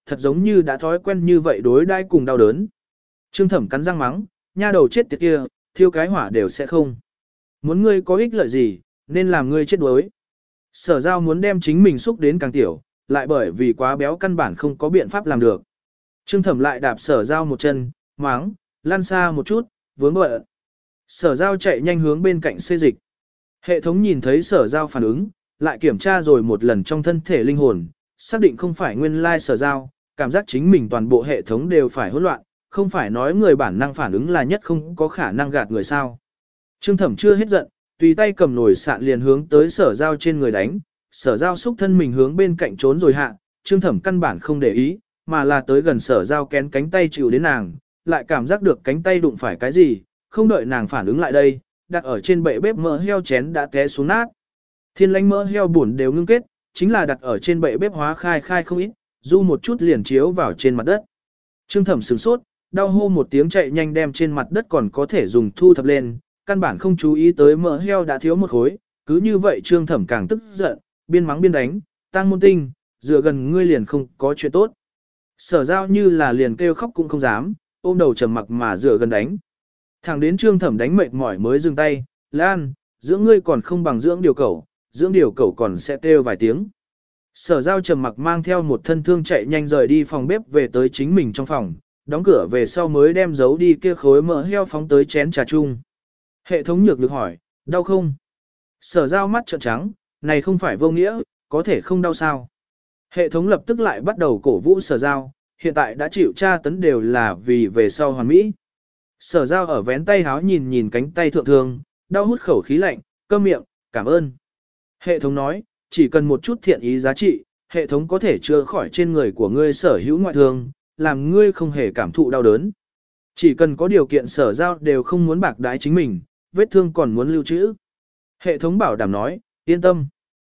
thật giống như đã thói quen như vậy đối đãi cùng đau đớn. Trương Thẩm cắn răng mắng, nha đầu chết tiệt kia, thiêu cái hỏa đều sẽ không. Muốn ngươi có ích lợi gì, nên làm ngươi chết đuối. Sở Giao muốn đem chính mình xúc đến càng tiểu, lại bởi vì quá béo căn bản không có biện pháp làm được. Trương Thẩm lại đạp Sở Giao một chân, mắng, lăn xa một chút, vướng bận. Sở Giao chạy nhanh hướng bên cạnh xê dịch. Hệ thống nhìn thấy Sở Giao phản ứng, lại kiểm tra rồi một lần trong thân thể linh hồn, xác định không phải nguyên lai Sở Giao, cảm giác chính mình toàn bộ hệ thống đều phải hỗn loạn, không phải nói người bản năng phản ứng là nhất không có khả năng gạt người sao. Trương Thẩm chưa hết giận, tùy tay cầm nồi sạn liền hướng tới Sở Giao trên người đánh, Sở Giao xúc thân mình hướng bên cạnh trốn rồi hạ, Trương Thẩm căn bản không để ý, mà là tới gần Sở Giao kén cánh tay chịu đến nàng, lại cảm giác được cánh tay đụng phải cái gì, không đợi nàng phản ứng lại đây, đặt ở trên bệ bếp mỡ heo chén đã té xuống nát. Thiên lánh mỡ heo buồn đều ngưng kết, chính là đặt ở trên bệ bếp hóa khai khai không ít, du một chút liền chiếu vào trên mặt đất. Trương Thẩm sửng sốt, đau hô một tiếng chạy nhanh đem trên mặt đất còn có thể dùng thu thập lên, căn bản không chú ý tới mỡ heo đã thiếu một khối, cứ như vậy Trương Thẩm càng tức giận, biên mắng biên đánh, tăng môn tinh, dựa gần ngươi liền không có chuyện tốt. Sở Giao như là liền kêu khóc cũng không dám, ôm đầu trầm mặc mà dựa gần đánh. Thẳng đến Trương Thẩm đánh mệt mỏi mới dừng tay, Lan, dưỡng ngươi còn không bằng dưỡng điều cẩu, dưỡng điều cẩu còn sẽ kêu vài tiếng. Sở Giao trầm mặc mang theo một thân thương chạy nhanh rời đi phòng bếp về tới chính mình trong phòng, đóng cửa về sau mới đem giấu đi kia khối mỡ heo phóng tới chén trà chung. Hệ thống nhược lực hỏi, đau không? Sở Giao mắt trợn trắng, này không phải vô nghĩa, có thể không đau sao? Hệ thống lập tức lại bắt đầu cổ vũ Sở Giao, hiện tại đã chịu tra tấn đều là vì về sau hoàn mỹ. Sở Giao ở vén tay háo nhìn nhìn cánh tay thượng thương, đau hút khẩu khí lạnh, câm miệng, cảm ơn. Hệ thống nói, chỉ cần một chút thiện ý giá trị, hệ thống có thể chữa khỏi trên người của ngươi sở hữu ngoại thương, làm ngươi không hề cảm thụ đau đớn. Chỉ cần có điều kiện Sở Giao đều không muốn bạc đái chính mình, vết thương còn muốn lưu trữ. Hệ thống bảo đảm nói, yên tâm.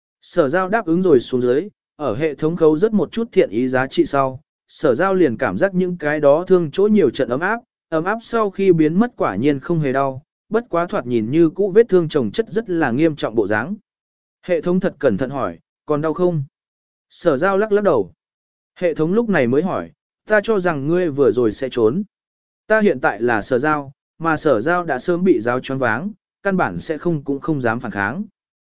Sở Giao đáp ứng rồi xuống dưới, ở hệ thống khấu rất một chút thiện ý giá trị sau, Sở Giao liền cảm giác những cái đó thương chỗ nhiều trận ấm áp, ấm áp sau khi biến mất quả nhiên không hề đau, bất quá thoạt nhìn như cũ vết thương chồng chất rất là nghiêm trọng bộ dáng. Hệ thống thật cẩn thận hỏi, còn đau không? Sở Giao lắc lắc đầu. Hệ thống lúc này mới hỏi, ta cho rằng ngươi vừa rồi sẽ trốn. Ta hiện tại là Sở Giao, mà Sở Giao đã sớm bị giáo choáng váng, căn bản sẽ không cũng không dám phản kháng.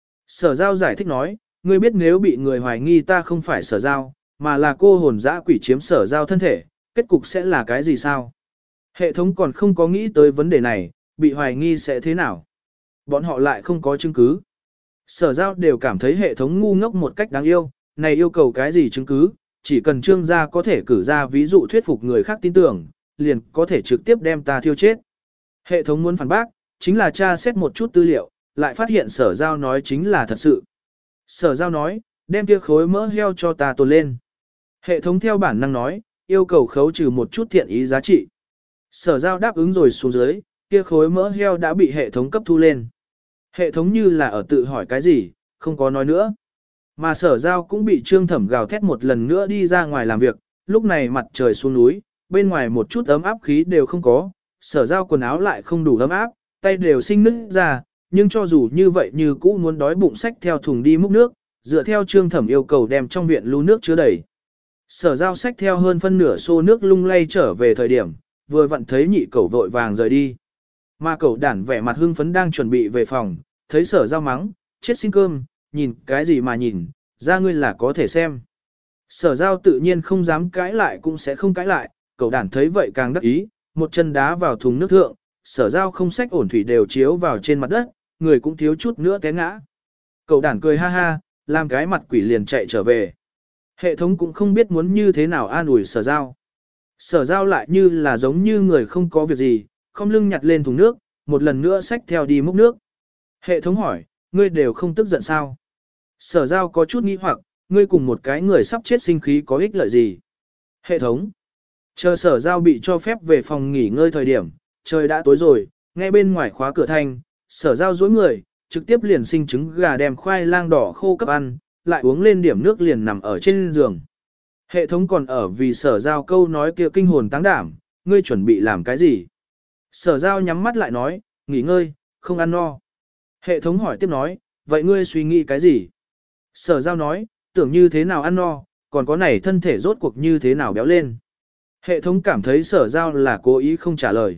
Sở Giao giải thích nói, ngươi biết nếu bị người hoài nghi ta không phải Sở Giao, mà là cô hồn dã quỷ chiếm Sở Giao thân thể, kết cục sẽ là cái gì sao? Hệ thống còn không có nghĩ tới vấn đề này, bị hoài nghi sẽ thế nào? Bọn họ lại không có chứng cứ. Sở Giao đều cảm thấy hệ thống ngu ngốc một cách đáng yêu, này yêu cầu cái gì chứng cứ, chỉ cần trương gia có thể cử ra ví dụ thuyết phục người khác tin tưởng, liền có thể trực tiếp đem ta thiêu chết. Hệ thống muốn phản bác, chính là tra xét một chút tư liệu, lại phát hiện Sở Giao nói chính là thật sự. Sở Giao nói, đem kia khối mỡ heo cho ta tồn lên. Hệ thống theo bản năng nói, yêu cầu khấu trừ một chút thiện ý giá trị. Sở Giao đáp ứng rồi xuống dưới, kia khối mỡ heo đã bị hệ thống cấp thu lên. Hệ thống như là ở tự hỏi cái gì, không có nói nữa. Mà Sở Giao cũng bị Trương Thẩm gào thét một lần nữa đi ra ngoài làm việc, lúc này mặt trời xuống núi, bên ngoài một chút ấm áp khí đều không có, Sở Giao quần áo lại không đủ ấm áp, tay đều sinh nứt ra, nhưng cho dù như vậy như cũ muốn đói bụng xách theo thùng đi múc nước, dựa theo Trương Thẩm yêu cầu đem trong viện lưu nước chứa đầy. Sở Giao xách theo hơn phân nửa xô nước lung lay trở về thời điểm, vừa vặn thấy nhị cẩu vội vàng rời đi. Mà cẩu đản vẻ mặt hưng phấn đang chuẩn bị về phòng, thấy Sở Giao mắng, chết xin cơm, nhìn cái gì mà nhìn, ra ngươi là có thể xem. Sở Giao tự nhiên không dám cãi lại cũng sẽ không cãi lại, cẩu đản thấy vậy càng đắc ý, một chân đá vào thùng nước thượng, Sở Giao không xách ổn thủy đều chiếu vào trên mặt đất, người cũng thiếu chút nữa té ngã. Cẩu đản cười ha ha, làm cái mặt quỷ liền chạy trở về. Hệ thống cũng không biết muốn như thế nào an ủi Sở Giao. Sở Giao lại như là giống như người không có việc gì, không lưng nhặt lên thùng nước, một lần nữa xách theo đi múc nước. Hệ thống hỏi, ngươi đều không tức giận sao? Sở Giao có chút nghi hoặc, ngươi cùng một cái người sắp chết sinh khí có ích lợi gì? Hệ thống. Chờ Sở Giao bị cho phép về phòng nghỉ ngơi thời điểm, trời đã tối rồi, ngay bên ngoài khóa cửa thanh, Sở Giao dối người, trực tiếp liền sinh trứng gà đem khoai lang đỏ khô cấp ăn, lại uống lên điểm nước liền nằm ở trên giường. Hệ thống còn ở vì Sở Giao câu nói kia kinh hồn táng đảm, ngươi chuẩn bị làm cái gì? Sở Giao nhắm mắt lại nói, nghỉ ngơi, không ăn no. Hệ thống hỏi tiếp nói, vậy ngươi suy nghĩ cái gì? Sở Giao nói, tưởng như thế nào ăn no, còn có này thân thể rốt cuộc như thế nào béo lên. Hệ thống cảm thấy sở giao là cố ý không trả lời.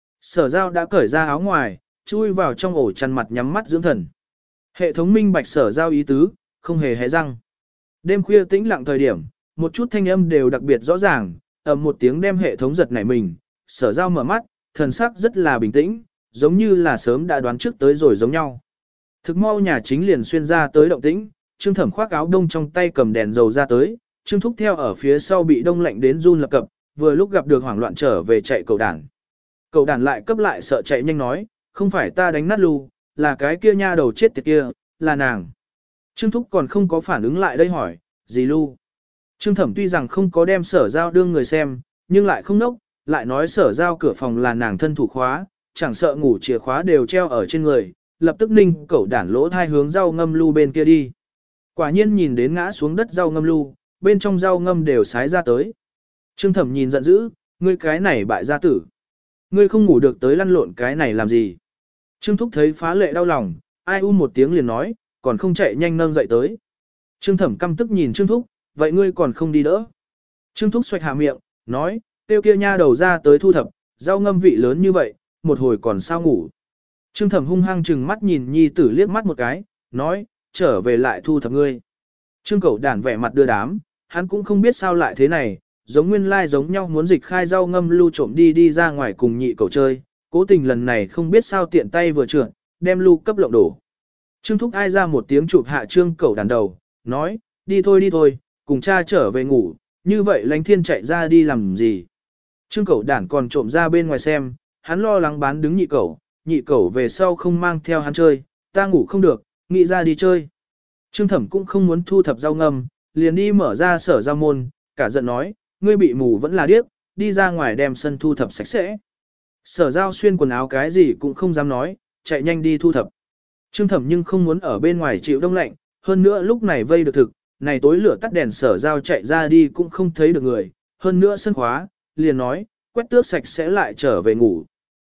Sở giao đã cởi ra áo ngoài, chui vào trong ổ chăn mặt nhắm mắt dưỡng thần. Hệ thống minh bạch sở giao ý tứ, không hề hé răng. Đêm khuya tĩnh lặng thời điểm, một chút thanh âm đều đặc biệt rõ ràng, ầm một tiếng đem hệ thống giật nảy mình. Sở giao mở mắt, thần sắc rất là bình tĩnh, giống như là sớm đã đoán trước tới rồi giống nhau. Thực mau nhà chính liền xuyên ra tới động tĩnh, Trương Thẩm khoác áo đông trong tay cầm đèn dầu ra tới, Trương Thúc theo ở phía sau bị đông lạnh đến run lập cập, vừa lúc gặp được hoảng loạn trở về chạy cầu đàn. Cầu đàn lại cấp lại sợ chạy nhanh nói, không phải ta đánh nát lu, là cái kia nha đầu chết tiệt kia, là nàng. Trương Thúc còn không có phản ứng lại đây hỏi, gì lu? Trương Thẩm tuy rằng không có đem sở giao đương người xem, nhưng lại không nốc, lại nói sở giao cửa phòng là nàng thân thủ khóa, chẳng sợ ngủ chìa khóa đều treo ở trên người, lập tức ninh cẩu đản lỗ thai hướng rau ngâm lu bên kia đi. Quả nhiên nhìn đến ngã xuống đất rau ngâm lu, bên trong rau ngâm đều sái ra tới. Trương Thẩm nhìn giận dữ, ngươi cái này bại gia tử. Ngươi không ngủ được tới lăn lộn cái này làm gì? Trương Thúc thấy phá lệ đau lòng, ai u một tiếng liền nói, còn không chạy nhanh nâng dậy tới. Trương Thẩm căm tức nhìn Trương Thúc, vậy ngươi còn không đi đỡ. Trương Thúc xoạch hạ miệng, nói, tiêu kia nha đầu ra tới thu thập, rau ngâm vị lớn như vậy, một hồi còn sao ngủ. Trương Thẩm hung hăng chừng mắt nhìn nhi tử liếc mắt một cái, nói, trở về lại thu thập ngươi. Trương Cẩu đản vẻ mặt đưa đám, hắn cũng không biết sao lại thế này, giống nguyên lai giống nhau muốn dịch khai rau ngâm lưu trộm đi đi ra ngoài cùng nhị cẩu chơi, cố tình lần này không biết sao tiện tay vừa trượt, đem lưu cấp lộng đổ. Trương Thúc ai ra một tiếng chụp hạ Trương Cẩu đàn đầu, nói, đi thôi đi thôi, cùng cha trở về ngủ, như vậy Lánh Thiên chạy ra đi làm gì. Trương Cẩu đản còn trộm ra bên ngoài xem, hắn lo lắng bán đứng nhị cẩu, nhị cẩu về sau không mang theo hắn chơi, ta ngủ không được, nghĩ ra đi chơi. Trương Thẩm cũng không muốn thu thập rau ngâm, liền đi mở ra sở giao môn, cả giận nói, ngươi bị mù vẫn là điếc, đi ra ngoài đem sân thu thập sạch sẽ. Sở giao xuyên quần áo cái gì cũng không dám nói, chạy nhanh đi thu thập. Trương Thẩm nhưng không muốn ở bên ngoài chịu đông lạnh, hơn nữa lúc này vây được thực, này tối lửa tắt đèn sở giao chạy ra đi cũng không thấy được người, hơn nữa sân khóa, liền nói, quét tước sạch sẽ lại trở về ngủ.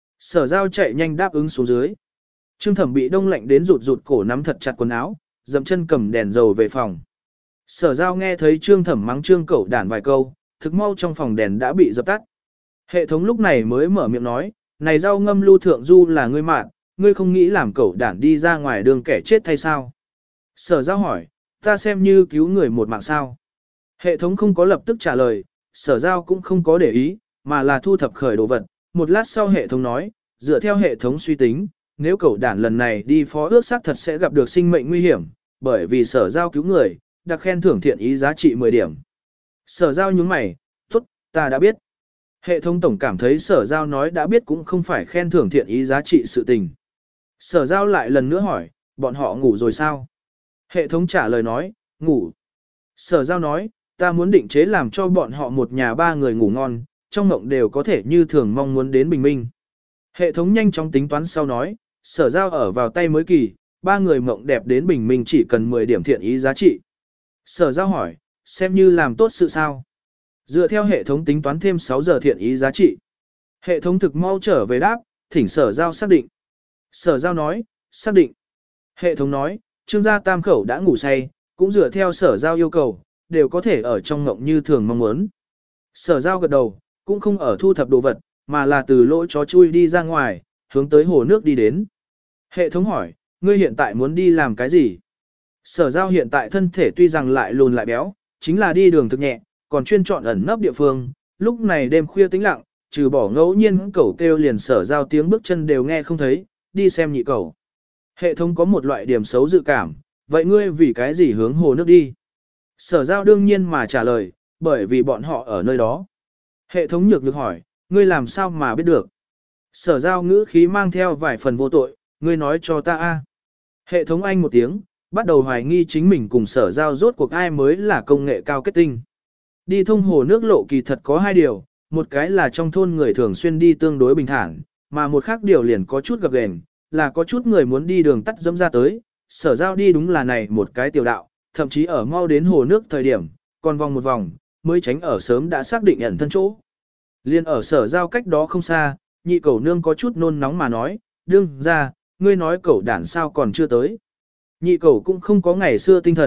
Sở giao chạy nhanh đáp ứng xuống dưới. Trương Thẩm bị đông lạnh đến rụt rụt cổ nắm thật chặt quần áo, dậm chân cầm đèn dầu về phòng. Sở giao nghe thấy Trương Thẩm mắng Trương Cẩu đản vài câu, thực mau trong phòng đèn đã bị dập tắt. Hệ thống lúc này mới mở miệng nói, này rau ngâm lưu thượng du là ngươi mạn, ngươi không nghĩ làm cẩu đản đi ra ngoài đường kẻ chết hay sao? Sở giao hỏi, ta xem như cứu người một mạng sao? Hệ thống không có lập tức trả lời, sở giao cũng không có để ý, mà là thu thập khởi đồ vật. Một lát sau hệ thống nói, dựa theo hệ thống suy tính, nếu cẩu đản lần này đi phó ước xác thật sẽ gặp được sinh mệnh nguy hiểm, bởi vì sở giao cứu người, đặc khen thưởng thiện ý giá trị mười điểm. Sở giao nhướng mày, tốt, ta đã biết. Hệ thống tổng cảm thấy sở giao nói đã biết cũng không phải khen thưởng thiện ý giá trị sự tình. Sở giao lại lần nữa hỏi, bọn họ ngủ rồi sao? Hệ thống trả lời nói, ngủ. Sở giao nói, ta muốn định chế làm cho bọn họ một nhà ba người ngủ ngon, trong mộng đều có thể như thường mong muốn đến bình minh. Hệ thống nhanh chóng tính toán sau nói, sở giao ở vào tay mới kỳ, ba người mộng đẹp đến bình minh chỉ cần mười điểm thiện ý giá trị. Sở giao hỏi, xem như làm tốt sự sao? Dựa theo hệ thống tính toán thêm sáu giờ thiện ý giá trị. Hệ thống thực mau trở về đáp, thỉnh sở giao xác định. Sở giao nói, xác định. Hệ thống nói, Trương gia tam khẩu đã ngủ say, cũng dựa theo sở giao yêu cầu, đều có thể ở trong ngộng như thường mong muốn. Sở giao gật đầu, cũng không ở thu thập đồ vật, mà là từ lỗ chó chui đi ra ngoài, hướng tới hồ nước đi đến. Hệ thống hỏi, ngươi hiện tại muốn đi làm cái gì? Sở giao hiện tại thân thể tuy rằng lại lùn lại béo, chính là đi đường thực nhẹ, còn chuyên chọn ẩn nấp địa phương. Lúc này đêm khuya tĩnh lặng, trừ bỏ ngẫu nhiên cẩu kêu liền sở giao tiếng bước chân đều nghe không thấy, đi xem nhị cẩu. Hệ thống có một loại điểm xấu dự cảm, vậy ngươi vì cái gì hướng hồ nước đi? Sở giao đương nhiên mà trả lời, bởi vì bọn họ ở nơi đó. Hệ thống nhược nhược hỏi, ngươi làm sao mà biết được? Sở giao ngữ khí mang theo vài phần vô tội, ngươi nói cho ta a. Hệ thống anh một tiếng, bắt đầu hoài nghi chính mình cùng sở giao rốt cuộc ai mới là công nghệ cao kết tinh. Đi thông hồ nước lộ kỳ thật có hai điều, một cái là trong thôn người thường xuyên đi tương đối bình thản, mà một khác điều liền có chút gập ghềnh, là có chút người muốn đi đường tắt dẫm ra tới, sở giao đi đúng là này một cái tiểu đạo, thậm chí ở mau đến hồ nước thời điểm, còn vòng một vòng, mới tránh ở sớm đã xác định ẩn thân chỗ. Liên ở sở giao cách đó không xa, nhị cẩu nương có chút nôn nóng mà nói, đương ra, ngươi nói cẩu đản sao còn chưa tới. Nhị cẩu cũng không có ngày xưa tinh thần,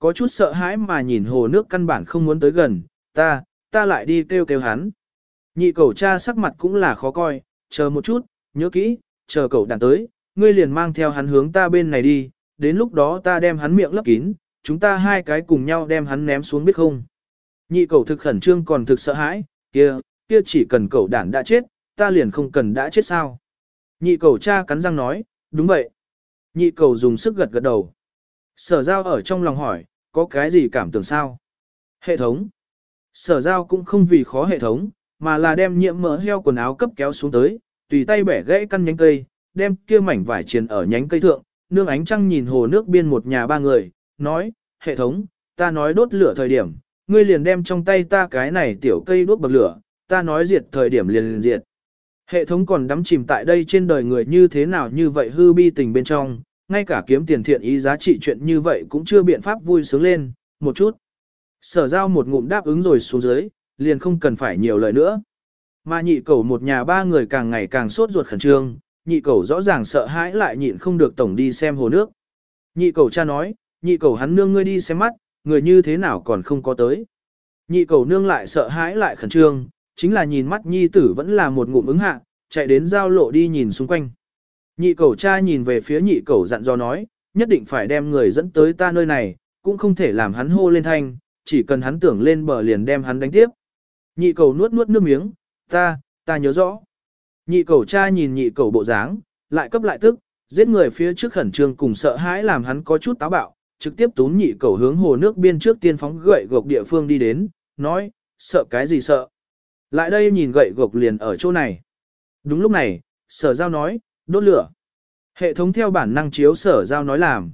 có chút sợ hãi mà nhìn hồ nước căn bản không muốn tới gần, ta, ta lại đi kêu kêu hắn. Nhị cẩu cha sắc mặt cũng là khó coi, chờ một chút, nhớ kỹ, chờ cậu đàn tới, ngươi liền mang theo hắn hướng ta bên này đi, đến lúc đó ta đem hắn miệng lấp kín, chúng ta hai cái cùng nhau đem hắn ném xuống biết không. Nhị cẩu thực khẩn trương còn thực sợ hãi, kia, kia chỉ cần cậu đản đã chết, ta liền không cần đã chết sao. Nhị cẩu cha cắn răng nói, đúng vậy. Nhị cẩu dùng sức gật gật đầu. Sở Giao ở trong lòng hỏi, có cái gì cảm tưởng sao? Hệ thống. Sở Giao cũng không vì khó hệ thống, mà là đem nhiễm mỡ heo quần áo cấp kéo xuống tới, tùy tay bẻ gãy căn nhánh cây, đem kia mảnh vải triền ở nhánh cây thượng, nương ánh trăng nhìn hồ nước biên một nhà ba người, nói, hệ thống, ta nói đốt lửa thời điểm, ngươi liền đem trong tay ta cái này tiểu cây đuốc bậc lửa, ta nói diệt thời điểm liền liền diệt. Hệ thống còn đắm chìm tại đây trên đời người như thế nào như vậy hư bi tình bên trong, ngay cả kiếm tiền thiện ý giá trị chuyện như vậy cũng chưa biện pháp vui sướng lên, một chút. Sở Giao một ngụm đáp ứng rồi xuống dưới, liền không cần phải nhiều lời nữa. Mà nhị cẩu một nhà ba người càng ngày càng sốt ruột khẩn trương, nhị cẩu rõ ràng sợ hãi lại nhịn không được tổng đi xem hồ nước. Nhị cẩu cha nói, nhị cẩu hắn nương ngươi đi xem mắt, người như thế nào còn không có tới. Nhị cẩu nương lại sợ hãi lại khẩn trương, chính là nhìn mắt nhi tử vẫn là một ngụm ứng hạ, chạy đến giao lộ đi nhìn xung quanh. Nhị cẩu cha nhìn về phía nhị cẩu dặn dò nói, nhất định phải đem người dẫn tới ta nơi này, cũng không thể làm hắn hô lên thanh, chỉ cần hắn tưởng lên bờ liền đem hắn đánh tiếp. Nhị cẩu nuốt nuốt nước miếng, ta, ta nhớ rõ. Nhị cẩu cha nhìn nhị cẩu bộ dáng, lại cấp lại tức, giết người phía trước khẩn trương cùng sợ hãi làm hắn có chút táo bạo, trực tiếp túm nhị cẩu hướng hồ nước biên trước tiên phóng gậy gộc địa phương đi đến, nói, sợ cái gì sợ. Lại đây nhìn gậy gộc liền ở chỗ này. Đúng lúc này, Sở Giao nói, đốt lửa. Hệ thống theo bản năng chiếu Sở Giao nói làm.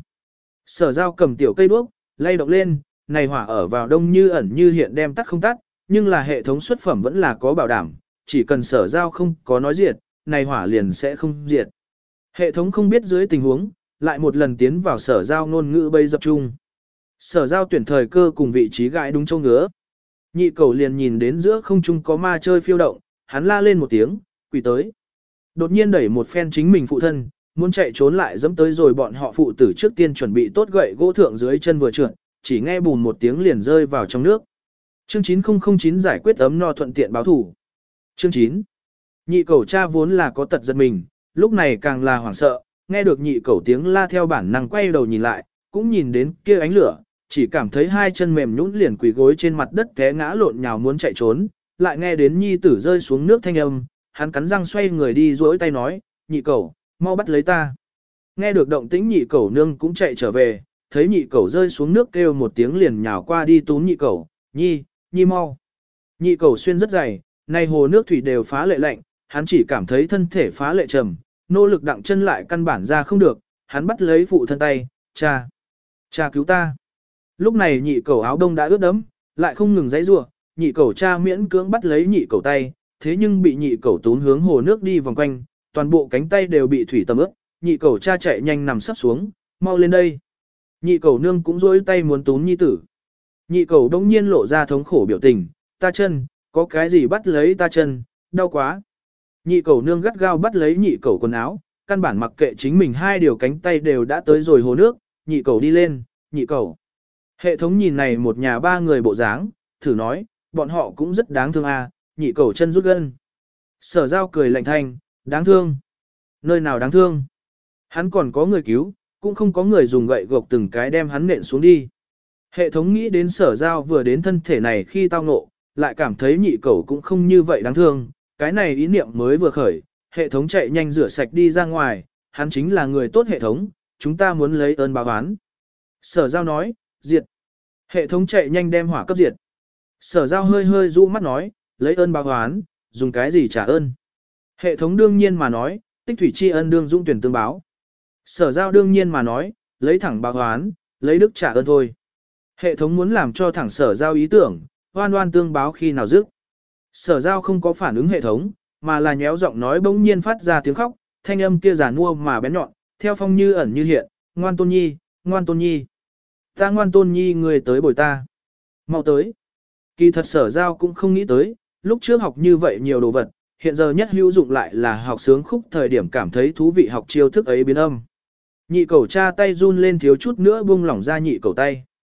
Sở Giao cầm tiểu cây đuốc, lay động lên, này hỏa ở vào đông như ẩn như hiện đem tắt không tắt, nhưng là hệ thống xuất phẩm vẫn là có bảo đảm, chỉ cần Sở Giao không có nói diệt, này hỏa liền sẽ không diệt. Hệ thống không biết dưới tình huống, lại một lần tiến vào Sở Giao ngôn ngữ bây dập chung. Sở Giao tuyển thời cơ cùng vị trí gãi đúng châu ngứa. Nhị cẩu liền nhìn đến giữa không trung có ma chơi phiêu động, hắn la lên một tiếng, quỳ tới. Đột nhiên đẩy một phen chính mình phụ thân, muốn chạy trốn lại dẫm tới rồi bọn họ phụ tử trước tiên chuẩn bị tốt gậy gỗ thượng dưới chân vừa trượt, chỉ nghe bùn một tiếng liền rơi vào trong nước. Chương chín nghìn chín giải quyết ấm no thuận tiện báo thủ. Chương chín. Nhị cẩu cha vốn là có tật giật mình, lúc này càng là hoảng sợ, nghe được nhị cẩu tiếng la theo bản năng quay đầu nhìn lại, cũng nhìn đến kia ánh lửa, chỉ cảm thấy hai chân mềm nhũn liền quỳ gối trên mặt đất té ngã lộn nhào muốn chạy trốn, lại nghe đến nhi tử rơi xuống nước thanh âm, hắn cắn răng xoay người đi duỗi tay nói, nhị cẩu, mau bắt lấy ta. Nghe được động tĩnh nhị cẩu nương cũng chạy trở về, thấy nhị cẩu rơi xuống nước kêu một tiếng liền nhào qua đi túm nhị cẩu, nhi, nhi mau. Nhị cẩu xuyên rất dày, nay hồ nước thủy đều phá lệ lạnh, hắn chỉ cảm thấy thân thể phá lệ trầm, nỗ lực đặng chân lại căn bản ra không được, hắn bắt lấy phụ thân tay, cha, cha cứu ta. Lúc này nhị cẩu áo đông đã ướt đẫm, lại không ngừng giãy giụa, nhị cẩu cha miễn cưỡng bắt lấy nhị cẩu tay, thế nhưng bị nhị cẩu tún hướng hồ nước đi vòng quanh, toàn bộ cánh tay đều bị thủy tầm ướt, nhị cẩu cha chạy nhanh nằm sấp xuống, mau lên đây. Nhị cẩu nương cũng duỗi tay muốn tún nhi tử. Nhị cẩu đông nhiên lộ ra thống khổ biểu tình, ta chân, có cái gì bắt lấy ta chân, đau quá. Nhị cẩu nương gắt gao bắt lấy nhị cẩu quần áo, căn bản mặc kệ chính mình hai điều cánh tay đều đã tới rồi hồ nước, nhị cẩu đi lên, nhị cẩu. Hệ thống nhìn này một nhà ba người bộ dáng, thử nói, bọn họ cũng rất đáng thương à, nhị cẩu chân rút gân. Sở Giao cười lạnh thanh, đáng thương. Nơi nào đáng thương? Hắn còn có người cứu, cũng không có người dùng gậy gộc từng cái đem hắn nện xuống đi. Hệ thống nghĩ đến Sở Giao vừa đến thân thể này khi tao ngộ, lại cảm thấy nhị cẩu cũng không như vậy đáng thương. Cái này ý niệm mới vừa khởi, hệ thống chạy nhanh rửa sạch đi ra ngoài, hắn chính là người tốt hệ thống, chúng ta muốn lấy ơn báo oán. Sở Giao nói, diệt. Hệ thống chạy nhanh đem hỏa cấp diệt. Sở Giao hơi hơi rũ mắt nói, lấy ơn báo oán, dùng cái gì trả ơn. Hệ thống đương nhiên mà nói, tích thủy tri ân đương dung tuyển tương báo. Sở Giao đương nhiên mà nói, lấy thẳng báo oán, lấy đức trả ơn thôi. Hệ thống muốn làm cho thẳng Sở Giao ý tưởng, oan oan tương báo khi nào dứt. Sở Giao không có phản ứng hệ thống, mà là nhéo giọng nói bỗng nhiên phát ra tiếng khóc, thanh âm kia giàn mua mà bén nhọn, theo phong như ẩn như hiện, ngoan tôn nhi, ngoan tôn nhi. Ta ngoan tôn nhi người tới bồi ta. Mau tới. Kỳ thật Sở Giao cũng không nghĩ tới, lúc trước học như vậy nhiều đồ vật, hiện giờ nhất hữu dụng lại là học sướng khúc thời điểm cảm thấy thú vị học chiêu thức ấy biến âm. Nhị cẩu cha tay run lên thiếu chút nữa buông lỏng ra nhị cẩu tay.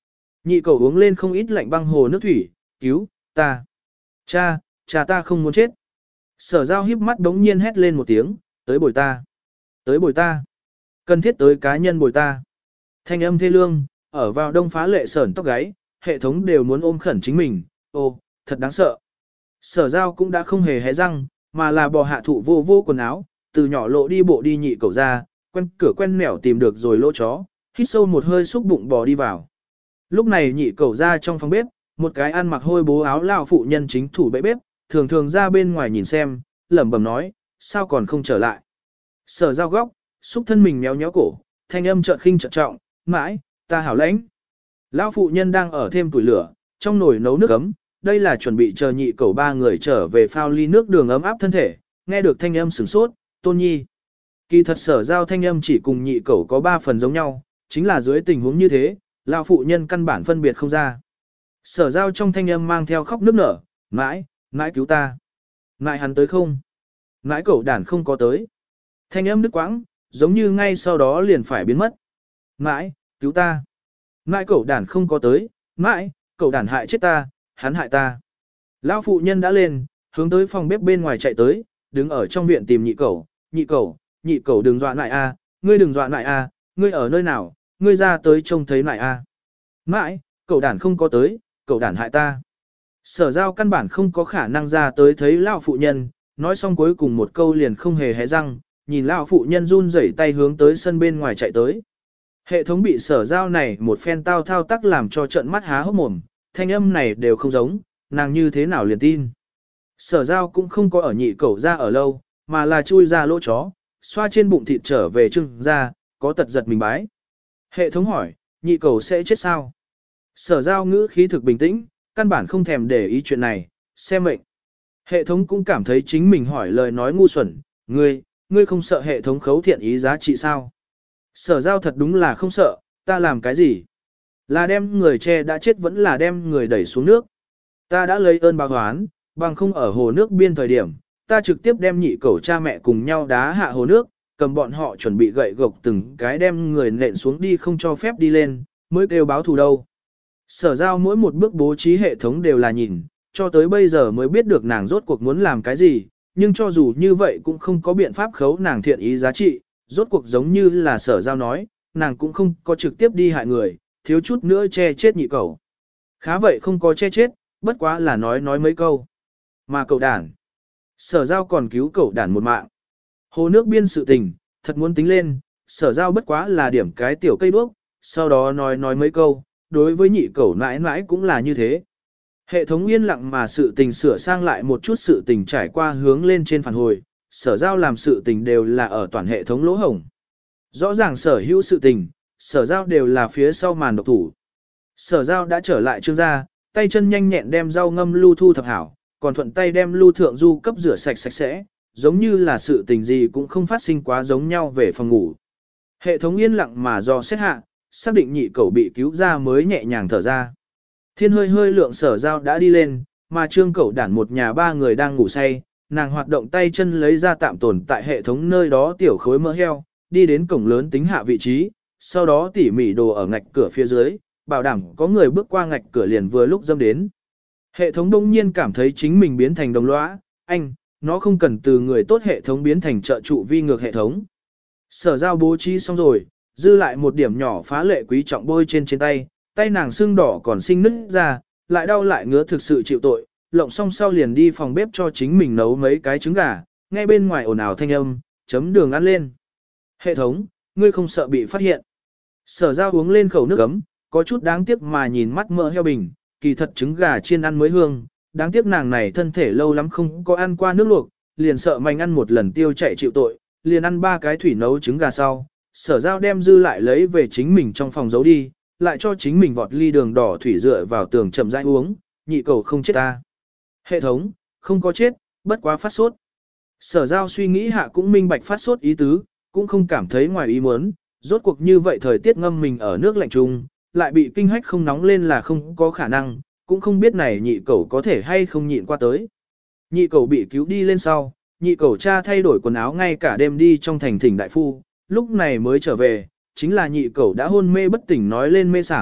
Nhị cẩu uống lên không ít lạnh băng hồ nước thủy, cứu, ta. Cha, cha ta không muốn chết. Sở Giao híp mắt đống nhiên hét lên một tiếng, tới bồi ta. Tới bồi ta. Cần thiết tới cá nhân bồi ta. Thanh âm thê lương, ở vào đông phá lệ sởn tóc gáy, hệ thống đều muốn ôm khẩn chính mình, ô, thật đáng sợ. Sở Giao cũng đã không hề hé răng, mà là bò hạ thụ vô vô quần áo, từ nhỏ lộ đi bộ đi nhị cẩu ra, quen cửa quen nẻo tìm được rồi lỗ chó, hít sâu một hơi xúc bụng bò đi vào. Lúc này nhị cẩu ra trong phòng bếp, một cái ăn mặc hôi bố áo lao phụ nhân chính thủ bệ bếp, thường thường ra bên ngoài nhìn xem, lẩm bẩm nói, sao còn không trở lại. Sở Giao góc, xúc thân mình méo méo cổ, thanh âm chợt khinh chợt trọng, mãi, ta hảo lãnh. Lão phụ nhân đang ở thêm tuổi lửa, trong nồi nấu nước ấm, đây là chuẩn bị chờ nhị cẩu ba người trở về phao ly nước đường ấm áp thân thể, nghe được thanh âm sửng sốt, Tôn Nhi. Kỳ thật Sở Giao thanh âm chỉ cùng nhị cẩu có ba phần giống nhau, chính là dưới tình huống như thế, lão phụ nhân căn bản phân biệt không ra. Sở Giao trong thanh âm mang theo khóc nức nở, mãi, mãi cứu ta. Mãi hắn tới không? Mãi cẩu đản không có tới. Thanh âm đứt quãng, giống như ngay sau đó liền phải biến mất. Mãi, cứu ta. Mãi cẩu đản không có tới, mãi, cẩu đản hại chết ta, hắn hại ta. Lão phụ nhân đã lên, hướng tới phòng bếp bên ngoài chạy tới, đứng ở trong viện tìm nhị cẩu, nhị cẩu, nhị cẩu đừng dọa lại a, ngươi đừng dọa lại a, ngươi ở nơi nào, ngươi ra tới trông thấy lại a. Mãi, cẩu đản không có tới, cẩu đản hại ta. Sở Giao căn bản không có khả năng ra tới thấy lão phụ nhân, nói xong cuối cùng một câu liền không hề hé răng, nhìn lão phụ nhân run rẩy tay hướng tới sân bên ngoài chạy tới. Hệ thống bị Sở Giao này một phen tao thao tác làm cho trận mắt há hốc mồm, thanh âm này đều không giống, nàng như thế nào liền tin. Sở Giao cũng không có ở nhị cẩu ra ở lâu, mà là chui ra lỗ chó, xoa trên bụng thịt trở về trưng ra, có tật giật mình bái. Hệ thống hỏi, nhị cẩu sẽ chết sao? Sở Giao ngữ khí thực bình tĩnh, căn bản không thèm để ý chuyện này, xem mệnh. Hệ thống cũng cảm thấy chính mình hỏi lời nói ngu xuẩn, ngươi, ngươi không sợ hệ thống khấu thiện ý giá trị sao? Sở Giao thật đúng là không sợ, ta làm cái gì? Là đem người che đã chết vẫn là đem người đẩy xuống nước. Ta đã lấy ơn báo oán, bằng không ở hồ nước biên thời điểm, ta trực tiếp đem nhị cẩu cha mẹ cùng nhau đá hạ hồ nước, cầm bọn họ chuẩn bị gậy gộc từng cái đem người nện xuống đi không cho phép đi lên, mới kêu báo thù đâu. Sở Giao mỗi một bước bố trí hệ thống đều là nhìn, cho tới bây giờ mới biết được nàng rốt cuộc muốn làm cái gì, nhưng cho dù như vậy cũng không có biện pháp khấu nàng thiện ý giá trị, rốt cuộc giống như là Sở Giao nói, nàng cũng không có trực tiếp đi hại người, thiếu chút nữa che chết nhị cẩu. Khá vậy không có che chết, bất quá là nói nói mấy câu. Mà cậu đản, Sở Giao còn cứu cậu đản một mạng. Hồ nước biên sự tình, thật muốn tính lên, Sở Giao bất quá là điểm cái tiểu cây đuốc, sau đó nói nói mấy câu, đối với nhị cẩu mãi mãi cũng là như thế. Hệ thống yên lặng mà sự tình sửa sang lại một chút sự tình trải qua hướng lên trên phản hồi, Sở Giao làm sự tình đều là ở toàn hệ thống lỗ hổng. Rõ ràng sở hữu sự tình, Sở Giao đều là phía sau màn độc thủ. Sở Giao đã trở lại trương gia, tay chân nhanh nhẹn đem rau ngâm lưu thu thập hảo, còn thuận tay đem lưu thượng du cấp rửa sạch sạch sẽ, giống như là sự tình gì cũng không phát sinh quá giống nhau về phòng ngủ. Hệ thống yên lặng mà do xét hạ, xác định nhị cẩu bị cứu ra mới nhẹ nhàng thở ra. Thiên hơi hơi lượng Sở Giao đã đi lên, mà trương cẩu đản một nhà ba người đang ngủ say, nàng hoạt động tay chân lấy ra tạm tồn tại hệ thống nơi đó tiểu khối mỡ heo, đi đến cổng lớn tính hạ vị trí, sau đó tỉ mỉ đồ ở ngạch cửa phía dưới, bảo đảm có người bước qua ngạch cửa liền vừa lúc dâm đến. Hệ thống đông nhiên cảm thấy chính mình biến thành đồng lõa, anh, nó không cần từ người tốt hệ thống biến thành trợ trụ vi ngược hệ thống. Sở Giao bố trí xong rồi, dư lại một điểm nhỏ phá lệ quý trọng bôi trên trên tay, tay nàng sưng đỏ còn sinh nứt ra, lại đau lại ngứa thực sự chịu tội, lộng xong sau liền đi phòng bếp cho chính mình nấu mấy cái trứng gà, ngay bên ngoài ồn ào thanh âm, chấm đường ăn lên. Hệ thống, ngươi không sợ bị phát hiện. Sở Giao uống lên khẩu nước ấm, có chút đáng tiếc mà nhìn mắt mỡ heo bình, kỳ thật trứng gà chiên ăn mới hương, đáng tiếc nàng này thân thể lâu lắm không có ăn qua nước luộc, liền sợ mình ăn một lần tiêu chạy chịu tội, liền ăn ba cái thủy nấu trứng gà sau. Sở Giao đem dư lại lấy về chính mình trong phòng giấu đi, lại cho chính mình vọt ly đường đỏ thủy dựa vào tường chậm rãi uống, nhị cầu không chết ta. Hệ thống, không có chết, bất quá phát sốt. Sở Giao suy nghĩ hạ cũng minh bạch phát sốt ý tứ, cũng không cảm thấy ngoài ý muốn, rốt cuộc như vậy thời tiết ngâm mình ở nước lạnh chung, lại bị kinh hách không nóng lên là không có khả năng, cũng không biết này nhị cầu có thể hay không nhịn qua tới. Nhị cầu bị cứu đi lên sau, nhị cầu cha thay đổi quần áo ngay cả đêm đi trong thành thỉnh đại phu, lúc này mới trở về, chính là nhị cầu đã hôn mê bất tỉnh nói lên mê sảng,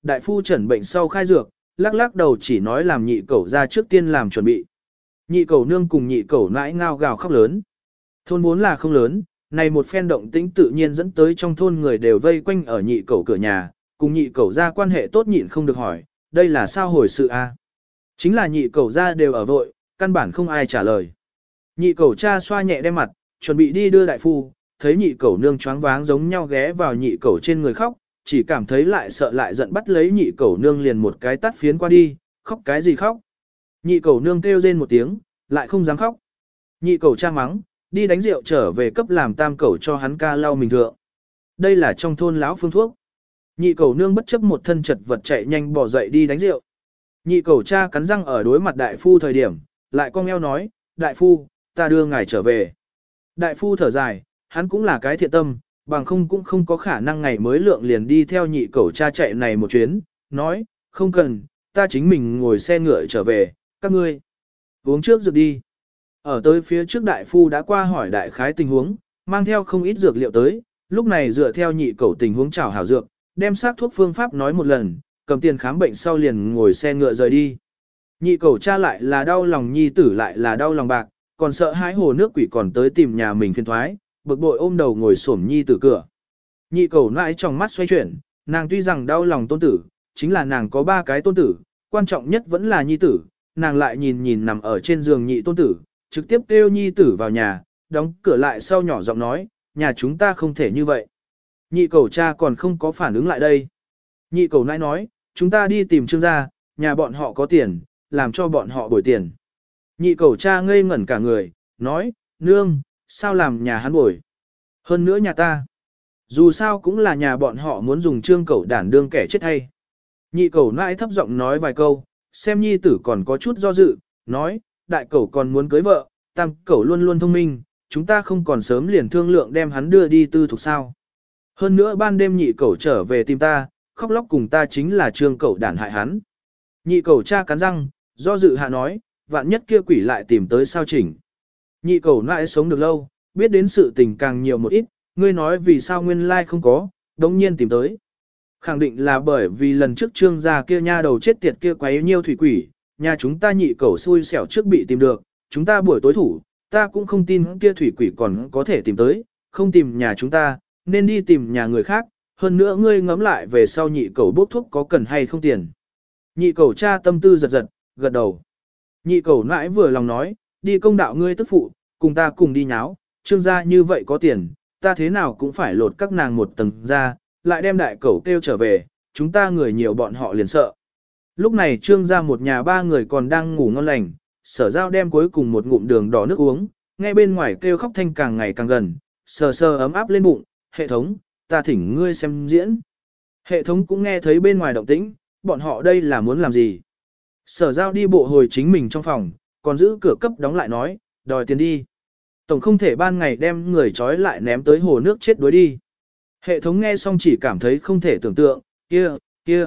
đại phu chẩn bệnh sau khai dược, lắc lắc đầu chỉ nói làm nhị cẩu ra trước tiên làm chuẩn bị. Nhị cẩu nương cùng nhị cẩu nãi ngao gào khóc lớn. Thôn vốn là không lớn, này một phen động tĩnh tự nhiên dẫn tới trong thôn người đều vây quanh ở nhị cẩu cửa nhà, cùng nhị cẩu ra quan hệ tốt nhịn không được hỏi, đây là sao hồi sự a? Chính là nhị cẩu ra đều ở vội, căn bản không ai trả lời. Nhị cẩu cha xoa nhẹ đem mặt, chuẩn bị đi đưa đại phu, thấy nhị cẩu nương choáng váng giống nhau ghé vào nhị cẩu trên người khóc, chỉ cảm thấy lại sợ lại giận bắt lấy nhị cẩu nương liền một cái tát phiến qua đi, khóc cái gì khóc. Nhị cẩu nương kêu rên một tiếng, lại không dám khóc. Nhị cẩu cha mắng, đi đánh rượu trở về cấp làm tam cẩu cho hắn ca lau mình thượng. Đây là trong thôn lão phương thuốc. Nhị cẩu nương bất chấp một thân chật vật chạy nhanh bỏ dậy đi đánh rượu. Nhị cẩu cha cắn răng ở đối mặt đại phu thời điểm, lại cong eo nói, đại phu, ta đưa ngài trở về. Đại phu thở dài, hắn cũng là cái thiện tâm, bằng không cũng không có khả năng ngày mới lượng liền đi theo nhị cẩu cha chạy này một chuyến, nói, không cần, ta chính mình ngồi xe ngựa trở về, các ngươi uống trước dược đi. Ở tới phía trước đại phu đã qua hỏi đại khái tình huống, mang theo không ít dược liệu tới, lúc này dựa theo nhị cẩu tình huống chảo hảo dược, đem xác thuốc phương pháp nói một lần, cầm tiền khám bệnh sau liền ngồi xe ngựa rời đi. Nhị cẩu cha lại là đau lòng nhi tử lại là đau lòng bạc, còn sợ hãi hồ nước quỷ còn tới tìm nhà mình phiền thoái, bực bội ôm đầu ngồi xổm nhi tử cửa. Nhị cẩu nãi trong mắt xoay chuyển, nàng tuy rằng đau lòng tôn tử, chính là nàng có ba cái tôn tử, quan trọng nhất vẫn là nhi tử, nàng lại nhìn nhìn nằm ở trên giường nhị tôn tử, trực tiếp kêu nhi tử vào nhà, đóng cửa lại sau nhỏ giọng nói, nhà chúng ta không thể như vậy. Nhị cẩu cha còn không có phản ứng lại đây. Nhị cẩu nãi nói, chúng ta đi tìm Trương gia, nhà bọn họ có tiền, làm cho bọn họ bồi tiền. Nhị cẩu cha ngây ngẩn cả người, nói, nương, sao làm nhà hắn bồi? Hơn nữa nhà ta. Dù sao cũng là nhà bọn họ muốn dùng Trương cẩu đản đương kẻ chết hay. Nhị cẩu nãi thấp giọng nói vài câu, xem nhi tử còn có chút do dự, nói, đại cẩu còn muốn cưới vợ, tam cẩu luôn luôn thông minh, chúng ta không còn sớm liền thương lượng đem hắn đưa đi tư thục sao. Hơn nữa ban đêm nhị cẩu trở về tìm ta, khóc lóc cùng ta chính là Trương cẩu đản hại hắn. Nhị cẩu cha cắn răng, do dự hạ nói, vạn nhất kia quỷ lại tìm tới sao chỉnh. Nhị cẩu nãi sống được lâu, biết đến sự tình càng nhiều một ít, ngươi nói vì sao nguyên lai không có, đống nhiên tìm tới. Khẳng định là bởi vì lần trước Trương gia kia nha đầu chết tiệt kia quấy nhiêu thủy quỷ, nhà chúng ta nhị cẩu xui xẻo trước bị tìm được, chúng ta buổi tối thủ, ta cũng không tin kia thủy quỷ còn có thể tìm tới, không tìm nhà chúng ta, nên đi tìm nhà người khác, hơn nữa ngươi ngẫm lại về sau nhị cẩu bốc thuốc có cần hay không tiền. Nhị cẩu cha tâm tư giật giật, gật đầu. Nhị cẩu nãi vừa lòng nói, đi công đạo ngươi tức phụ, cùng ta cùng đi nháo, Trương gia như vậy có tiền, ta thế nào cũng phải lột các nàng một tầng ra, lại đem đại cẩu kêu trở về, chúng ta người nhiều bọn họ liền sợ. Lúc này Trương gia một nhà ba người còn đang ngủ ngon lành, Sở Giao đem cuối cùng một ngụm đường đỏ nước uống, nghe bên ngoài kêu khóc thanh càng ngày càng gần, sờ sờ ấm áp lên bụng, hệ thống, ta thỉnh ngươi xem diễn. Hệ thống cũng nghe thấy bên ngoài động tĩnh, bọn họ đây là muốn làm gì. Sở Giao đi bộ hồi chính mình trong phòng, còn giữ cửa cấp đóng lại nói, đòi tiền đi. Tổng không thể ban ngày đem người trói lại ném tới hồ nước chết đuối đi. Hệ thống nghe xong chỉ cảm thấy không thể tưởng tượng, kia, kia.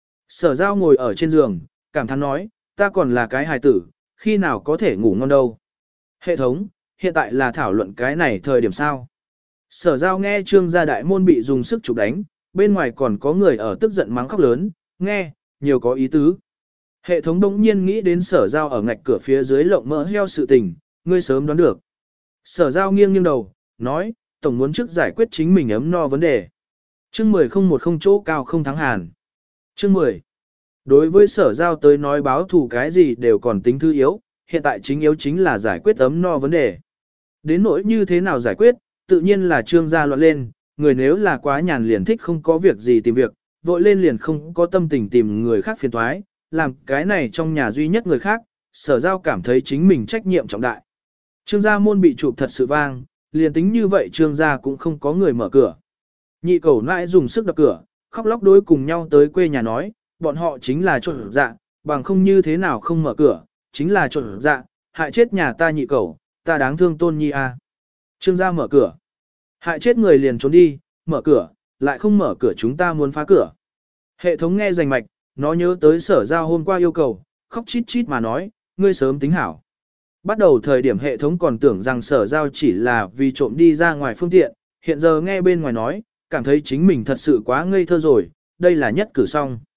Sở Giao ngồi ở trên giường, cảm thán nói, ta còn là cái hài tử, khi nào có thể ngủ ngon đâu. Hệ thống, hiện tại là thảo luận cái này thời điểm sao. Sở Giao nghe Trương gia đại môn bị dùng sức chụp đánh, bên ngoài còn có người ở tức giận mắng khóc lớn, nghe, nhiều có ý tứ. Hệ thống đông nhiên nghĩ đến Sở Giao ở ngạch cửa phía dưới lộng mỡ heo sự tình, ngươi sớm đoán được. Sở Giao nghiêng nghiêng đầu, nói, tổng muốn trước giải quyết chính mình ấm no vấn đề. Chương mười không một không chỗ cao không thắng hàn. Chương mười. Đối với Sở Giao tới nói báo thù cái gì đều còn tính thứ yếu, hiện tại chính yếu chính là giải quyết ấm no vấn đề. Đến nỗi như thế nào giải quyết, tự nhiên là Trương gia loạn lên, người nếu là quá nhàn liền thích không có việc gì tìm việc, vội lên liền không có tâm tình tìm người khác phiền toái, làm cái này trong nhà duy nhất người khác, Sở Giao cảm thấy chính mình trách nhiệm trọng đại. Trương gia môn bị chụp thật sự vang, liền tính như vậy Trương gia cũng không có người mở cửa. Nhị cẩu nãi dùng sức đập cửa, khóc lóc đối cùng nhau tới quê nhà nói, bọn họ chính là trộn dạ, bằng không như thế nào không mở cửa, chính là trộn dạ, hại chết nhà ta nhị cẩu, ta đáng thương tôn nhi a. Trương gia mở cửa, hại chết người liền trốn đi, mở cửa, lại không mở cửa chúng ta muốn phá cửa. Hệ thống nghe rành mạch, nó nhớ tới Sở Giao hôm qua yêu cầu, khóc chít chít mà nói, ngươi sớm tính hảo. Bắt đầu thời điểm hệ thống còn tưởng rằng Sở Giao chỉ là vì trộm đi ra ngoài phương tiện, hiện giờ nghe bên ngoài nói, cảm thấy chính mình thật sự quá ngây thơ rồi, đây là nhất cử xong.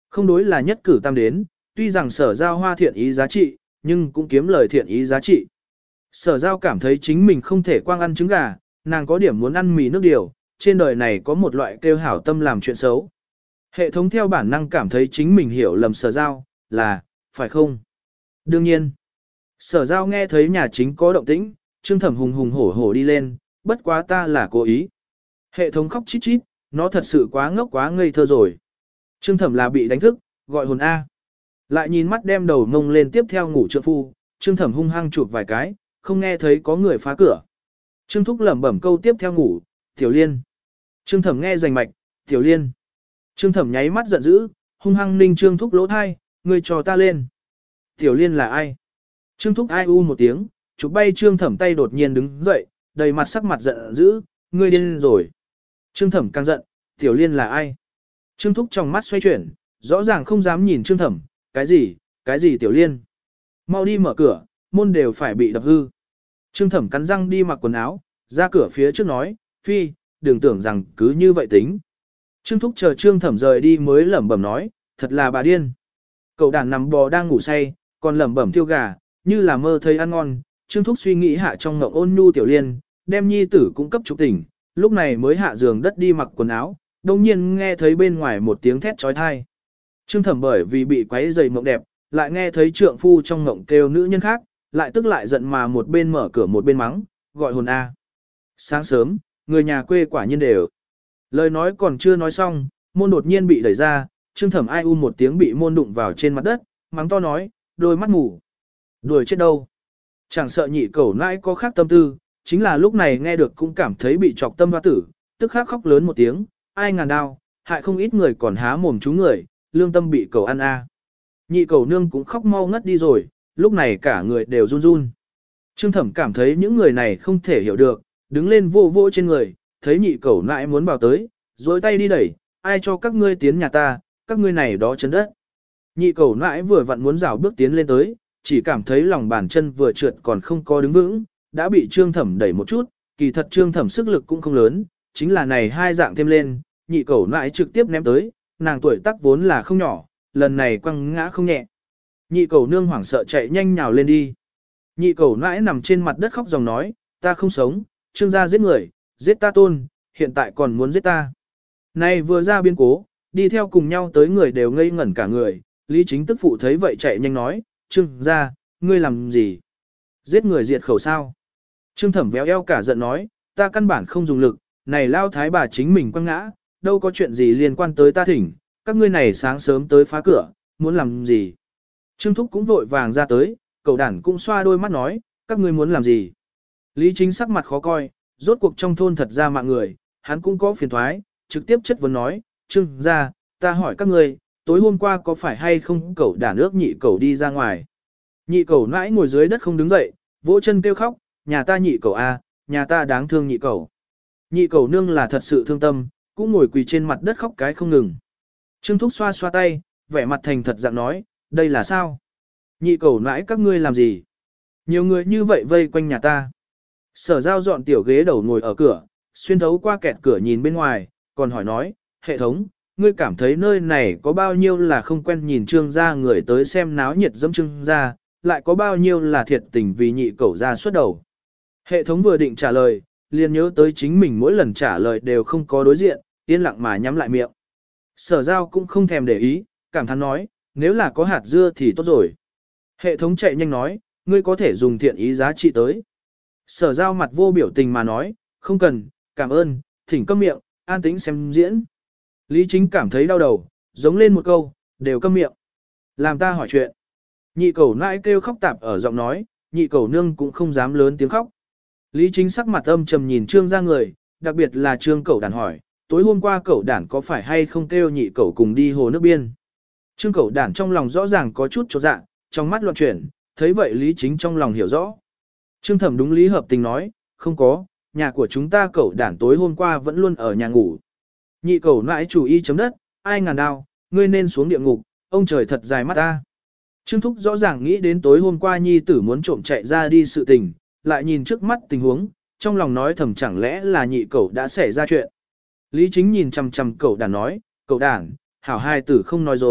Không đối là nhất cử tam đến, tuy rằng sở giao hoa thiện ý giá trị, nhưng cũng kiếm lời thiện ý giá trị. Sở giao cảm thấy chính mình không thể quang ăn trứng gà, nàng có điểm muốn ăn mì nước điều, trên đời này có một loại kêu hảo tâm làm chuyện xấu. Hệ thống theo bản năng cảm thấy chính mình hiểu lầm sở giao, là, phải không? Đương nhiên, sở giao nghe thấy nhà chính có động tĩnh, Trương Thẩm hùng hùng hổ hổ đi lên, bất quá ta là cố ý. Hệ thống khóc chít chít, nó thật sự quá ngốc quá ngây thơ rồi. Trương Thẩm là bị đánh thức, gọi hồn A. Lại nhìn mắt đem đầu ngông lên tiếp theo ngủ trượng phu, Trương Thẩm hung hăng chụp vài cái, không nghe thấy có người phá cửa. Trương Thúc lẩm bẩm câu tiếp theo ngủ, Tiểu Liên. Trương Thẩm nghe rành mạch, Tiểu Liên. Trương Thẩm nháy mắt giận dữ, hung hăng ninh Trương Thúc lỗ thai, ngươi cho ta lên. Tiểu Liên là ai? Trương Thúc ai u một tiếng, chụp bay Trương Thẩm tay đột nhiên đứng dậy, đầy mặt sắc mặt giận dữ, ngươi điên rồi. Trương Thẩm càng giận, Tiểu Liên là ai? Trương Thúc trong mắt xoay chuyển, rõ ràng không dám nhìn Trương Thẩm, cái gì, cái gì Tiểu Liên? Mau đi mở cửa, môn đều phải bị đập hư. Trương Thẩm cắn răng đi mặc quần áo, ra cửa phía trước nói, phi, đừng tưởng rằng cứ như vậy tính. Trương Thúc chờ Trương Thẩm rời đi mới lẩm bẩm nói, thật là bà điên. Cậu đàn nằm bò đang ngủ say, còn lẩm bẩm thiêu gà, như là mơ thấy ăn ngon. Trương Thúc suy nghĩ hạ trong ngộng ôn nhu Tiểu Liên, đem nhi tử cung cấp trục tỉnh, lúc này mới hạ giường đất đi mặc quần áo, đồng nhiên nghe thấy bên ngoài một tiếng thét trói thai. Trương Thẩm bởi vì bị quấy dày mộng đẹp, lại nghe thấy trượng phu trong ngộng kêu nữ nhân khác, lại tức lại giận mà một bên mở cửa một bên mắng, gọi hồn A. Sáng sớm, người nhà quê quả nhiên đều. Lời nói còn chưa nói xong, môn đột nhiên bị đẩy ra, Trương Thẩm ai u một tiếng bị môn đụng vào trên mặt đất, mắng to nói, đôi mắt mù. Đuổi chết đâu. Chẳng sợ nhị cẩu nãi có khác tâm tư, chính là lúc này nghe được cũng cảm thấy bị chọc tâm hoa tử, tức khắc khóc lớn một tiếng, ai ngàn đao, hại không ít người còn há mồm chú người, lương tâm bị cẩu ăn a. Nhị cẩu nương cũng khóc mau ngất đi rồi, lúc này cả người đều run run. Trương Thẩm cảm thấy những người này không thể hiểu được, đứng lên vô vô trên người, thấy nhị cẩu nãi muốn vào tới, dối tay đi đẩy, ai cho các ngươi tiến nhà ta, các ngươi này đó chấn đất. Nhị cẩu nãi vừa vặn muốn rảo bước tiến lên tới, chỉ cảm thấy lòng bàn chân vừa trượt còn không có đứng vững, đã bị Trương Thẩm đẩy một chút, kỳ thật Trương Thẩm sức lực cũng không lớn, chính là này hai dạng thêm lên, nhị cẩu nãi trực tiếp ném tới, nàng tuổi tác vốn là không nhỏ, lần này quăng ngã không nhẹ. Nhị cẩu nương hoảng sợ chạy nhanh nhào lên đi. Nhị cẩu nãi nằm trên mặt đất khóc dòng nói, ta không sống, Trương gia giết người, giết ta tôn, hiện tại còn muốn giết ta. Này vừa ra biên cố, đi theo cùng nhau tới người đều ngây ngẩn cả người, Lý Chính tức phụ thấy vậy chạy nhanh nói, Trương gia, ngươi làm gì? Giết người diệt khẩu sao? Trương Thẩm véo eo cả giận nói, ta căn bản không dùng lực, này lao thái bà chính mình quăng ngã, đâu có chuyện gì liên quan tới ta thỉnh, các ngươi này sáng sớm tới phá cửa, muốn làm gì? Trương Thúc cũng vội vàng ra tới, cậu đản cũng xoa đôi mắt nói, các ngươi muốn làm gì? Lý Chính sắc mặt khó coi, rốt cuộc trong thôn thật ra mạng người, hắn cũng có phiền thoái, trực tiếp chất vấn nói, Trương gia, ta hỏi các ngươi, tối hôm qua có phải hay không cậu đản ước nhị cậu đi ra ngoài? Nhị cậu nãi ngồi dưới đất không đứng dậy, vỗ chân kêu khóc, nhà ta nhị cậu a, nhà ta đáng thương nhị cậu. Nhị cậu nương là thật sự thương tâm, cũng ngồi quỳ trên mặt đất khóc cái không ngừng. Trương Thúc xoa xoa tay, vẻ mặt thành thật dạng nói, đây là sao? Nhị cậu nãi các ngươi làm gì? Nhiều người như vậy vây quanh nhà ta. Sở Giao dọn tiểu ghế đầu ngồi ở cửa, xuyên thấu qua kẹt cửa nhìn bên ngoài, còn hỏi nói, hệ thống, ngươi cảm thấy nơi này có bao nhiêu là không quen nhìn Trương gia người tới xem náo nhiệt dẫm Trương gia, lại có bao nhiêu là thiệt tình vì nhị cẩu ra xuất đầu. Hệ thống vừa định trả lời, liền nhớ tới chính mình mỗi lần trả lời đều không có đối diện, yên lặng mà nhắm lại miệng. Sở Giao cũng không thèm để ý, cảm thán nói, nếu là có hạt dưa thì tốt rồi. Hệ thống chạy nhanh nói, ngươi có thể dùng thiện ý giá trị tới. Sở Giao mặt vô biểu tình mà nói, không cần, cảm ơn, thỉnh câm miệng, an tĩnh xem diễn. Lý Chính cảm thấy đau đầu, giống lên một câu, đều câm miệng. Làm ta hỏi chuyện. Nhị cẩu nãi kêu khóc tạp ở giọng nói, nhị cẩu nương cũng không dám lớn tiếng khóc. Lý Chính sắc mặt âm trầm nhìn Trương gia người, đặc biệt là Trương cẩu đản hỏi, tối hôm qua cẩu đản có phải hay không kêu nhị cẩu cùng đi hồ nước biên. Trương cẩu đản trong lòng rõ ràng có chút chột dạ, trong mắt loạn chuyển, thấy vậy Lý Chính trong lòng hiểu rõ. Trương Thẩm đúng lý hợp tình nói, không có, nhà của chúng ta cẩu đản tối hôm qua vẫn luôn ở nhà ngủ. Nhị cẩu nãi chủ y chấm đất, ai ngàn đao, ngươi nên xuống địa ngục, ông trời thật dài mắt ta. Trương Thúc rõ ràng nghĩ đến tối hôm qua nhi tử muốn trộm chạy ra đi sự tình, lại nhìn trước mắt tình huống, trong lòng nói thầm chẳng lẽ là nhị cẩu đã xảy ra chuyện. Lý Chính nhìn chằm chằm cẩu đản nói, cẩu đản, hảo hai tử không nói dối,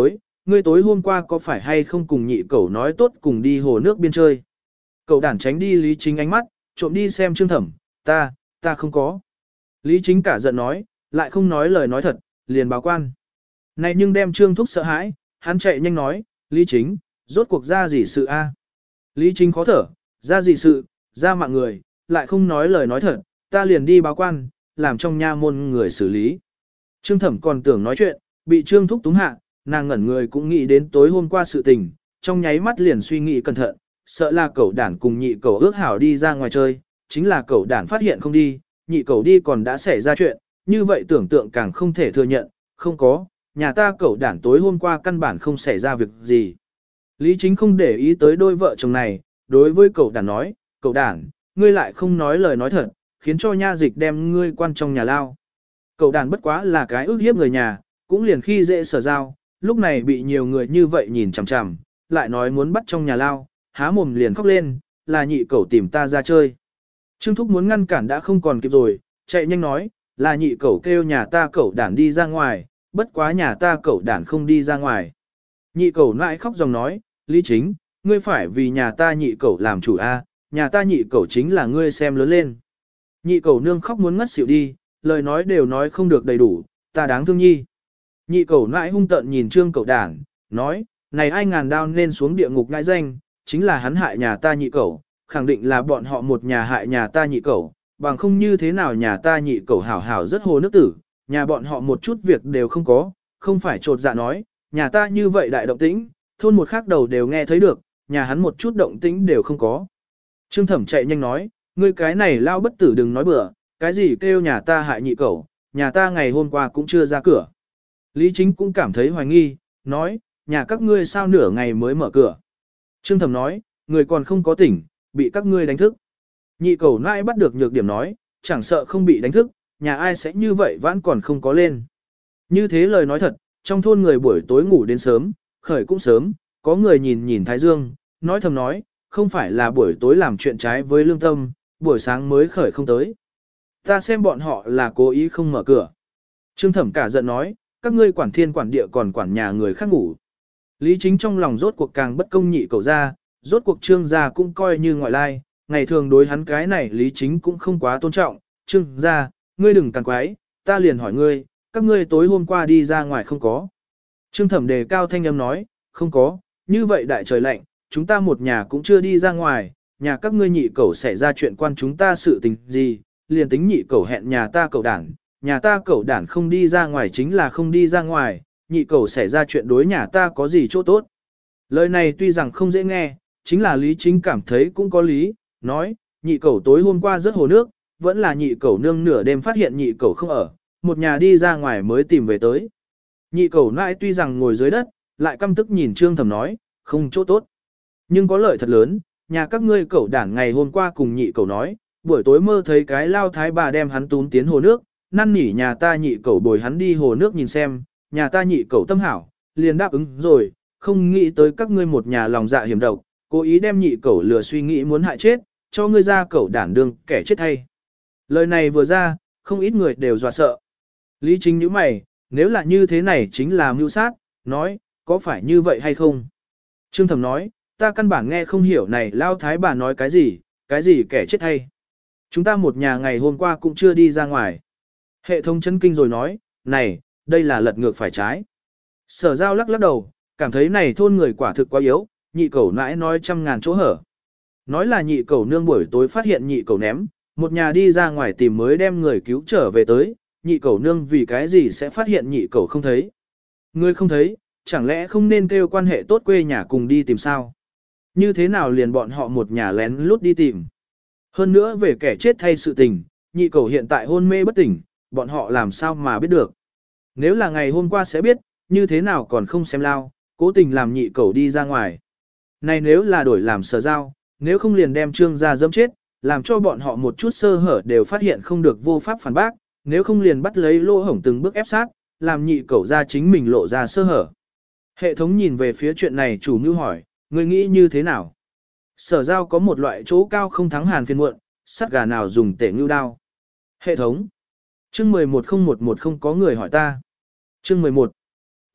ngươi tối hôm qua có phải hay không cùng nhị cẩu nói tốt cùng đi hồ nước biên chơi. Cậu đản tránh đi Lý Chính ánh mắt, trộm đi xem Trương Thẩm, ta, ta không có. Lý Chính cả giận nói, lại không nói lời nói thật, liền báo quan. Này nhưng đem Trương Thúc sợ hãi, hắn chạy nhanh nói, Lý Chính, rốt cuộc ra gì sự a? Lý Chính khó thở, ra gì sự, ra mạng người, lại không nói lời nói thật, ta liền đi báo quan, làm trong nha môn người xử lý. Trương Thẩm còn tưởng nói chuyện, bị Trương Thúc túng hạ, nàng ngẩn người cũng nghĩ đến tối hôm qua sự tình, trong nháy mắt liền suy nghĩ cẩn thận, sợ là cậu đản cùng nhị cậu ước hảo đi ra ngoài chơi, chính là cậu đản phát hiện không đi, nhị cậu đi còn đã xảy ra chuyện, như vậy tưởng tượng càng không thể thừa nhận, không có, nhà ta cậu đản tối hôm qua căn bản không xảy ra việc gì. Lý Chính không để ý tới đôi vợ chồng này, đối với cậu đản nói, cậu đản, ngươi lại không nói lời nói thật, khiến cho nha dịch đem ngươi quan trong nhà lao. Cậu đản bất quá là cái ước hiếp người nhà, cũng liền khi dễ sở giao, lúc này bị nhiều người như vậy nhìn chằm chằm, lại nói muốn bắt trong nhà lao, há mồm liền khóc lên, là nhị cậu tìm ta ra chơi. Trương Thúc muốn ngăn cản đã không còn kịp rồi, chạy nhanh nói, là nhị cậu kêu nhà ta cậu đản đi ra ngoài, bất quá nhà ta cậu đản không đi ra ngoài. Nhị cậu lại khóc dòng nói, Lý Chính, ngươi phải vì nhà ta nhị cậu làm chủ a, nhà ta nhị cậu chính là ngươi xem lớn lên. Nhị cậu nương khóc muốn ngất xỉu đi, lời nói đều nói không được đầy đủ, ta đáng thương nhi. Nhị cậu nãi hung tợn nhìn Trương cậu đản, nói, này ai ngàn đao nên xuống địa ngục ngại danh, chính là hắn hại nhà ta nhị cậu, khẳng định là bọn họ một nhà hại nhà ta nhị cậu, bằng không như thế nào nhà ta nhị cậu hảo hảo rất hồ nước tử, nhà bọn họ một chút việc đều không có, không phải trột dạ nói, nhà ta như vậy đại động tĩnh, thôn một khác đầu đều nghe thấy được, nhà hắn một chút động tĩnh đều không có. Trương Thẩm chạy nhanh nói, ngươi cái này lao bất tử đừng nói bừa, cái gì kêu nhà ta hại nhị cậu, nhà ta ngày hôm qua cũng chưa ra cửa. Lý Chính cũng cảm thấy hoài nghi, nói, nhà các ngươi sao nửa ngày mới mở cửa. Trương Thẩm nói, người còn không có tỉnh, bị các ngươi đánh thức. Nhị cậu nãi bắt được nhược điểm nói, chẳng sợ không bị đánh thức, nhà ai sẽ như vậy vẫn còn không có lên. Như thế lời nói thật, trong thôn người buổi tối ngủ đến sớm, khởi cũng sớm, có người nhìn nhìn Thái Dương, nói thầm nói, không phải là buổi tối làm chuyện trái với lương tâm, buổi sáng mới khởi không tới. Ta xem bọn họ là cố ý không mở cửa. Trương Thẩm cả giận nói, các ngươi quản thiên quản địa còn quản nhà người khác ngủ. Lý Chính trong lòng rốt cuộc càng bất công nhị cậu ra, rốt cuộc Trương gia cũng coi như ngoại lai, ngày thường đối hắn cái này Lý Chính cũng không quá tôn trọng. Trương gia, ngươi đừng càng quái, ta liền hỏi ngươi, các ngươi tối hôm qua đi ra ngoài không có. Trương Thẩm đề cao thanh âm nói, không có, như vậy đại trời lạnh, chúng ta một nhà cũng chưa đi ra ngoài, nhà các ngươi nhị cậu xảy ra chuyện quan chúng ta sự tình gì, liền tính nhị cậu hẹn nhà ta cậu đảng, nhà ta cậu đảng không đi ra ngoài chính là không đi ra ngoài, nhị cậu xảy ra chuyện đối nhà ta có gì chỗ tốt. Lời này tuy rằng không dễ nghe, chính là Lý Chính cảm thấy cũng có lý, nói, nhị cậu tối hôm qua rớt hồ nước, vẫn là nhị cậu nương nửa đêm phát hiện nhị cậu không ở, một nhà đi ra ngoài mới tìm về tới. Nhị cậu nãi tuy rằng ngồi dưới đất, lại căm tức nhìn Trương Thẩm nói, không chỗ tốt. Nhưng có lợi thật lớn, nhà các ngươi cậu đảng ngày hôm qua cùng nhị cậu nói, buổi tối mơ thấy cái lao thái bà đem hắn tún tiến hồ nước, năn nỉ nhà ta nhị cậu bồi hắn đi hồ nước nhìn xem, nhà ta nhị cậu tâm hảo, liền đáp ứng rồi, không nghĩ tới các ngươi một nhà lòng dạ hiểm độc, cố ý đem nhị cậu lừa suy nghĩ muốn hại chết, cho ngươi ra cậu đảng đương kẻ chết hay. Lời này vừa ra, không ít người đều dọa sợ. Lý Chính nhíu mày, nếu là như thế này chính là mưu sát, nói, có phải như vậy hay không? Trương Thẩm nói, ta căn bản nghe không hiểu này lao thái bà nói cái gì, cái gì kẻ chết hay. Chúng ta một nhà ngày hôm qua cũng chưa đi ra ngoài. Hệ thống chân kinh rồi nói, này, đây là lật ngược phải trái. Sở Giao lắc lắc đầu, cảm thấy này thôn người quả thực quá yếu, nhị cẩu nãi nói trăm ngàn chỗ hở. Nói là nhị cẩu nương buổi tối phát hiện nhị cẩu ném, một nhà đi ra ngoài tìm mới đem người cứu trở về tới, nhị cẩu nương vì cái gì sẽ phát hiện nhị cẩu không thấy. Người không thấy, chẳng lẽ không nên kêu quan hệ tốt quê nhà cùng đi tìm sao? Như thế nào liền bọn họ một nhà lén lút đi tìm? Hơn nữa về kẻ chết thay sự tình, nhị cẩu hiện tại hôn mê bất tỉnh, bọn họ làm sao mà biết được? Nếu là ngày hôm qua sẽ biết, như thế nào còn không xem lao, cố tình làm nhị cẩu đi ra ngoài. Này nếu là đổi làm Sở Giao, nếu không liền đem Trương gia dẫm chết, làm cho bọn họ một chút sơ hở đều phát hiện không được vô pháp phản bác, nếu không liền bắt lấy lỗ hổng từng bước ép sát, làm nhị cẩu ra chính mình lộ ra sơ hở. Hệ thống nhìn về phía chuyện này chủ mưu hỏi, người nghĩ như thế nào? Sở Giao có một loại chỗ cao không thắng hàn phiên muộn, sắt gà nào dùng tể ngưu đao. Hệ thống. Chương mười một không một một không có người hỏi ta. Chương mười một.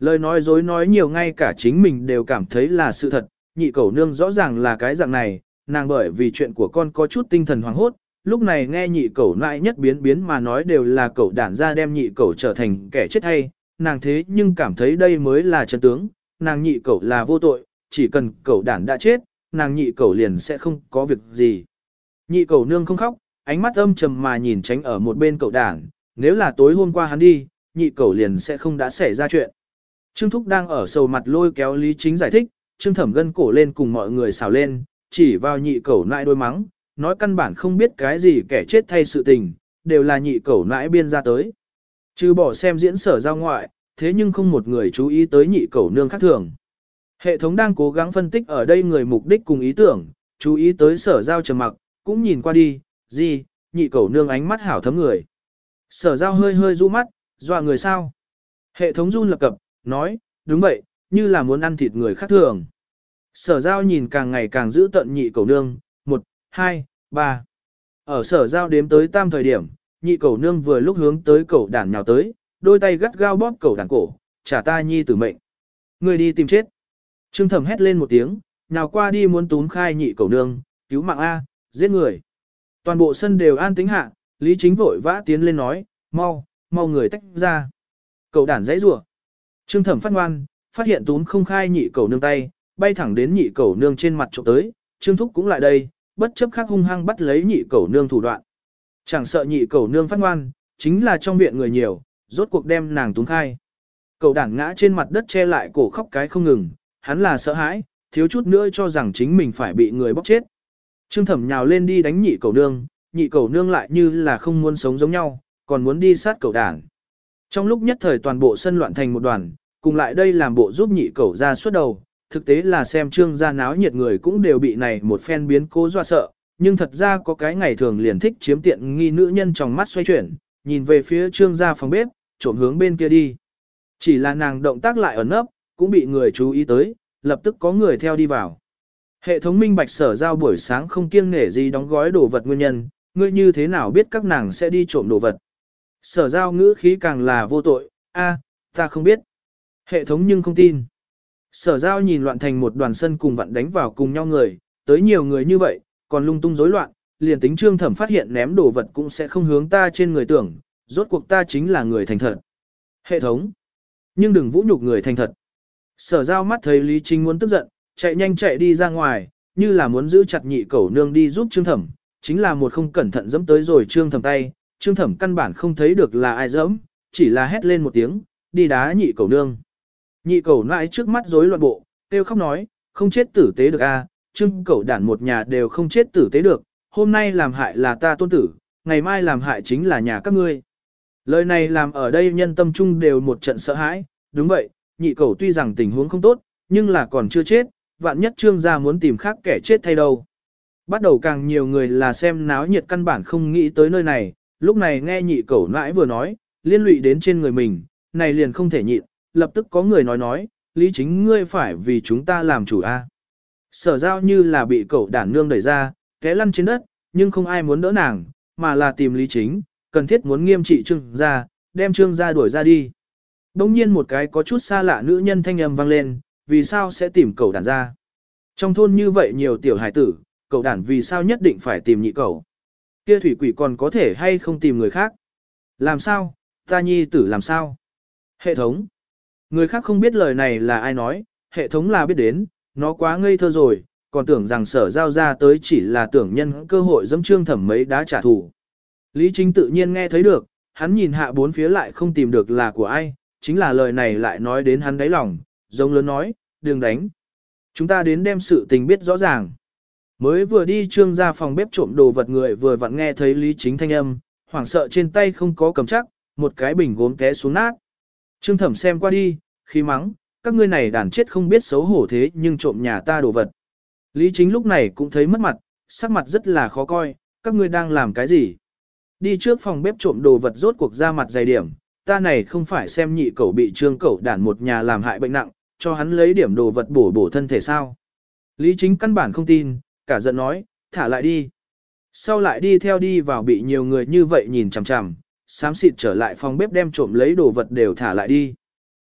Lời nói dối nói nhiều ngay cả chính mình đều cảm thấy là sự thật, nhị cẩu nương rõ ràng là cái dạng này, nàng bởi vì chuyện của con có chút tinh thần hoảng hốt, lúc này nghe nhị cẩu nại nhất biến biến mà nói đều là cẩu đản ra đem nhị cẩu trở thành kẻ chết hay, nàng thế nhưng cảm thấy đây mới là chân tướng, nàng nhị cẩu là vô tội, chỉ cần cẩu đản đã chết, nàng nhị cẩu liền sẽ không có việc gì. Nhị cẩu nương không khóc, ánh mắt âm trầm mà nhìn tránh ở một bên cẩu đản, nếu là tối hôm qua hắn đi, nhị cẩu liền sẽ không đã xảy ra chuyện. Trương Thúc đang ở sầu mặt lôi kéo Lý Chính giải thích, Trương Thẩm gân cổ lên cùng mọi người xào lên, chỉ vào nhị cẩu nãi đôi mắng, nói căn bản không biết cái gì kẻ chết thay sự tình, đều là nhị cẩu nãi biên ra tới. Trừ bỏ xem diễn sở giao ngoại, thế nhưng không một người chú ý tới nhị cẩu nương khác thường. Hệ thống đang cố gắng phân tích ở đây người mục đích cùng ý tưởng, chú ý tới sở giao trầm mặc, cũng nhìn qua đi, gì, nhị cẩu nương ánh mắt hảo thấm người. Sở giao hơi hơi du mắt, dọa người sao. Hệ thống run lập cập, nói, đúng vậy, như là muốn ăn thịt người khác thường. Sở giao nhìn càng ngày càng giữ tận nhị cẩu nương, một, hai, ba. Ở sở giao đếm tới tam thời điểm, nhị cẩu nương vừa lúc hướng tới cẩu đản nhào tới, đôi tay gắt gao bóp cẩu đản cổ, trả ta nhi tử mệnh. Người đi tìm chết. Trương Thẩm hét lên một tiếng, nhào qua đi muốn túm khai nhị cẩu nương, cứu mạng A, giết người. Toàn bộ sân đều an tĩnh hạ, Lý Chính vội vã tiến lên nói, mau, mau người tách ra. Cẩu đản dãy rủa. Trương Thẩm phát ngoan, phát hiện túm không khai nhị cẩu nương tay, bay thẳng đến nhị cẩu nương trên mặt trộm tới, Trương Thúc cũng lại đây, bất chấp khắc hung hăng bắt lấy nhị cẩu nương thủ đoạn. Chẳng sợ nhị cẩu nương phát ngoan, chính là trong viện người nhiều, rốt cuộc đem nàng túm khai. Cẩu đản ngã trên mặt đất che lại cổ khóc cái không ngừng, hắn là sợ hãi, thiếu chút nữa cho rằng chính mình phải bị người bóc chết. Trương Thẩm nhào lên đi đánh nhị cẩu nương, nhị cẩu nương lại như là không muốn sống giống nhau, còn muốn đi sát cẩu đản. Trong lúc nhất thời toàn bộ sân loạn thành một đoàn, cùng lại đây làm bộ giúp nhị cẩu ra suốt đầu, thực tế là xem Trương gia náo nhiệt người cũng đều bị này một phen biến cố dọa sợ, nhưng thật ra có cái ngày thường liền thích chiếm tiện nghi nữ nhân trong mắt xoay chuyển, nhìn về phía Trương gia phòng bếp, trộm hướng bên kia đi. Chỉ là nàng động tác lại ẩn nấp, cũng bị người chú ý tới, lập tức có người theo đi vào. Hệ thống minh bạch sở giao buổi sáng không kiêng nể gì đóng gói đồ vật nguyên nhân, ngươi như thế nào biết các nàng sẽ đi trộm đồ vật. Sở giao ngữ khí càng là vô tội, a, ta không biết. Hệ thống nhưng không tin. Sở giao nhìn loạn thành một đoàn sân cùng vặn đánh vào cùng nhau người, tới nhiều người như vậy, còn lung tung rối loạn, liền tính Trương Thẩm phát hiện ném đồ vật cũng sẽ không hướng ta trên người tưởng, rốt cuộc ta chính là người thành thật. Hệ thống. Nhưng đừng vũ nhục người thành thật. Sở giao mắt thấy Lý Chính muốn tức giận, chạy nhanh chạy đi ra ngoài, như là muốn giữ chặt nhị cẩu nương đi giúp Trương Thẩm, chính là một không cẩn thận dẫm tới rồi Trương Thẩm tay, Trương Thẩm căn bản không thấy được là ai dẫm, chỉ là hét lên một tiếng, đi đá nhị cẩu nương. Nhị cẩu nãi trước mắt rối loạn bộ, kêu khóc nói, không chết tử tế được a, Trương cẩu đản một nhà đều không chết tử tế được, hôm nay làm hại là ta tôn tử, ngày mai làm hại chính là nhà các ngươi. Lời này làm ở đây nhân tâm trung đều một trận sợ hãi, đúng vậy, nhị cẩu tuy rằng tình huống không tốt, nhưng là còn chưa chết, vạn nhất Trương gia muốn tìm khác kẻ chết thay đâu. Bắt đầu càng nhiều người là xem náo nhiệt căn bản không nghĩ tới nơi này, lúc này nghe nhị cẩu nãi vừa nói, liên lụy đến trên người mình, này liền không thể nhịn, lập tức có người nói nói, Lý Chính ngươi phải vì chúng ta làm chủ a. Sở giao như là bị cẩu đản nương đẩy ra, té lăn trên đất, nhưng không ai muốn đỡ nàng, mà là tìm Lý Chính, cần thiết muốn nghiêm trị Trương gia, đem Trương gia đuổi ra đi. Đông nhiên một cái có chút xa lạ nữ nhân thanh âm vang lên, vì sao sẽ tìm cẩu đản ra? Trong thôn như vậy nhiều tiểu hải tử, cẩu đản vì sao nhất định phải tìm nhị cẩu? Kia thủy quỷ còn có thể hay không tìm người khác? Làm sao? Ta nhi tử làm sao? Hệ thống. Người khác không biết lời này là ai nói, hệ thống là biết đến, nó quá ngây thơ rồi, còn tưởng rằng sở giao ra tới chỉ là tưởng nhân cơ hội dẫm Trương Thẩm mấy đá trả thù. Lý Chính tự nhiên nghe thấy được, hắn nhìn hạ bốn phía lại không tìm được là của ai, chính là lời này lại nói đến hắn đáy lòng, giống lớn nói, đừng đánh. Chúng ta đến đem sự tình biết rõ ràng. Mới vừa đi Trương ra phòng bếp trộm đồ vật người vừa vặn nghe thấy Lý Chính thanh âm, hoảng sợ trên tay không có cầm chắc, một cái bình gốm té xuống nát. Trương Thẩm xem qua đi, khí mắng, các ngươi này đàn chết không biết xấu hổ thế nhưng trộm nhà ta đồ vật. Lý Chính lúc này cũng thấy mất mặt, sắc mặt rất là khó coi, các ngươi đang làm cái gì? Đi trước phòng bếp trộm đồ vật rốt cuộc ra mặt dày điểm, ta này không phải xem nhị cẩu bị Trương cẩu đản một nhà làm hại bệnh nặng, cho hắn lấy điểm đồ vật bổ bổ thân thể sao? Lý Chính căn bản không tin, cả giận nói, thả lại đi. Sau lại đi theo đi vào bị nhiều người như vậy nhìn chằm chằm, xám xịt trở lại phòng bếp đem trộm lấy đồ vật đều thả lại đi.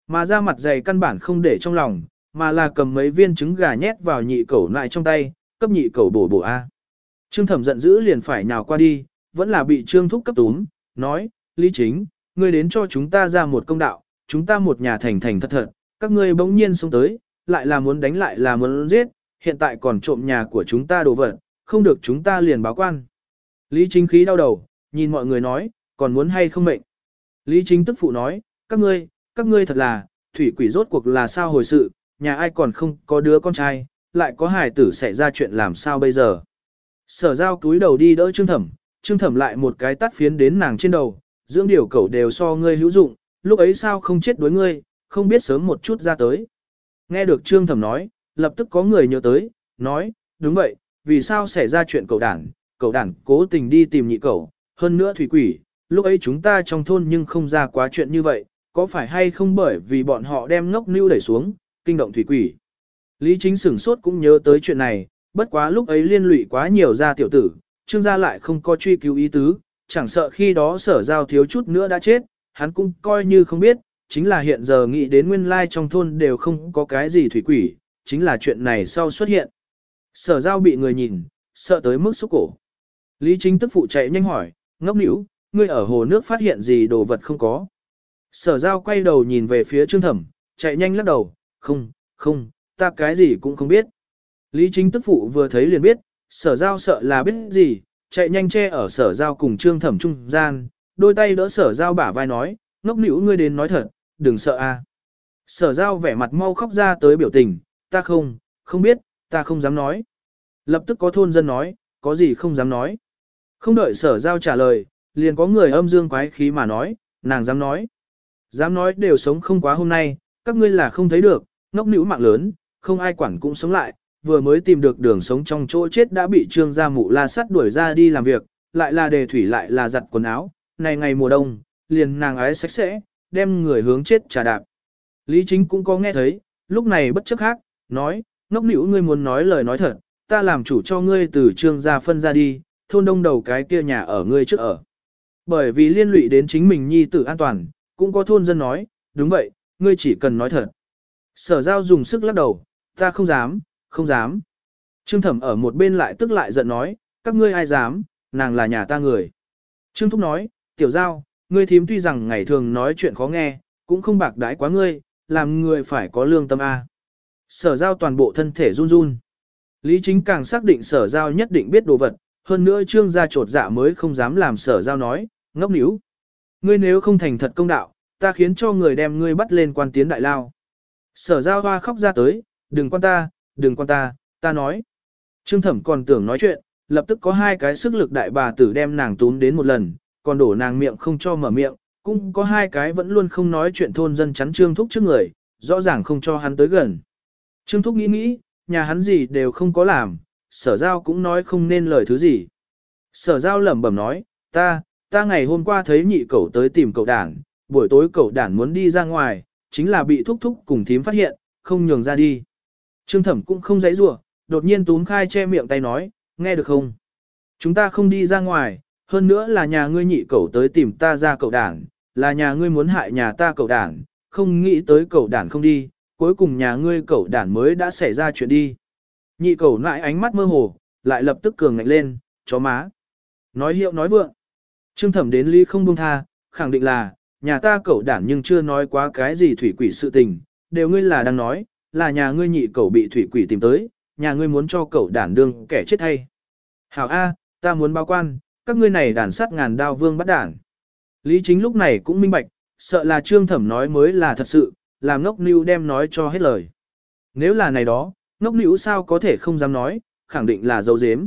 Mà ra mặt dày căn bản không để trong lòng, mà là cầm mấy viên trứng gà nhét vào nhị cẩu lại trong tay, cấp nhị cẩu bổ bổ A. Trương Thẩm giận dữ liền phải nhào qua đi, vẫn là bị Trương Thúc cấp túm, nói, Lý Chính, ngươi đến cho chúng ta ra một công đạo, chúng ta một nhà thành thành thật thật, các ngươi bỗng nhiên xông tới, lại là muốn đánh lại là muốn giết, hiện tại còn trộm nhà của chúng ta đồ vật, không được chúng ta liền báo quan. Lý Chính khí đau đầu, nhìn mọi người nói, còn muốn hay không mệnh. Lý Chính tức phụ nói, các ngươi, các ngươi thật là, thủy quỷ rốt cuộc là sao hồi sự, nhà ai còn không có đứa con trai, lại có hài tử xảy ra chuyện làm sao bây giờ. Sở Giao túi đầu đi đỡ Trương Thẩm, Trương Thẩm lại một cái tát phiến đến nàng trên đầu, dưỡng điều cẩu đều so ngươi hữu dụng, lúc ấy sao không chết đối ngươi, không biết sớm một chút ra tới. Nghe được Trương Thẩm nói, lập tức có người nhớ tới, nói, đúng vậy, vì sao xảy ra chuyện cẩu đản, cẩu đản cố tình đi tìm nhị cẩu, hơn nữa thủy quỷ, lúc ấy chúng ta trong thôn nhưng không ra quá chuyện như vậy, có phải hay không bởi vì bọn họ đem ngốc nưu đẩy xuống, kinh động thủy quỷ. Lý Chính sửng sốt cũng nhớ tới chuyện này, bất quá lúc ấy liên lụy quá nhiều gia tiểu tử, Trương gia lại không có truy cứu ý tứ, chẳng sợ khi đó Sở Giao thiếu chút nữa đã chết, hắn cũng coi như không biết, chính là hiện giờ nghĩ đến nguyên lai trong thôn đều không có cái gì thủy quỷ, chính là chuyện này sau xuất hiện. Sở Giao bị người nhìn, sợ tới mức xúc cổ. Lý Chính tức phụ chạy nhanh hỏi, ngốc nữu, ngươi ở hồ nước phát hiện gì đồ vật không có. Sở Giao quay đầu nhìn về phía Trương Thẩm, chạy nhanh lắc đầu, không, không, ta cái gì cũng không biết. Lý Chính tức phụ vừa thấy liền biết, Sở Giao sợ là biết gì, chạy nhanh che ở Sở Giao cùng Trương Thẩm trung gian, đôi tay đỡ Sở Giao bả vai nói, ngốc nữu ngươi đến nói thật, đừng sợ a. Sở Giao vẻ mặt mau khóc ra tới biểu tình, ta không, không biết, ta không dám nói. Lập tức có thôn dân nói, có gì không dám nói. Không đợi Sở Giao trả lời, liền có người âm dương quái khí mà nói, nàng dám nói. Dám nói đều sống không quá hôm nay, các ngươi là không thấy được, ngốc nữu mạng lớn, không ai quản cũng sống lại, vừa mới tìm được đường sống trong chỗ chết đã bị Trương gia mụ la sắt đuổi ra đi làm việc, lại là đề thủy lại là giặt quần áo, này ngày mùa đông, liền nàng ái sạch sẽ, đem người hướng chết trà đạp. Lý Chính cũng có nghe thấy, lúc này bất chấp khác, nói, ngốc nữu ngươi muốn nói lời nói thật, ta làm chủ cho ngươi từ Trương gia phân ra đi, thôn đông đầu cái kia nhà ở ngươi trước ở. Bởi vì liên lụy đến chính mình nhi tử an toàn, cũng có thôn dân nói, đúng vậy, ngươi chỉ cần nói thật. Sở Giao dùng sức lắc đầu, ta không dám, không dám. Trương Thẩm ở một bên lại tức lại giận nói, các ngươi ai dám, nàng là nhà ta người. Trương Thúc nói, tiểu Giao, ngươi thím tuy rằng ngày thường nói chuyện khó nghe, cũng không bạc đãi quá ngươi, làm người phải có lương tâm A. Sở Giao toàn bộ thân thể run run. Lý Chính càng xác định Sở Giao nhất định biết đồ vật, hơn nữa Trương gia trột dạ mới không dám làm Sở Giao nói, ngốc níu. Ngươi nếu không thành thật công đạo, ta khiến cho người đem ngươi bắt lên quan tiến đại lao. Sở Giao hoa khóc ra tới, đừng quan ta, đừng quan ta, ta nói. Trương Thẩm còn tưởng nói chuyện, lập tức có hai cái sức lực đại bà tử đem nàng túm đến một lần, còn đổ nàng miệng không cho mở miệng, cũng có hai cái vẫn luôn không nói chuyện thôn dân chắn Trương Thúc trước người, rõ ràng không cho hắn tới gần. Trương Thúc nghĩ nghĩ, nhà hắn gì đều không có làm, Sở Giao cũng nói không nên lời thứ gì. Sở Giao lẩm bẩm nói, ta, ta ngày hôm qua thấy nhị cẩu tới tìm cậu đản, buổi tối cậu đản muốn đi ra ngoài, chính là bị thúc thúc cùng thím phát hiện, không nhường ra đi. Trương Thẩm cũng không dãy rủa, đột nhiên túm khai che miệng tay nói, nghe được không? Chúng ta không đi ra ngoài, hơn nữa là nhà ngươi nhị cẩu tới tìm ta ra cậu đản, là nhà ngươi muốn hại nhà ta cậu đản, không nghĩ tới cậu đản không đi, cuối cùng nhà ngươi cậu đản mới đã xảy ra chuyện đi. Nhị cẩu lại ánh mắt mơ hồ, lại lập tức cường ngạnh lên, chó má. Nói hiệu nói vượng. Trương Thẩm đến ly không buông tha, khẳng định là, nhà ta cậu đản nhưng chưa nói quá cái gì thủy quỷ sự tình, đều ngươi là đang nói, là nhà ngươi nhị cậu bị thủy quỷ tìm tới, nhà ngươi muốn cho cậu đản đương kẻ chết hay. Hảo A, ta muốn báo quan, các ngươi này đàn sát ngàn đao vương bắt đản. Lý Chính lúc này cũng minh bạch, sợ là Trương Thẩm nói mới là thật sự, làm ngốc nưu đem nói cho hết lời. Nếu là này đó, ngốc nưu sao có thể không dám nói, khẳng định là dấu dếm.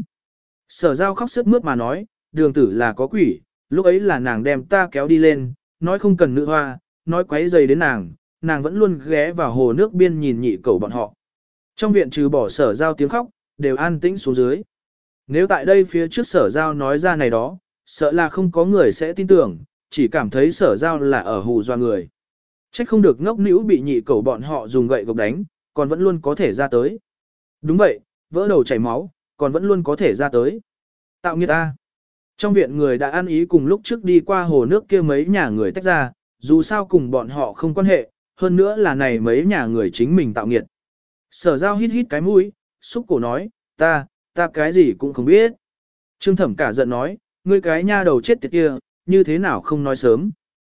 Sở Giao khóc sướt mướt mà nói, đường tử là có quỷ, lúc ấy là nàng đem ta kéo đi lên, nói không cần nữ hoa, nói quấy dày đến nàng, nàng vẫn luôn ghé vào hồ nước biên nhìn nhị cẩu bọn họ. Trong viện trừ bỏ Sở Giao tiếng khóc, đều an tĩnh xuống dưới. Nếu tại đây phía trước Sở Giao nói ra này đó, sợ là không có người sẽ tin tưởng, chỉ cảm thấy Sở Giao là ở hù dọa người. Trách không được ngốc nữu bị nhị cẩu bọn họ dùng gậy gộc đánh, còn vẫn luôn có thể ra tới. Đúng vậy, vỡ đầu chảy máu, còn vẫn luôn có thể ra tới. Tạo nghiệt ta. Trong viện người đã ăn ý cùng lúc trước đi qua hồ nước kia mấy nhà người tách ra, dù sao cùng bọn họ không quan hệ, hơn nữa là này mấy nhà người chính mình tạo nghiệt. Sở Giao hít hít cái mũi, xúc cổ nói, ta, ta cái gì cũng không biết. Trương Thẩm cả giận nói, ngươi cái nha đầu chết tiệt kia, như thế nào không nói sớm.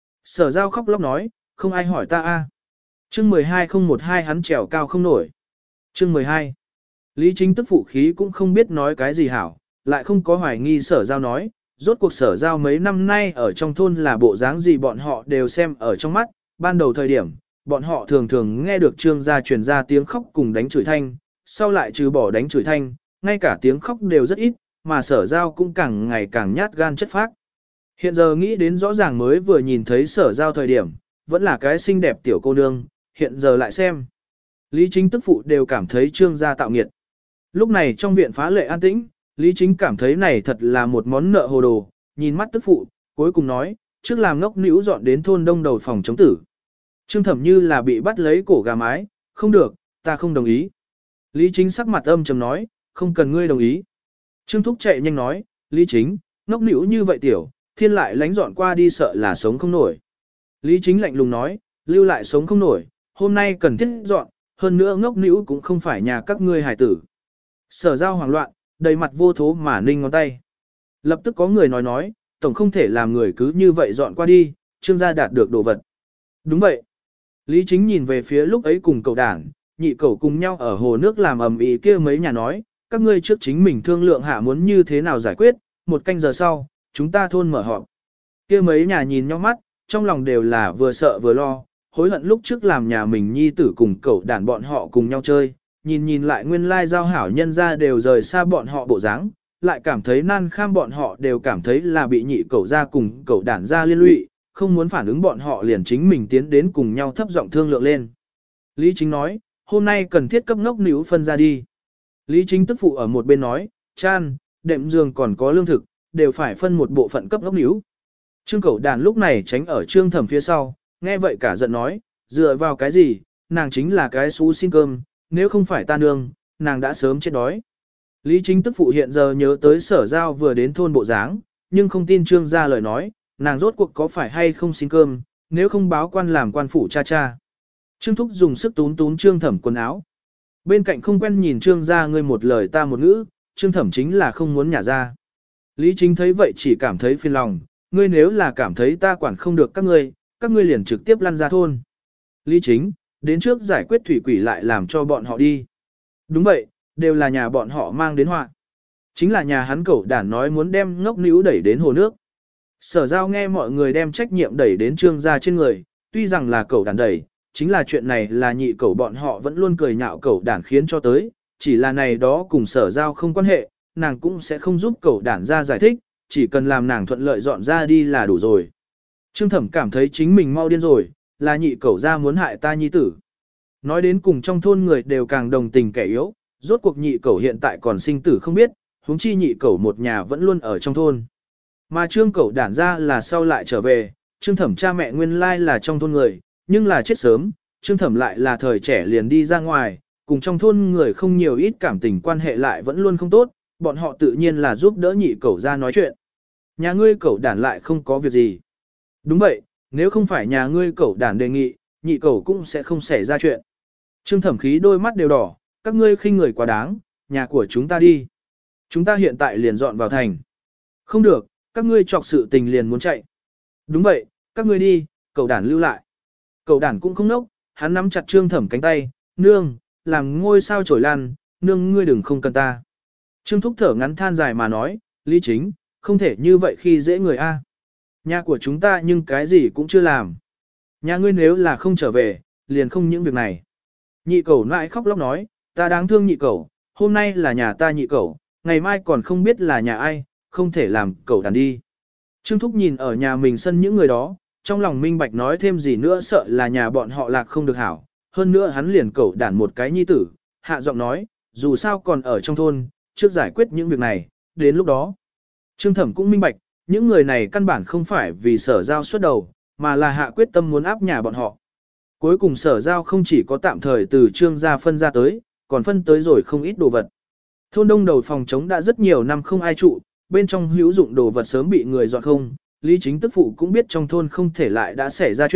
Sở Giao khóc lóc nói, không ai hỏi ta a. Chương mười hai không một hai hắn trèo cao không nổi. Chương mười hai. Lý Chính tức phụ khí cũng không biết nói cái gì hảo, lại không có hoài nghi Sở Giao nói, rốt cuộc Sở Giao mấy năm nay ở trong thôn là bộ dáng gì bọn họ đều xem ở trong mắt, ban đầu thời điểm, bọn họ thường thường nghe được Trương gia truyền ra tiếng khóc cùng đánh chửi thanh, sau lại trừ bỏ đánh chửi thanh, ngay cả tiếng khóc đều rất ít, mà Sở Giao cũng càng ngày càng nhát gan chất phác. Hiện giờ nghĩ đến rõ ràng mới vừa nhìn thấy Sở Giao thời điểm, vẫn là cái xinh đẹp tiểu cô nương, hiện giờ lại xem. Lý Chính tức phụ đều cảm thấy Trương gia tạo nghiệt. Lúc này trong viện phá lệ an tĩnh, Lý Chính cảm thấy này thật là một món nợ hồ đồ, nhìn mắt tức phụ, cuối cùng nói, trước làm ngốc nĩu dọn đến thôn đông đầu phòng chống tử. Trương Thẩm như là bị bắt lấy cổ gà mái, không được, ta không đồng ý. Lý Chính sắc mặt âm trầm nói, không cần ngươi đồng ý. Trương Thúc chạy nhanh nói, Lý Chính, ngốc nĩu như vậy tiểu, thiên lại lánh dọn qua đi sợ là sống không nổi. Lý Chính lạnh lùng nói, lưu lại sống không nổi, hôm nay cần thiết dọn, hơn nữa ngốc nĩu cũng không phải nhà các ngươi hải tử. Sở Giao hoảng loạn, đầy mặt vô thố mà ninh ngón tay. Lập tức có người nói nói, tổng không thể làm người cứ như vậy dọn qua đi, Trương gia đạt được đồ vật. Đúng vậy. Lý Chính nhìn về phía lúc ấy cùng cậu đảng, nhị cậu cùng nhau ở hồ nước làm ầm ĩ kia mấy nhà nói, các ngươi trước chính mình thương lượng hạ muốn như thế nào giải quyết, một canh giờ sau, chúng ta thôn mở họp. Kia mấy nhà nhìn nhau mắt, trong lòng đều là vừa sợ vừa lo, hối hận lúc trước làm nhà mình nhi tử cùng cậu đàn bọn họ cùng nhau chơi, nhìn nhìn lại nguyên lai giao hảo nhân ra đều rời xa bọn họ bộ dáng, lại cảm thấy nan kham bọn họ đều cảm thấy là bị nhị cậu ra cùng cậu đàn ra liên lụy, không muốn phản ứng bọn họ liền chính mình tiến đến cùng nhau thấp giọng thương lượng lên. Lý Chính nói, hôm nay cần thiết cấp ngốc níu phân ra đi. Lý Chính tức phụ ở một bên nói, chan, đệm giường còn có lương thực, đều phải phân một bộ phận cấp ngốc níu. Trương Cẩu Đàn lúc này tránh ở Trương Thẩm phía sau, nghe vậy cả giận nói, dựa vào cái gì, nàng chính là cái xú xin cơm, nếu không phải ta nương, nàng đã sớm chết đói. Lý Chính tức phụ hiện giờ nhớ tới Sở Giao vừa đến thôn bộ dáng, nhưng không tin Trương gia lời nói, nàng rốt cuộc có phải hay không xin cơm, nếu không báo quan làm quan phủ cha cha. Trương Thúc dùng sức tún tún Trương Thẩm quần áo. Bên cạnh không quen nhìn Trương gia ngươi một lời ta một ngữ, Trương Thẩm chính là không muốn nhả ra. Lý Chính thấy vậy chỉ cảm thấy phiền lòng, ngươi nếu là cảm thấy ta quản không được các ngươi, các ngươi liền trực tiếp lăn ra thôn. Lý Chính, đến trước giải quyết thủy quỷ lại làm cho bọn họ đi. Đúng vậy, đều là nhà bọn họ mang đến họa. Chính là nhà hắn cẩu đản nói muốn đem ngốc níu đẩy đến hồ nước. Sở Giao nghe mọi người đem trách nhiệm đẩy đến Trương gia trên người, tuy rằng là cẩu đản đẩy, chính là chuyện này là nhị cẩu bọn họ vẫn luôn cười nhạo cẩu đản khiến cho tới, chỉ là này đó cùng Sở Giao không quan hệ, nàng cũng sẽ không giúp cẩu đản ra giải thích, chỉ cần làm nàng thuận lợi dọn ra đi là đủ rồi. Trương Thẩm cảm thấy chính mình mau điên rồi, là nhị cẩu ra muốn hại ta nhi tử. Nói đến cùng trong thôn người đều càng đồng tình kẻ yếu, rốt cuộc nhị cẩu hiện tại còn sinh tử không biết, huống chi nhị cẩu một nhà vẫn luôn ở trong thôn. Mà Trương cẩu đản ra là sau lại trở về, Trương Thẩm cha mẹ nguyên lai là trong thôn người, nhưng là chết sớm, Trương Thẩm lại là thời trẻ liền đi ra ngoài, cùng trong thôn người không nhiều ít cảm tình quan hệ lại vẫn luôn không tốt, bọn họ tự nhiên là giúp đỡ nhị cẩu ra nói chuyện. Nhà ngươi cẩu đản lại không có việc gì. Đúng vậy, nếu không phải nhà ngươi cẩu đản đề nghị, nhị cẩu cũng sẽ không xảy ra chuyện. Trương Thẩm khí đôi mắt đều đỏ, các ngươi khinh người quá đáng, nhà của chúng ta đi. Chúng ta hiện tại liền dọn vào thành. Không được, các ngươi chọc sự tình liền muốn chạy. Đúng vậy, các ngươi đi, cẩu đản lưu lại. Cẩu đản cũng không nốc, hắn nắm chặt Trương Thẩm cánh tay, nương, làm ngôi sao trổi lan, nương ngươi đừng không cần ta. Trương Thúc thở ngắn than dài mà nói, Lý Chính, không thể như vậy khi dễ người a. Nhà của chúng ta nhưng cái gì cũng chưa làm. Nhà ngươi nếu là không trở về, liền không những việc này. Nhị cẩu lại khóc lóc nói, ta đáng thương nhị cẩu, hôm nay là nhà ta nhị cẩu, ngày mai còn không biết là nhà ai, không thể làm cẩu đàn đi. Trương Thúc nhìn ở nhà mình sân những người đó, trong lòng minh bạch nói thêm gì nữa sợ là nhà bọn họ lạc không được hảo, hơn nữa hắn liền cẩu đàn một cái nhi tử, hạ giọng nói, dù sao còn ở trong thôn, trước giải quyết những việc này, đến lúc đó. Trương Thẩm cũng minh bạch, những người này căn bản không phải vì Sở Giao xuất đầu, mà là hạ quyết tâm muốn áp nhà bọn họ. Cuối cùng Sở Giao không chỉ có tạm thời từ Trương gia phân ra tới, còn phân tới rồi không ít đồ vật. Thôn đông đầu phòng trống đã rất nhiều năm không ai trụ, bên trong hữu dụng đồ vật sớm bị người dọn không. Lý Chính tức phụ cũng biết trong thôn không thể lại đã xảy ra chuyện,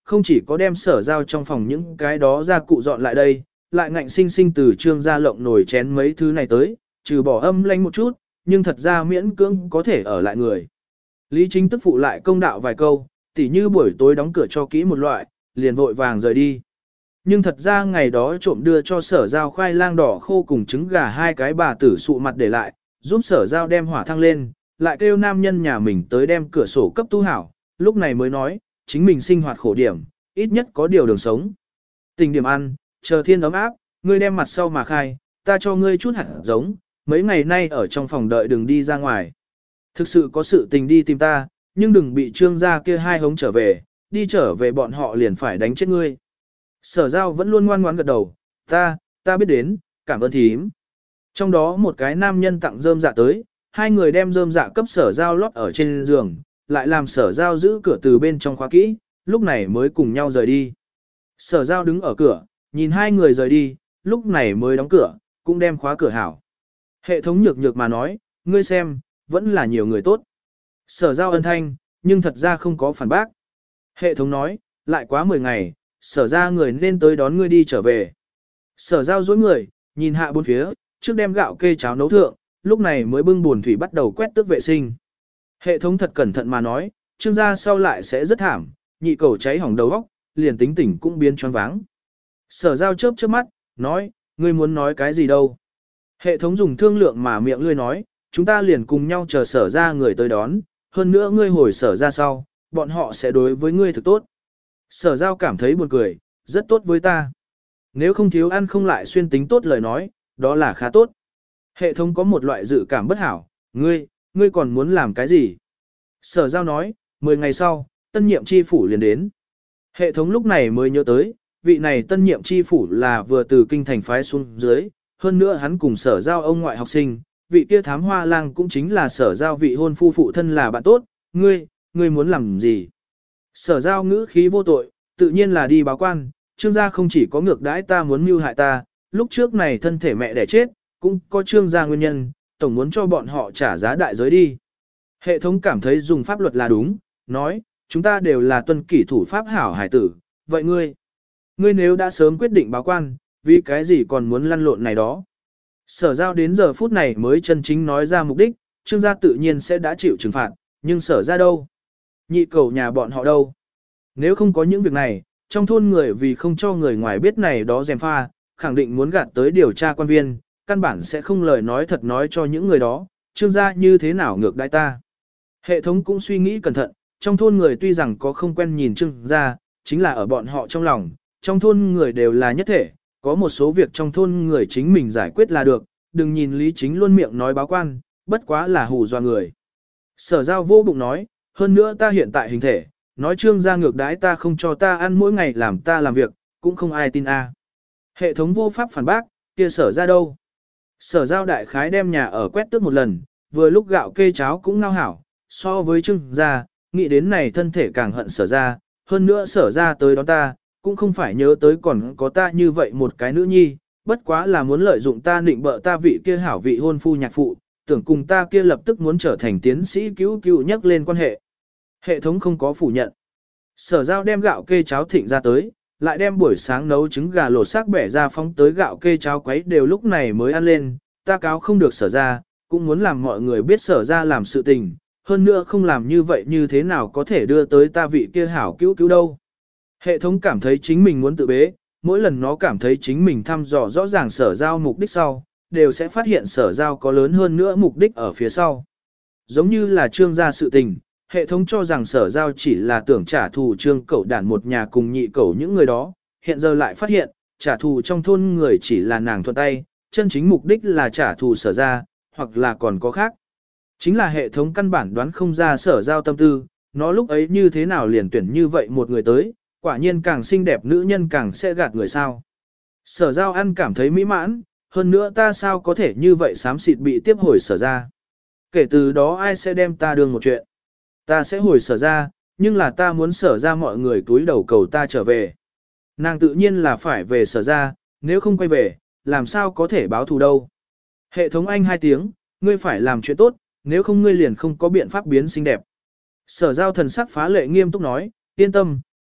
không chỉ có đem sở giao trong phòng những cái đó ra cụ dọn lại đây, lại ngạnh sinh sinh từ trương gia lộng nồi chén mấy thứ này tới, trừ bỏ âm lanh một chút, nhưng thật ra miễn cưỡng có thể ở lại người. Lý Chính tức phụ lại công đạo vài câu, tỉ như buổi tối đóng cửa cho kỹ một loại, liền vội vàng rời đi. Nhưng thật ra ngày đó trộm đưa cho sở giao khoai lang đỏ khô cùng trứng gà hai cái bà tử sụ mặt để lại, giúp sở giao đem hỏa thăng lên, lại kêu nam nhân nhà mình tới đem cửa sổ cấp tu hảo, lúc này mới nói, chính mình sinh hoạt khổ điểm, ít nhất có điều đường sống. Tình điểm ăn, chờ thiên ấm áp, ngươi đem mặt sau mà khai, ta cho ngươi chút hạt giống, mấy ngày nay ở trong phòng đợi đừng đi ra ngoài. Thực sự có sự tình đi tìm ta, nhưng đừng bị trương gia kia hai hống trở về, đi trở về bọn họ liền phải đánh chết ngươi. Sở giao vẫn luôn ngoan ngoãn gật đầu, ta, ta biết đến, cảm ơn thím. Trong đó một cái nam nhân tặng rơm dạ tới, hai người đem rơm dạ cấp sở giao lót ở trên giường, lại làm sở giao giữ cửa từ bên trong khóa kỹ, lúc này mới cùng nhau rời đi. Sở giao đứng ở cửa, nhìn hai người rời đi, lúc này mới đóng cửa, cũng đem khóa cửa hảo. Hệ thống nhược nhược mà nói, ngươi xem, vẫn là nhiều người tốt. Sở giao ân thanh, nhưng thật ra không có phản bác. Hệ thống nói, lại quá mười ngày, sở ra người nên tới đón ngươi đi trở về. Sở giao dối người, nhìn hạ bốn phía, trước đem gạo kê cháo nấu thượng, lúc này mới bưng buồn thủy bắt đầu quét tước vệ sinh. Hệ thống thật cẩn thận mà nói, trương gia sau lại sẽ rất thảm, nhị cầu cháy hỏng đầu óc, liền tính tỉnh cũng biến choáng váng. Sở giao chớp chớp mắt, nói, ngươi muốn nói cái gì đâu. Hệ thống dùng thương lượng mà miệng ngươi nói, chúng ta liền cùng nhau chờ sở ra người tới đón, hơn nữa ngươi hồi sở ra sau, bọn họ sẽ đối với ngươi thực tốt. Sở giao cảm thấy buồn cười, rất tốt với ta. Nếu không thiếu ăn không lại xuyên tính tốt lời nói, đó là khá tốt. Hệ thống có một loại dự cảm bất hảo, ngươi, ngươi còn muốn làm cái gì? Sở giao nói, mười ngày sau, tân nhiệm chi phủ liền đến. Hệ thống lúc này mới nhớ tới, vị này tân nhiệm chi phủ là vừa từ kinh thành phái xuống dưới, hơn nữa hắn cùng sở giao ông ngoại học sinh, vị kia thám hoa lang cũng chính là sở giao vị hôn phu phụ thân là bạn tốt, ngươi, ngươi muốn làm gì? Sở giao ngữ khí vô tội, tự nhiên là đi báo quan, trương gia không chỉ có ngược đãi ta muốn mưu hại ta, lúc trước này thân thể mẹ đẻ chết, cũng có trương gia nguyên nhân, tổng muốn cho bọn họ trả giá đại giới đi. Hệ thống cảm thấy dùng pháp luật là đúng, nói, chúng ta đều là tuân kỷ thủ pháp hảo hải tử, vậy ngươi, ngươi nếu đã sớm quyết định báo quan, vì cái gì còn muốn lăn lộn này đó? Sở giao đến giờ phút này mới chân chính nói ra mục đích, trương gia tự nhiên sẽ đã chịu trừng phạt, nhưng sở ra đâu? Nhị cầu nhà bọn họ đâu? Nếu không có những việc này, trong thôn người vì không cho người ngoài biết này đó dèm pha, khẳng định muốn gạt tới điều tra quan viên, căn bản sẽ không lời nói thật nói cho những người đó, trương gia như thế nào ngược đãi ta. Hệ thống cũng suy nghĩ cẩn thận, trong thôn người tuy rằng có không quen nhìn trương gia, chính là ở bọn họ trong lòng, trong thôn người đều là nhất thể, có một số việc trong thôn người chính mình giải quyết là được, đừng nhìn Lý Chính luôn miệng nói báo quan, bất quá là hù dọa người. Sở giao vô bụng nói, hơn nữa ta hiện tại hình thể, nói trương gia ngược đãi ta không cho ta ăn mỗi ngày làm ta làm việc, cũng không ai tin a. Hệ thống vô pháp phản bác, kia sở ra đâu? Sở giao đại khái đem nhà ở quét tước một lần, vừa lúc gạo kê cháo cũng ngao hảo, so với trương gia, nghĩ đến này thân thể càng hận sở ra, hơn nữa sở ra tới đón ta, cũng không phải nhớ tới còn có ta như vậy một cái nữ nhi, bất quá là muốn lợi dụng ta nịnh bợ ta vị kia hảo vị hôn phu nhạc phụ, tưởng cùng ta kia lập tức muốn trở thành tiến sĩ cứu cứu nhắc lên quan hệ. Hệ thống không có phủ nhận. Sở giao đem gạo kê cháo thịnh ra tới, lại đem buổi sáng nấu trứng gà lột xác bẻ ra phóng tới gạo kê cháo quấy đều lúc này mới ăn lên, ta cáo không được sở ra, cũng muốn làm mọi người biết sở ra làm sự tình, hơn nữa không làm như vậy như thế nào có thể đưa tới ta vị kia hảo cứu cứu đâu. Hệ thống cảm thấy chính mình muốn tự bế, mỗi lần nó cảm thấy chính mình thăm dò rõ ràng sở giao mục đích sau, đều sẽ phát hiện sở giao có lớn hơn nữa mục đích ở phía sau. Giống như là trương gia sự tình, hệ thống cho rằng sở giao chỉ là tưởng trả thù trương cẩu đản một nhà cùng nhị cẩu những người đó, hiện giờ lại phát hiện, trả thù trong thôn người chỉ là nàng thuận tay, chân chính mục đích là trả thù sở ra, hoặc là còn có khác. Chính là hệ thống căn bản đoán không ra sở giao tâm tư, nó lúc ấy như thế nào liền tuyển như vậy một người tới, quả nhiên càng xinh đẹp nữ nhân càng sẽ gạt người sao. Sở giao ăn cảm thấy mỹ mãn, hơn nữa ta sao có thể như vậy xám xịt bị tiếp hồi sở ra. Kể từ đó ai sẽ đem ta đương một chuyện. Ta sẽ hồi sở ra, nhưng là ta muốn sở ra mọi người túi đầu cầu ta trở về. Nàng tự nhiên là phải về sở ra, nếu không quay về, làm sao có thể báo thù đâu. Hệ thống anh hai tiếng, ngươi phải làm chuyện tốt, nếu không ngươi liền không có biện pháp biến xinh đẹp. Sở giao thần sắc phá lệ nghiêm túc nói, yên tâm,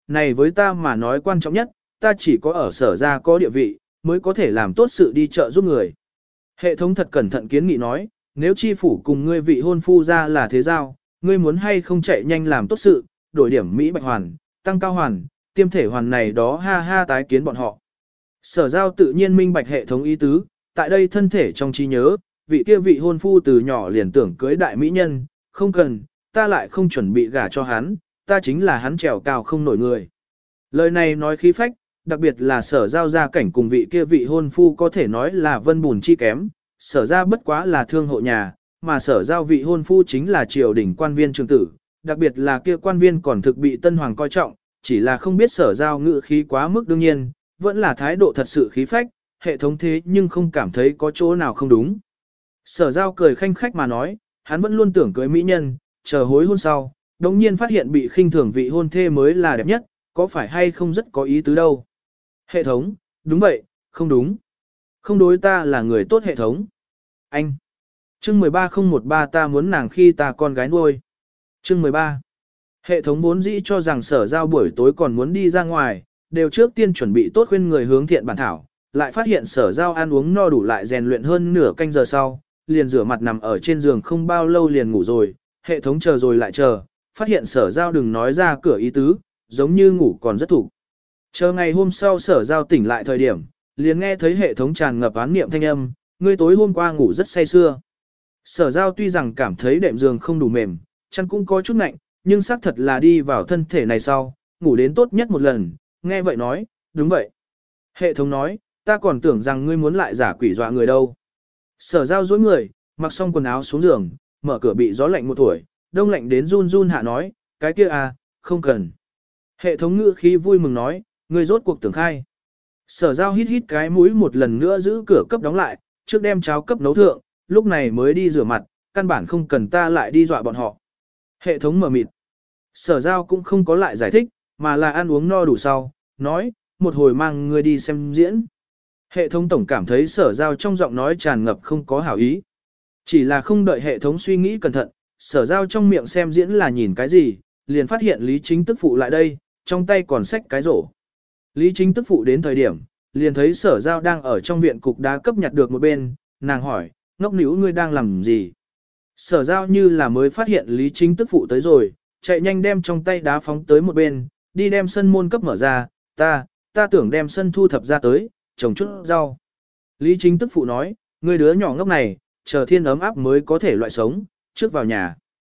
này với ta mà nói quan trọng nhất, ta chỉ có ở sở ra có địa vị, mới có thể làm tốt sự đi chợ giúp người. Hệ thống thật cẩn thận kiến nghị nói, nếu chi phủ cùng ngươi vị hôn phu ra là thế giao, ngươi muốn hay không chạy nhanh làm tốt sự, đổi điểm Mỹ bạch hoàn, tăng cao hoàn, tiêm thể hoàn này đó ha ha tái kiến bọn họ. Sở giao tự nhiên minh bạch hệ thống ý tứ, tại đây thân thể trong trí nhớ, vị kia vị hôn phu từ nhỏ liền tưởng cưới đại mỹ nhân, không cần, ta lại không chuẩn bị gả cho hắn, ta chính là hắn trèo cao không nổi người. Lời này nói khí phách, đặc biệt là sở giao gia cảnh cùng vị kia vị hôn phu có thể nói là vân bùn chi kém, sở ra bất quá là thương hộ nhà, mà sở giao vị hôn phu chính là triều đình quan viên trường tử, đặc biệt là kia quan viên còn thực bị tân hoàng coi trọng, chỉ là không biết sở giao ngự khí quá mức đương nhiên, vẫn là thái độ thật sự khí phách, hệ thống thế nhưng không cảm thấy có chỗ nào không đúng. Sở giao cười khanh khách mà nói, hắn vẫn luôn tưởng cưới mỹ nhân, chờ hối hôn sau, đồng nhiên phát hiện bị khinh thường vị hôn thê mới là đẹp nhất, có phải hay không rất có ý tứ đâu. Hệ thống, đúng vậy, không đúng. Không đối ta là người tốt hệ thống. Anh. Chương mười ba không một ba ta muốn nàng khi ta con gái nuôi. Chương mười ba. Hệ thống vốn dĩ cho rằng sở giao buổi tối còn muốn đi ra ngoài, đều trước tiên chuẩn bị tốt khuyên người hướng thiện bản thảo, lại phát hiện sở giao ăn uống no đủ lại rèn luyện hơn nửa canh giờ sau, liền rửa mặt nằm ở trên giường không bao lâu liền ngủ rồi, hệ thống chờ rồi lại chờ, phát hiện sở giao đừng nói ra cửa ý tứ, giống như ngủ còn rất thủ. Chờ ngày hôm sau sở giao tỉnh lại thời điểm, liền nghe thấy hệ thống tràn ngập án niệm thanh âm, ngươi tối hôm qua ngủ rất say sưa. Sở giao tuy rằng cảm thấy đệm giường không đủ mềm, chăn cũng có chút nạnh, nhưng xác thật là đi vào thân thể này sau, ngủ đến tốt nhất một lần, nghe vậy nói, đúng vậy. Hệ thống nói, ta còn tưởng rằng ngươi muốn lại giả quỷ dọa người đâu. Sở giao dối người, mặc xong quần áo xuống giường, mở cửa bị gió lạnh một tuổi, đông lạnh đến run run hạ nói, cái kia à, không cần. Hệ thống ngữ khí vui mừng nói, ngươi rốt cuộc tưởng khai. Sở giao hít hít cái mũi một lần nữa giữ cửa cấp đóng lại, trước đem cháo cấp nấu thượng, lúc này mới đi rửa mặt, căn bản không cần ta lại đi dọa bọn họ. Hệ thống mở mịt. Sở giao cũng không có lại giải thích, mà là ăn uống no đủ sau, nói, một hồi mang ngươi đi xem diễn. Hệ thống tổng cảm thấy sở giao trong giọng nói tràn ngập không có hảo ý. Chỉ là không đợi hệ thống suy nghĩ cẩn thận, sở giao trong miệng xem diễn là nhìn cái gì, liền phát hiện Lý Chính tức phụ lại đây, trong tay còn xách cái rổ. Lý Chính tức phụ đến thời điểm, liền thấy sở giao đang ở trong viện cục đá cấp nhặt được một bên, nàng hỏi, ngốc níu ngươi đang làm gì? Sở giao như là mới phát hiện Lý Chính tức phụ tới rồi, chạy nhanh đem trong tay đá phóng tới một bên, đi đem sân môn cấp mở ra, ta, ta tưởng đem sân thu thập ra tới, trồng chút rau. Lý Chính tức phụ nói, ngươi đứa nhỏ ngốc này, chờ thiên ấm áp mới có thể loại sống, trước vào nhà.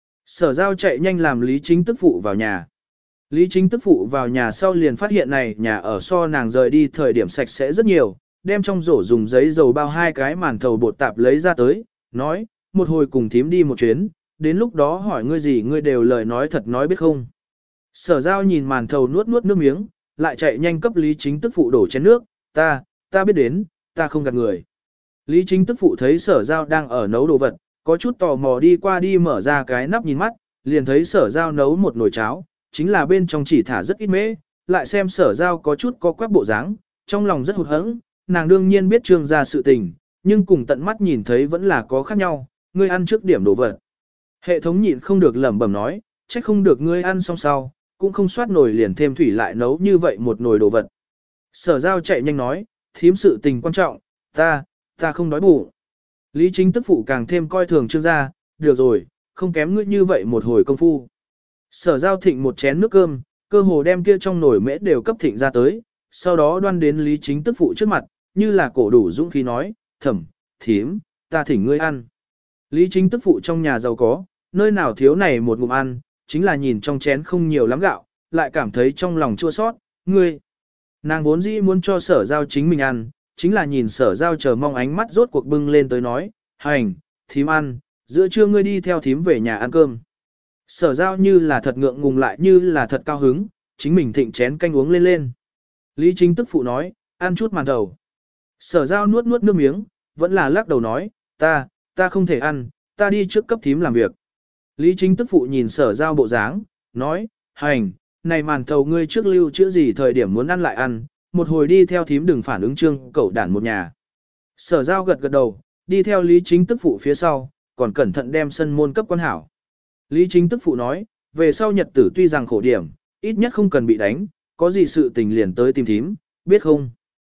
Sở giao chạy nhanh làm Lý Chính tức phụ vào nhà. Lý Chính tức phụ vào nhà sau liền phát hiện này nhà ở so nàng rời đi thời điểm sạch sẽ rất nhiều, đem trong rổ dùng giấy dầu bao hai cái màn thầu bột tạp lấy ra tới, nói, một hồi cùng thím đi một chuyến, đến lúc đó hỏi ngươi gì ngươi đều lời nói thật nói biết không. Sở giao nhìn màn thầu nuốt nuốt nước miếng, lại chạy nhanh cấp Lý Chính tức phụ đổ chén nước, ta, ta biết đến, ta không gạt người. Lý Chính tức phụ thấy sở giao đang ở nấu đồ vật, có chút tò mò đi qua đi mở ra cái nắp nhìn mắt, liền thấy sở giao nấu một nồi cháo, chính là bên trong chỉ thả rất ít mễ, lại xem sở giao có chút có quắc bộ dáng, trong lòng rất hụt hẫng, nàng đương nhiên biết trương ra sự tình, nhưng cùng tận mắt nhìn thấy vẫn là có khác nhau, ngươi ăn trước điểm đồ vật. Hệ thống nhịn không được lẩm bẩm nói, trách không được ngươi ăn xong sau, cũng không soát nồi liền thêm thủy lại nấu như vậy một nồi đồ vật. Sở giao chạy nhanh nói, thím sự tình quan trọng, ta, ta không đói bụng. Lý Chính tức phụ càng thêm coi thường trương gia, được rồi, không kém ngươi như vậy một hồi công phu. Sở giao thịnh một chén nước cơm, cơ hồ đem kia trong nồi mễ đều cấp thịnh ra tới, sau đó đoan đến Lý Chính tức phụ trước mặt, như là cổ đủ dũng khí nói, thẩm, thím, ta thỉnh ngươi ăn. Lý Chính tức phụ trong nhà giàu có, nơi nào thiếu này một ngụm ăn, chính là nhìn trong chén không nhiều lắm gạo, lại cảm thấy trong lòng chua sót, ngươi. Nàng vốn dĩ muốn cho sở giao chính mình ăn, chính là nhìn sở giao chờ mong ánh mắt rốt cuộc bưng lên tới nói, hành, thím ăn, giữa trưa ngươi đi theo thím về nhà ăn cơm. Sở giao như là thật ngượng ngùng lại như là thật cao hứng, chính mình thịnh chén canh uống lên lên. Lý Chính tức phụ nói, ăn chút màn đầu. Sở giao nuốt nuốt nước miếng, vẫn là lắc đầu nói, ta, ta không thể ăn, ta đi trước cấp thím làm việc. Lý Chính tức phụ nhìn sở giao bộ dáng, nói, hành, này màn thầu ngươi trước lưu chữa gì thời điểm muốn ăn lại ăn, một hồi đi theo thím đừng phản ứng trương cậu đản một nhà. Sở giao gật gật đầu, đi theo Lý Chính tức phụ phía sau, còn cẩn thận đem sân môn cấp quan hảo. Lý Chính tức phụ nói, về sau nhật tử tuy rằng khổ điểm, ít nhất không cần bị đánh, có gì sự tình liền tới tìm thím, biết không?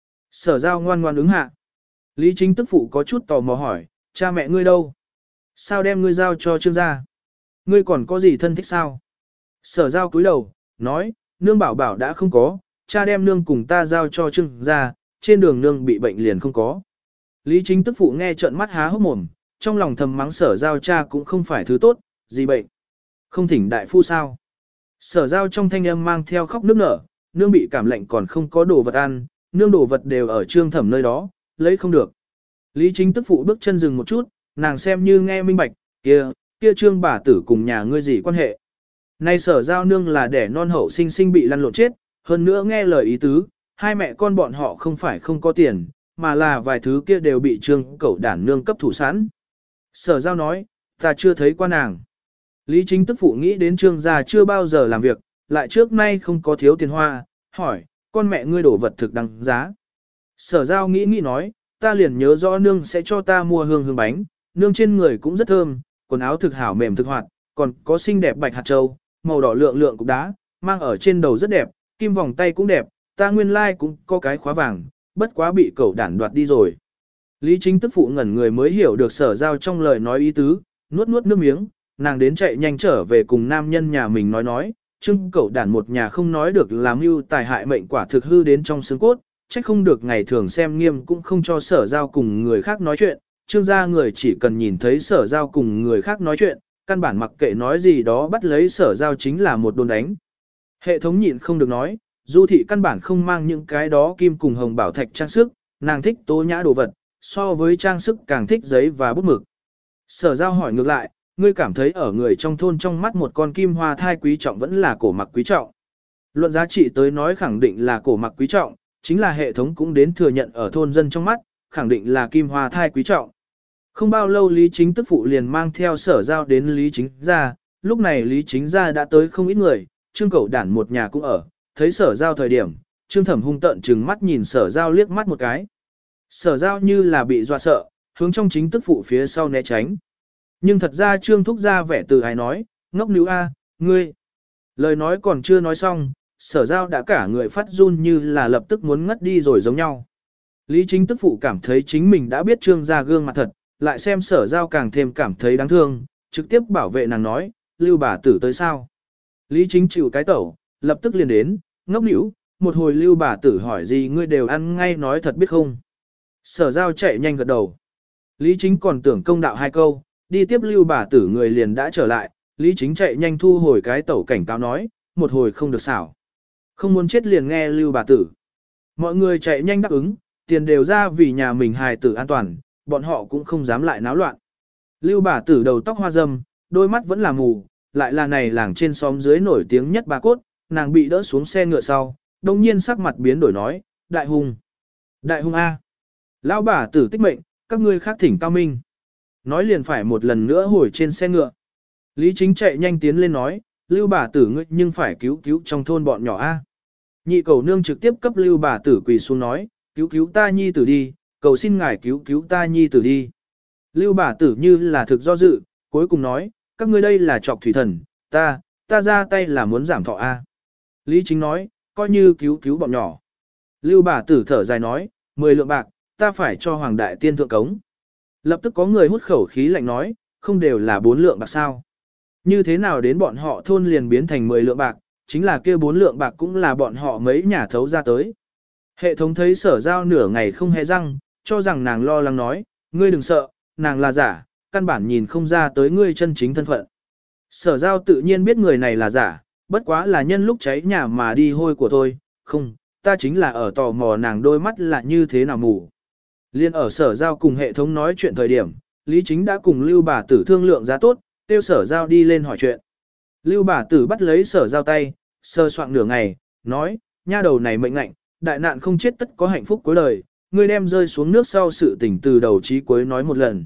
Sở giao ngoan ngoan ứng hạ. Lý chính tức phụ có chút tò mò hỏi, cha mẹ ngươi đâu? Sao đem ngươi giao cho trương gia? Ngươi còn có gì thân thích sao? Sở giao cúi đầu, nói, nương bảo bảo đã không có, cha đem nương cùng ta giao cho trương gia, trên đường nương bị bệnh liền không có. Lý chính tức phụ nghe trợn mắt há hốc mồm, trong lòng thầm mắng sở giao cha cũng không phải thứ tốt, gì bệnh. Không thỉnh đại phu sao? Sở giao trong thanh âm mang theo khóc nức nở, nương bị cảm lạnh còn không có đồ vật ăn, nương đồ vật đều ở trương thẩm nơi đó, lấy không được. Lý chính tức phụ bước chân dừng một chút, nàng xem như nghe minh bạch, kia, kia trương bà tử cùng nhà ngươi gì quan hệ. Nay sở giao nương là đẻ non hậu sinh sinh bị lăn lộn chết, hơn nữa nghe lời ý tứ, hai mẹ con bọn họ không phải không có tiền, mà là vài thứ kia đều bị trương cẩu đản nương cấp thủ sẵn. Sở giao nói, ta chưa thấy qua nàng. Lý chính tức phụ nghĩ đến trương gia chưa bao giờ làm việc, lại trước nay không có thiếu tiền hoa, hỏi, con mẹ ngươi đổ vật thực đăng giá. Sở giao nghĩ nghĩ nói, ta liền nhớ rõ nương sẽ cho ta mua hương hương bánh, nương trên người cũng rất thơm, quần áo thực hảo mềm thực hoạt, còn có xinh đẹp bạch hạt châu, màu đỏ lượng lượng cục đá, mang ở trên đầu rất đẹp, kim vòng tay cũng đẹp, ta nguyên lai like cũng có cái khóa vàng, bất quá bị cẩu đản đoạt đi rồi. Lý chính tức phụ ngẩn người mới hiểu được sở giao trong lời nói ý tứ, nuốt nuốt nước miếng, nàng đến chạy nhanh trở về cùng nam nhân nhà mình nói nói, trưng cẩu đản một nhà không nói được làm mưu tài hại mệnh quả thực hư đến trong xương cốt, trách không được ngày thường xem nghiêm cũng không cho sở giao cùng người khác nói chuyện, trương gia người chỉ cần nhìn thấy sở giao cùng người khác nói chuyện, căn bản mặc kệ nói gì đó bắt lấy sở giao chính là một đồn đánh. Hệ thống nhịn không được nói, du thị căn bản không mang những cái đó kim cùng hồng bảo thạch trang sức, nàng thích tố nhã đồ vật, so với trang sức càng thích giấy và bút mực. Sở giao hỏi ngược lại, ngươi cảm thấy ở người trong thôn trong mắt một con kim hoa thai quý trọng vẫn là cổ mặc quý trọng. Luận giá trị tới nói khẳng định là cổ mặc quý trọng, chính là hệ thống cũng đến thừa nhận ở thôn dân trong mắt, khẳng định là kim hoa thai quý trọng. Không bao lâu Lý Chính tức phụ liền mang theo sở giao đến Lý Chính gia, lúc này Lý Chính gia đã tới không ít người, trương cẩu đản một nhà cũng ở, thấy sở giao thời điểm, trương thẩm hung tợn trừng mắt nhìn sở giao liếc mắt một cái. Sở giao như là bị dọa sợ, hướng trong chính tức phụ phía sau né tránh. Nhưng thật ra trương thúc ra vẻ từ ái nói, ngốc níu a, ngươi. Lời nói còn chưa nói xong, sở giao đã cả người phát run như là lập tức muốn ngất đi rồi giống nhau. Lý chính tức phụ cảm thấy chính mình đã biết trương ra gương mặt thật, lại xem sở giao càng thêm cảm thấy đáng thương, trực tiếp bảo vệ nàng nói, lưu bà tử tới sao. Lý chính chịu cái tẩu, lập tức liền đến, ngốc níu, một hồi lưu bà tử hỏi gì ngươi đều ăn ngay nói thật biết không. Sở giao chạy nhanh gật đầu. Lý chính còn tưởng công đạo hai câu, đi tiếp lưu bà tử người liền đã trở lại, Lý chính chạy nhanh thu hồi cái tẩu cảnh cáo nói, một hồi không được xảo. Không muốn chết liền nghe lưu bà tử. Mọi người chạy nhanh đáp ứng, tiền đều ra vì nhà mình hài tử an toàn, bọn họ cũng không dám lại náo loạn. Lưu bà tử đầu tóc hoa râm, đôi mắt vẫn là mù, lại là này làng trên xóm dưới nổi tiếng nhất bà cốt, nàng bị đỡ xuống xe ngựa sau, đồng nhiên sắc mặt biến đổi nói, đại hùng. Đại hùng A. Lão bà tử tích mệnh, các ngươi khác thỉnh cao minh. Nói liền phải một lần nữa hồi trên xe ngựa. Lý chính chạy nhanh tiến lên nói, lưu bà tử ngươi nhưng phải cứu cứu trong thôn bọn nhỏ A. Nhị cầu nương trực tiếp cấp lưu bà tử quỳ xuống nói, cứu cứu ta nhi tử đi, cầu xin ngài cứu cứu ta nhi tử đi. Lưu bà tử như là thực do dự, cuối cùng nói, các ngươi đây là trọc thủy thần, ta, ta ra tay là muốn giảm thọ A. Lý chính nói, coi như cứu cứu bọn nhỏ. Lưu bà tử thở dài nói, mười lượng bạc, ta phải cho hoàng đại tiên thượng cống. Lập tức có người hút khẩu khí lạnh nói, không đều là bốn lượng bạc sao. Như thế nào đến bọn họ thôn liền biến thành mười lượng bạc, chính là kia bốn lượng bạc cũng là bọn họ mấy nhà thấu ra tới. Hệ thống thấy sở giao nửa ngày không hề răng, cho rằng nàng lo lắng nói, ngươi đừng sợ, nàng là giả, căn bản nhìn không ra tới ngươi chân chính thân phận. Sở giao tự nhiên biết người này là giả, bất quá là nhân lúc cháy nhà mà đi hôi của tôi, không, ta chính là ở tò mò nàng đôi mắt là như thế nào mù. Liên ở sở giao cùng hệ thống nói chuyện thời điểm, Lý Chính đã cùng Lưu bà tử thương lượng giá tốt, tiêu sở giao đi lên hỏi chuyện. Lưu bà tử bắt lấy sở giao tay, sơ soạn nửa ngày, nói, nha đầu này mệnh lạnh, đại nạn không chết tất có hạnh phúc cuối đời, ngươi đem rơi xuống nước sau sự tình từ đầu chí cuối nói một lần.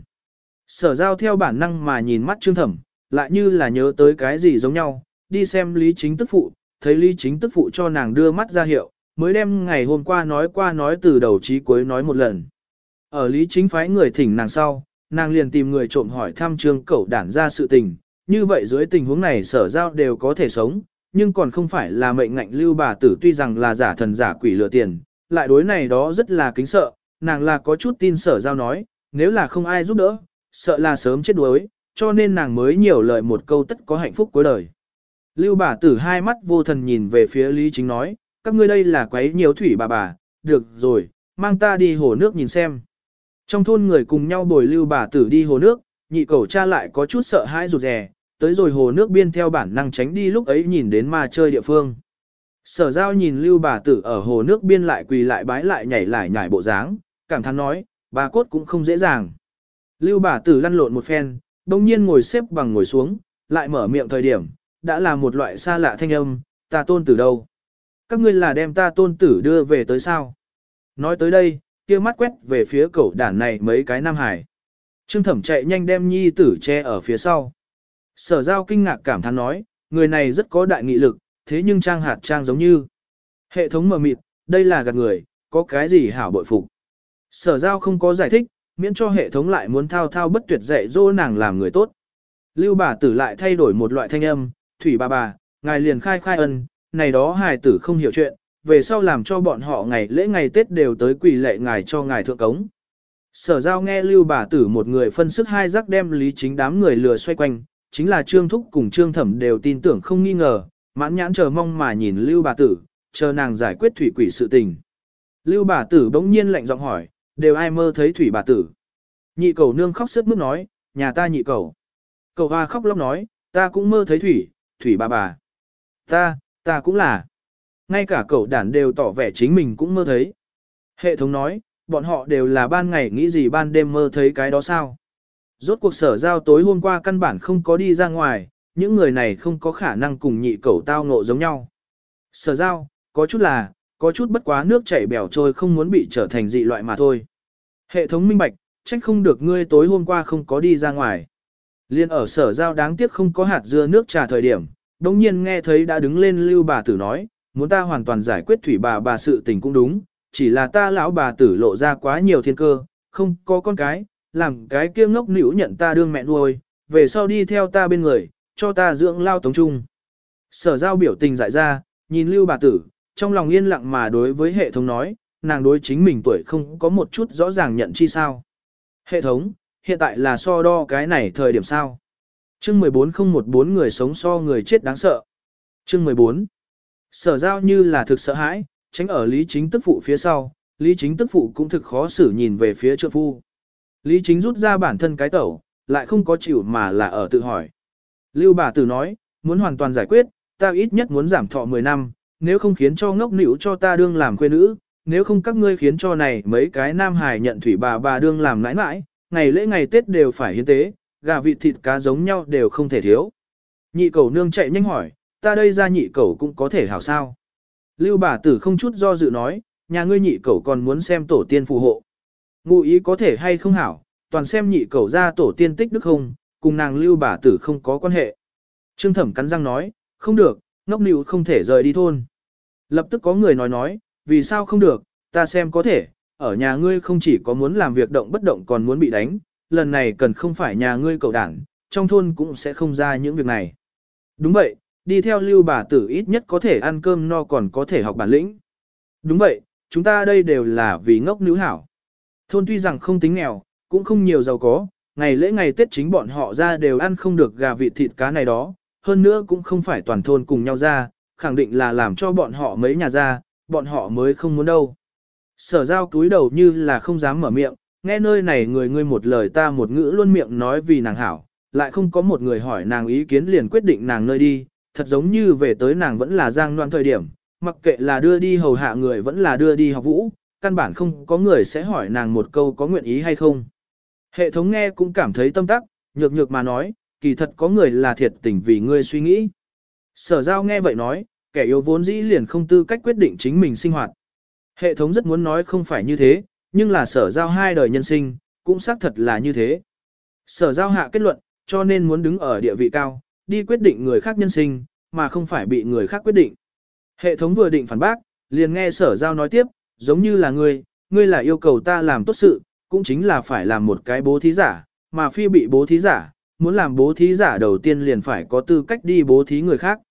Sở giao theo bản năng mà nhìn mắt Trương Thẩm, lại như là nhớ tới cái gì giống nhau, đi xem Lý Chính tức phụ, thấy Lý Chính tức phụ cho nàng đưa mắt ra hiệu, mới đem ngày hôm qua nói qua nói từ đầu chí cuối nói một lần. Ở Lý Chính phái người thỉnh nàng sau, nàng liền tìm người trộm hỏi thăm Trương Cẩu đản ra sự tình, như vậy dưới tình huống này sở giao đều có thể sống, nhưng còn không phải là mệnh ngạnh lưu bà tử tuy rằng là giả thần giả quỷ lừa tiền, lại đối này đó rất là kính sợ, nàng là có chút tin sở giao nói, nếu là không ai giúp đỡ, sợ là sớm chết đuối, cho nên nàng mới nhiều lời một câu tất có hạnh phúc cuối đời. Lưu bà tử hai mắt vô thần nhìn về phía Lý Chính nói, các ngươi đây là quấy nhiều thủy bà bà, được rồi, mang ta đi hồ nước nhìn xem. Trong thôn người cùng nhau bồi lưu bà tử đi hồ nước, nhị cẩu cha lại có chút sợ hãi rụt rè, tới rồi hồ nước biên theo bản năng tránh đi lúc ấy nhìn đến ma chơi địa phương. Sở giao nhìn lưu bà tử ở hồ nước biên lại quỳ lại bái lại nhảy lại nhảy bộ dáng, cảm thán nói, bà cốt cũng không dễ dàng. Lưu bà tử lăn lộn một phen, đông nhiên ngồi xếp bằng ngồi xuống, lại mở miệng thời điểm, đã là một loại xa lạ thanh âm, ta tôn tử đâu? Các ngươi là đem ta tôn tử đưa về tới sao? Nói tới đây, kia mắt quét về phía cẩu đản này mấy cái nam hải. Trương Thẩm chạy nhanh đem nhi tử che ở phía sau. Sở giao kinh ngạc cảm thán nói, người này rất có đại nghị lực, thế nhưng trang hạt trang giống như. Hệ thống mờ mịt, đây là gạt người, có cái gì hảo bội phục. Sở giao không có giải thích, miễn cho hệ thống lại muốn thao thao bất tuyệt dạy dỗ nàng làm người tốt. Lưu bà tử lại thay đổi một loại thanh âm, thủy bà bà, ngài liền khai khai ân, này đó hài tử không hiểu chuyện, về sau làm cho bọn họ ngày lễ ngày Tết đều tới quỳ lệ ngài cho ngài thượng cống. Sở giao nghe lưu bà tử một người phân sức hai rắc đem Lý Chính đám người lừa xoay quanh, chính là Trương Thúc cùng Trương Thẩm đều tin tưởng không nghi ngờ, mãn nhãn chờ mong mà nhìn lưu bà tử, chờ nàng giải quyết thủy quỷ sự tình. Lưu bà tử bỗng nhiên lạnh giọng hỏi, đều ai mơ thấy thủy bà tử. Nhị cầu nương khóc sướt mướt nói, nhà ta nhị cầu. Cầu hoa khóc lóc nói, ta cũng mơ thấy thủy, thủy bà bà. Ta, ta cũng là. Ngay cả cậu đản đều tỏ vẻ chính mình cũng mơ thấy. Hệ thống nói, bọn họ đều là ban ngày nghĩ gì ban đêm mơ thấy cái đó sao. Rốt cuộc sở giao tối hôm qua căn bản không có đi ra ngoài, những người này không có khả năng cùng nhị cậu tao ngộ giống nhau. Sở giao, có chút là, có chút bất quá nước chảy bèo trôi không muốn bị trở thành dị loại mà thôi. Hệ thống minh bạch, trách không được ngươi tối hôm qua không có đi ra ngoài. Liên ở sở giao đáng tiếc không có hạt dưa nước trà thời điểm, đồng nhiên nghe thấy đã đứng lên lưu bà tử nói, muốn ta hoàn toàn giải quyết thủy bà bà sự tình cũng đúng, chỉ là ta lão bà tử lộ ra quá nhiều thiên cơ, không có con cái, làm cái kia ngốc nữu nhận ta đương mẹ nuôi, về sau đi theo ta bên người, cho ta dưỡng lao tống trung. Sở giao biểu tình dại ra, nhìn lưu bà tử, trong lòng yên lặng mà đối với hệ thống nói, nàng đối chính mình tuổi không có một chút rõ ràng nhận chi sao. Hệ thống, hiện tại là so đo cái này thời điểm sao. Chương mười bốn không một bốn người sống so người chết đáng sợ. Chương mười bốn. Sở giao như là thực sợ hãi, tránh ở Lý Chính tức phụ phía sau, Lý Chính tức phụ cũng thực khó xử nhìn về phía trượng phu. Lý Chính rút ra bản thân cái tẩu, lại không có chịu mà là ở tự hỏi. Lưu bà tử nói, muốn hoàn toàn giải quyết, ta ít nhất muốn giảm thọ mười năm, nếu không khiến cho ngốc nữu cho ta đương làm quê nữ, nếu không các ngươi khiến cho này mấy cái nam hài nhận thủy bà bà đương làm nãi nãi, ngày lễ ngày Tết đều phải hiến tế, gà vịt thịt cá giống nhau đều không thể thiếu. Nhị cẩu nương chạy nhanh hỏi, ta đây ra nhị cẩu cũng có thể hảo sao. Lưu bà tử không chút do dự nói, nhà ngươi nhị cẩu còn muốn xem tổ tiên phù hộ. Ngụ ý có thể hay không hảo, toàn xem nhị cẩu ra tổ tiên tích đức không, cùng nàng lưu bà tử không có quan hệ. Trương Thẩm cắn răng nói, không được, ngốc nịu không thể rời đi thôn. Lập tức có người nói nói, vì sao không được, ta xem có thể, ở nhà ngươi không chỉ có muốn làm việc động bất động còn muốn bị đánh, lần này cần không phải nhà ngươi cậu đảng, trong thôn cũng sẽ không ra những việc này. Đúng vậy, đi theo lưu bà tử ít nhất có thể ăn cơm no còn có thể học bản lĩnh. Đúng vậy, chúng ta đây đều là vì ngốc nữ hảo. Thôn tuy rằng không tính nghèo, cũng không nhiều giàu có, ngày lễ ngày Tết chính bọn họ ra đều ăn không được gà vịt thịt cá này đó, hơn nữa cũng không phải toàn thôn cùng nhau ra, khẳng định là làm cho bọn họ mấy nhà ra, bọn họ mới không muốn đâu. Sở giao túi đầu như là không dám mở miệng, nghe nơi này người ngươi một lời ta một ngữ luôn miệng nói vì nàng hảo, lại không có một người hỏi nàng ý kiến liền quyết định nàng nơi đi, thật giống như về tới nàng vẫn là giang loan thời điểm, mặc kệ là đưa đi hầu hạ người vẫn là đưa đi học vũ, căn bản không có người sẽ hỏi nàng một câu có nguyện ý hay không. Hệ thống nghe cũng cảm thấy tâm tắc, nhược nhược mà nói, kỳ thật có người là thiệt tình vì ngươi suy nghĩ. Sở giao nghe vậy nói, kẻ yếu vốn dĩ liền không tư cách quyết định chính mình sinh hoạt. Hệ thống rất muốn nói không phải như thế, nhưng là sở giao hai đời nhân sinh, cũng xác thật là như thế. Sở giao hạ kết luận, cho nên muốn đứng ở địa vị cao, đi quyết định người khác nhân sinh, mà không phải bị người khác quyết định. Hệ thống vừa định phản bác, liền nghe sở giao nói tiếp, giống như là ngươi, ngươi là yêu cầu ta làm tốt sự, cũng chính là phải làm một cái bố thí giả, mà phi bị bố thí giả, muốn làm bố thí giả đầu tiên liền phải có tư cách đi bố thí người khác.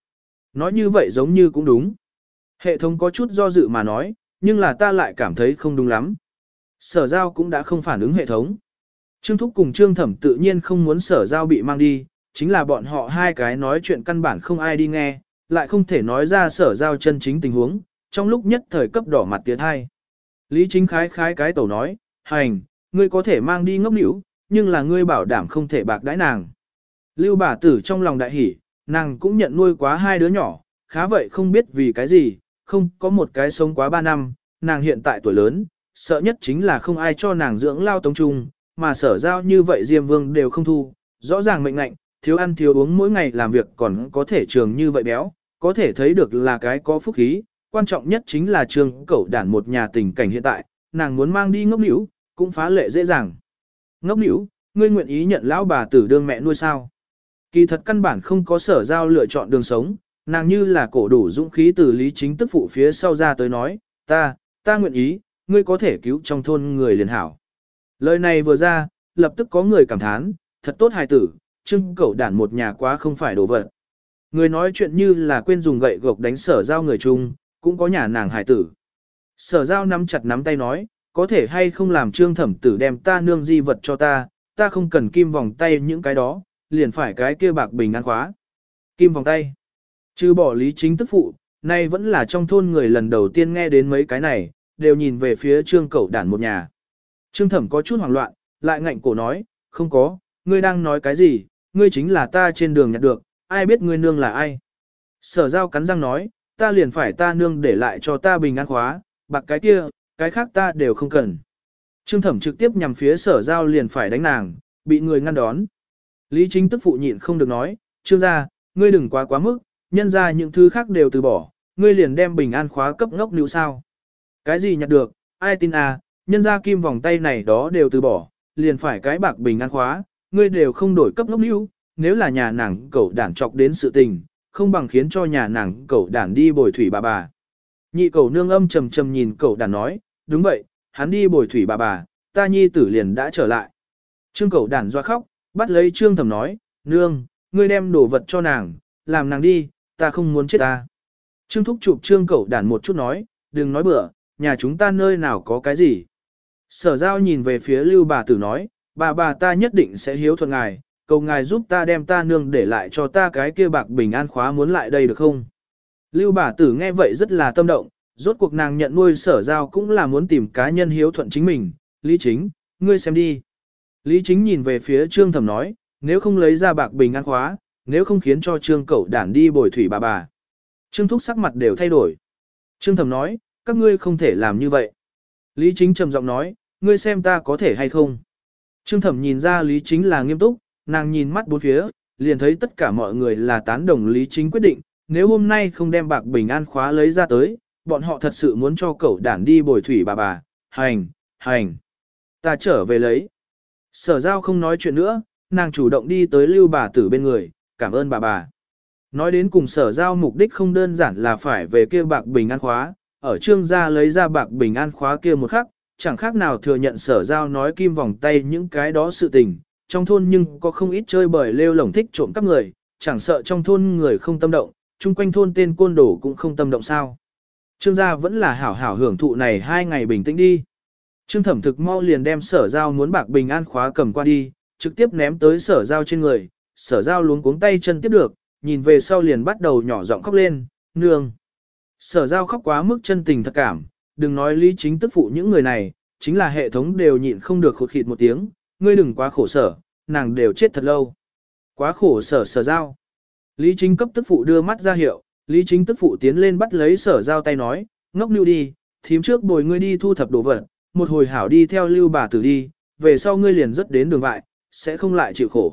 Nói như vậy giống như cũng đúng. Hệ thống có chút do dự mà nói, nhưng là ta lại cảm thấy không đúng lắm. Sở giao cũng đã không phản ứng hệ thống. Trương Thúc cùng Trương Thẩm tự nhiên không muốn sở giao bị mang đi, chính là bọn họ hai cái nói chuyện căn bản không ai đi nghe, lại không thể nói ra sở giao chân chính tình huống, trong lúc nhất thời cấp đỏ mặt tiến hai. Lý Chính khái khái cái tẩu nói, hành, ngươi có thể mang đi ngốc nỉu, nhưng là ngươi bảo đảm không thể bạc đãi nàng. Lưu bà tử trong lòng đại hỉ, nàng cũng nhận nuôi quá hai đứa nhỏ, khá vậy không biết vì cái gì, không có một cái sống quá ba năm, nàng hiện tại tuổi lớn, sợ nhất chính là không ai cho nàng dưỡng lao tống trung, mà sở giao như vậy Diêm Vương đều không thu, rõ ràng mệnh lệnh, thiếu ăn thiếu uống mỗi ngày làm việc còn có thể trường như vậy béo, có thể thấy được là cái có phúc khí, quan trọng nhất chính là trường cẩu đản một nhà tình cảnh hiện tại, nàng muốn mang đi ngốc nỉu, cũng phá lệ dễ dàng. Ngốc nỉu, ngươi nguyện ý nhận lão bà tử đương mẹ nuôi sao? Kỳ thật căn bản không có sở giao lựa chọn đường sống, nàng như là cổ đủ dũng khí từ Lý Chính tức phụ phía sau ra tới nói, ta, ta nguyện ý, ngươi có thể cứu trong thôn người liền hảo. Lời này vừa ra, lập tức có người cảm thán, thật tốt hài tử, trưng cẩu đản một nhà quá không phải đồ vật. Người nói chuyện như là quên dùng gậy gộc đánh sở giao người chung, cũng có nhà nàng hài tử. Sở giao nắm chặt nắm tay nói, có thể hay không làm Trương Thẩm tử đem ta nương di vật cho ta, ta không cần kim vòng tay những cái đó, liền phải cái kia bạc bình an khóa. Kim vòng tay. Chứ bỏ Lý Chính tức phụ, nay vẫn là trong thôn người lần đầu tiên nghe đến mấy cái này, đều nhìn về phía Trương Cẩu đản một nhà. Trương Thẩm có chút hoảng loạn, lại ngạnh cổ nói, không có, ngươi đang nói cái gì, ngươi chính là ta trên đường nhặt được, ai biết ngươi nương là ai. Sở giao cắn răng nói, ta liền phải ta nương để lại cho ta bình an khóa, bạc cái kia, cái khác ta đều không cần. Trương Thẩm trực tiếp nhằm phía sở giao liền phải đánh nàng, bị người ngăn đón. Lý Chính tức phụ nhịn không được nói, Trương gia, ngươi đừng quá quá mức, nhân ra những thứ khác đều từ bỏ, ngươi liền đem bình an khóa cấp ngốc níu sao. Cái gì nhặt được, ai tin à, nhân ra kim vòng tay này đó đều từ bỏ, liền phải cái bạc bình an khóa, ngươi đều không đổi cấp ngốc níu, nếu là nhà nàng cậu đản chọc đến sự tình, không bằng khiến cho nhà nàng cậu đản đi bồi thủy bà bà. Nhị cậu nương âm trầm trầm nhìn cậu đản nói, đúng vậy, hắn đi bồi thủy bà bà, ta nhi tử liền đã trở lại. Trương cậu đản doa khóc, bắt lấy Trương Thẩm nói, nương, ngươi đem đồ vật cho nàng, làm nàng đi, ta không muốn chết ta. Trương Thúc chụp Trương cậu đản một chút nói, đừng nói bừa, nhà chúng ta nơi nào có cái gì. Sở giao nhìn về phía Lưu bà tử nói, bà bà ta nhất định sẽ hiếu thuận ngài, cầu ngài giúp ta đem ta nương để lại cho ta cái kia bạc bình an khóa muốn lại đây được không? Lưu bà tử nghe vậy rất là tâm động, rốt cuộc nàng nhận nuôi sở giao cũng là muốn tìm cá nhân hiếu thuận chính mình, Lý Chính, ngươi xem đi. Lý Chính nhìn về phía Trương Thẩm nói, nếu không lấy ra bạc bình an khóa, nếu không khiến cho Trương cậu đản đi bồi thủy bà bà. Trương Thúc sắc mặt đều thay đổi. Trương Thẩm nói, các ngươi không thể làm như vậy. Lý Chính trầm giọng nói, ngươi xem ta có thể hay không. Trương Thẩm nhìn ra Lý Chính là nghiêm túc, nàng nhìn mắt bốn phía, liền thấy tất cả mọi người là tán đồng Lý Chính quyết định, nếu hôm nay không đem bạc bình an khóa lấy ra tới, bọn họ thật sự muốn cho cậu đản đi bồi thủy bà bà, hành, hành. Ta trở về lấy. Sở giao không nói chuyện nữa, nàng chủ động đi tới Lưu bà tử bên người, cảm ơn bà bà. Nói đến cùng sở giao mục đích không đơn giản là phải về kia bạc bình an khóa, ở Trương gia lấy ra bạc bình an khóa kia một khắc, chẳng khác nào thừa nhận sở giao nói kim vòng tay những cái đó sự tình. Trong thôn nhưng có không ít chơi bời lêu lổng thích trộm cắp người, chẳng sợ trong thôn người không tâm động, chung quanh thôn tên côn đồ cũng không tâm động sao. Trương gia vẫn là hảo hảo hưởng thụ này hai ngày bình tĩnh đi. Trương Thẩm thực mau liền đem sở giao muốn bạc bình an khóa cầm qua đi, trực tiếp ném tới sở giao trên người, sở giao luống cuống tay chân tiếp được, nhìn về sau liền bắt đầu nhỏ giọng khóc lên, nương. Sở giao khóc quá mức chân tình thật cảm, đừng nói Lý Chính tức phụ những người này, chính là hệ thống đều nhịn không được khụt khịt một tiếng, ngươi đừng quá khổ sở, nàng đều chết thật lâu. Quá khổ sở sở giao. Lý Chính cấp tức phụ đưa mắt ra hiệu, Lý Chính tức phụ tiến lên bắt lấy sở giao tay nói, ngốc lưu đi, thím trước bồi ngươi đi thu thập đồ vật, một hồi hảo đi theo Lưu bà tử đi, về sau ngươi liền rất đến đường vại, sẽ không lại chịu khổ.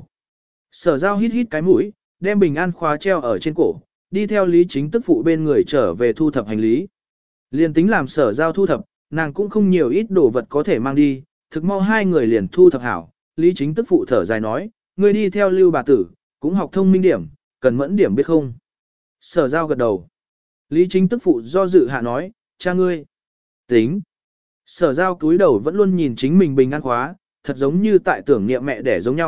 Sở giao hít hít cái mũi, đem bình an khóa treo ở trên cổ, đi theo Lý Chính tức phụ bên người trở về thu thập hành lý. Liền tính làm sở giao thu thập, nàng cũng không nhiều ít đồ vật có thể mang đi, thực mau hai người liền thu thập hảo. Lý Chính tức phụ thở dài nói, ngươi đi theo Lưu bà tử, cũng học thông minh điểm, cần mẫn điểm biết không. Sở giao gật đầu. Lý Chính tức phụ do dự hạ nói, cha ngươi. Tính. Sở giao cúi đầu vẫn luôn nhìn chính mình bình an khóa, thật giống như tại tưởng niệm mẹ đẻ giống nhau,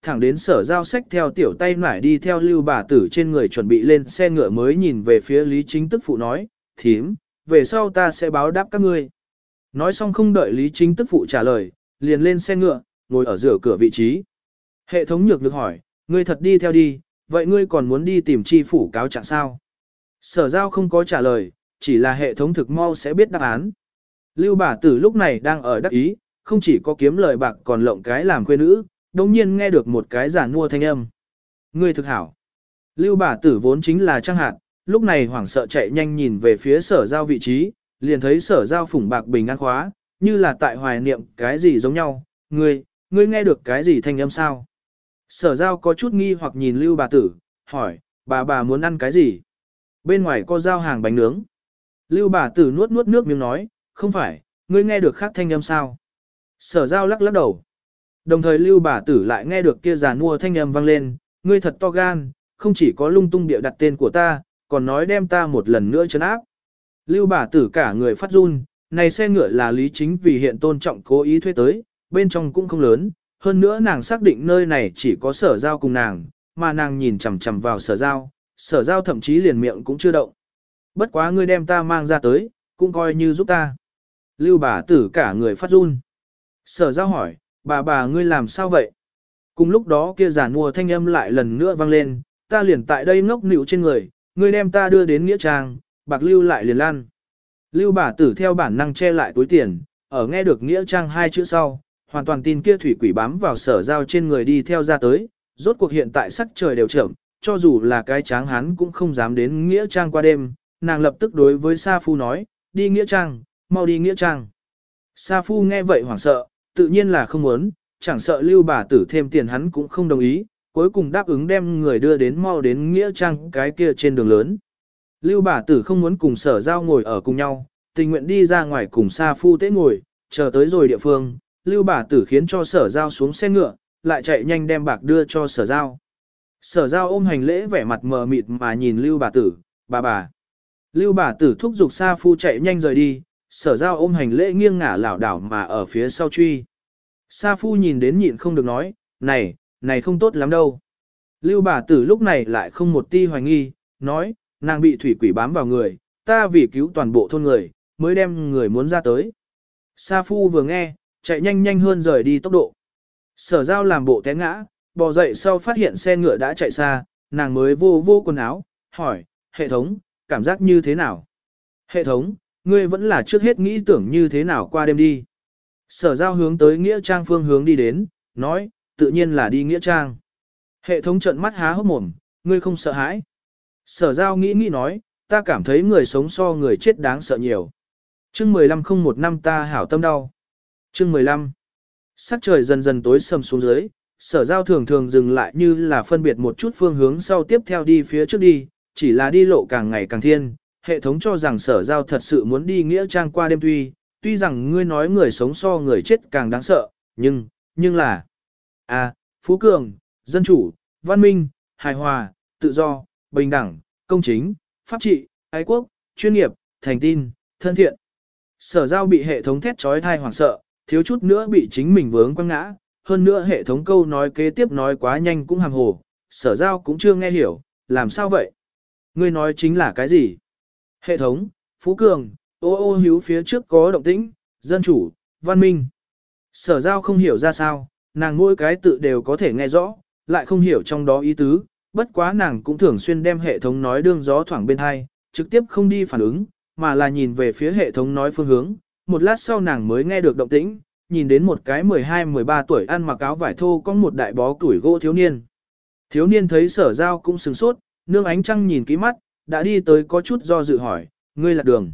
thẳng đến sở giao sách theo tiểu tay nải đi theo lưu bà tử trên người chuẩn bị lên xe ngựa mới nhìn về phía Lý Chính tức phụ nói, thím, về sau ta sẽ báo đáp các ngươi. Nói xong không đợi Lý Chính tức phụ trả lời, liền lên xe ngựa, ngồi ở giữa cửa vị trí. Hệ thống nhược được hỏi, ngươi thật đi theo đi, vậy ngươi còn muốn đi tìm chi phủ cáo trạng sao? Sở giao không có trả lời, chỉ là hệ thống thực mau sẽ biết đáp án. Lưu bà tử lúc này đang ở đắc ý, không chỉ có kiếm lời bạc còn lộng cái làm khuê nữ, đồng nhiên nghe được một cái giả mua thanh âm. Ngươi thực hảo. Lưu bà tử vốn chính là Trang Hạt, lúc này hoảng sợ chạy nhanh nhìn về phía sở giao vị trí, liền thấy sở giao phủng bạc bình an khóa, như là tại hoài niệm cái gì giống nhau. Ngươi, ngươi nghe được cái gì thanh âm sao? Sở giao có chút nghi hoặc nhìn Lưu bà tử, hỏi, bà bà muốn ăn cái gì? Bên ngoài có giao hàng bánh nướng. Lưu bà tử nuốt nuốt nước miếng nói, không phải, ngươi nghe được khác thanh âm sao? Sở giao lắc lắc đầu. Đồng thời Lưu bà tử lại nghe được kia già nua thanh âm vang lên, ngươi thật to gan, không chỉ có lung tung địa đặt tên của ta, còn nói đem ta một lần nữa trấn áp. Lưu bà tử cả người phát run, này xe ngựa là Lý Chính vì hiện tôn trọng cố ý thuê tới, bên trong cũng không lớn, hơn nữa nàng xác định nơi này chỉ có sở giao cùng nàng, mà nàng nhìn chằm chằm vào sở giao, sở giao thậm chí liền miệng cũng chưa động. Bất quá ngươi đem ta mang ra tới, cũng coi như giúp ta. Lưu bà tử cả người phát run. Sở giao hỏi, bà bà ngươi làm sao vậy? Cùng lúc đó kia giả mùa thanh âm lại lần nữa vang lên, ta liền tại đây ngốc nịu trên người, ngươi đem ta đưa đến nghĩa trang, bạc lưu lại liền lan. Lưu bà tử theo bản năng che lại túi tiền, ở nghe được nghĩa trang hai chữ sau, hoàn toàn tin kia thủy quỷ bám vào sở giao trên người đi theo ra tới, rốt cuộc hiện tại sắc trời đều chậm, cho dù là cái tráng hắn cũng không dám đến nghĩa trang qua đêm, nàng lập tức đối với Sa Phu nói, đi nghĩa trang, mau đi nghĩa trang. Sa Phu nghe vậy hoảng sợ, tự nhiên là không muốn, chẳng sợ Lưu bà tử thêm tiền hắn cũng không đồng ý, cuối cùng đáp ứng đem người đưa đến mau đến nghĩa trang cái kia trên đường lớn. Lưu bà tử không muốn cùng sở giao ngồi ở cùng nhau, tình nguyện đi ra ngoài cùng Sa Phu tế ngồi, chờ tới rồi địa phương, Lưu bà tử khiến cho sở giao xuống xe ngựa, lại chạy nhanh đem bạc đưa cho sở giao. Sở giao ôm hành lễ vẻ mặt mờ mịt mà nhìn Lưu bà tử, bà bà. Lưu bà tử thúc giục Sa Phu chạy nhanh rời đi, sở giao ôm hành lễ nghiêng ngả lảo đảo mà ở phía sau truy. Sa Phu nhìn đến nhịn không được nói, này, này không tốt lắm đâu. Lưu bà tử lúc này lại không một ti hoài nghi, nói, nàng bị thủy quỷ bám vào người, ta vì cứu toàn bộ thôn người, mới đem người muốn ra tới. Sa Phu vừa nghe, chạy nhanh nhanh hơn rời đi tốc độ. Sở giao làm bộ té ngã, bò dậy sau phát hiện xe ngựa đã chạy xa, nàng mới vô vô quần áo, hỏi, hệ thống, cảm giác như thế nào? Hệ thống, ngươi vẫn là trước hết nghĩ tưởng như thế nào qua đêm đi. Sở giao hướng tới Nghĩa Trang phương hướng đi đến, nói, tự nhiên là đi Nghĩa Trang. Hệ thống trợn mắt há hốc mồm, ngươi không sợ hãi. Sở giao nghĩ nghĩ nói, ta cảm thấy người sống so người chết đáng sợ nhiều. Chương mười lăm không một năm ta hảo tâm đau. Chương mười lăm. Sắc trời dần dần tối sầm xuống dưới, sở giao thường thường dừng lại như là phân biệt một chút phương hướng sau tiếp theo đi phía trước đi, chỉ là đi lộ càng ngày càng thiên. Hệ thống cho rằng sở giao thật sự muốn đi Nghĩa Trang qua đêm tuy, tuy rằng ngươi nói người sống so người chết càng đáng sợ, nhưng, nhưng là, à, phú cường, dân chủ, văn minh, hài hòa, tự do, bình đẳng, công chính, pháp trị, ái quốc, chuyên nghiệp, thành tin, thân thiện. Sở giao bị hệ thống thét trói thai hoảng sợ, thiếu chút nữa bị chính mình vướng quăng ngã, hơn nữa hệ thống câu nói kế tiếp nói quá nhanh cũng hàm hồ, sở giao cũng chưa nghe hiểu, làm sao vậy? Ngươi nói chính là cái gì? Hệ thống, phú cường, ô ô hiếu phía trước có động tĩnh, dân chủ, văn minh. Sở giao không hiểu ra sao, nàng mỗi cái tự đều có thể nghe rõ, lại không hiểu trong đó ý tứ, bất quá nàng cũng thường xuyên đem hệ thống nói đương gió thoảng bên hai, trực tiếp không đi phản ứng, mà là nhìn về phía hệ thống nói phương hướng. Một lát sau nàng mới nghe được động tĩnh, nhìn đến một cái mười hai mười ba tuổi ăn mặc áo vải thô có một đại bó củi gỗ thiếu niên. Thiếu niên thấy sở giao cũng sừng sốt, nương ánh trăng nhìn kỹ mắt, đã đi tới có chút do dự hỏi, ngươi lạc đường.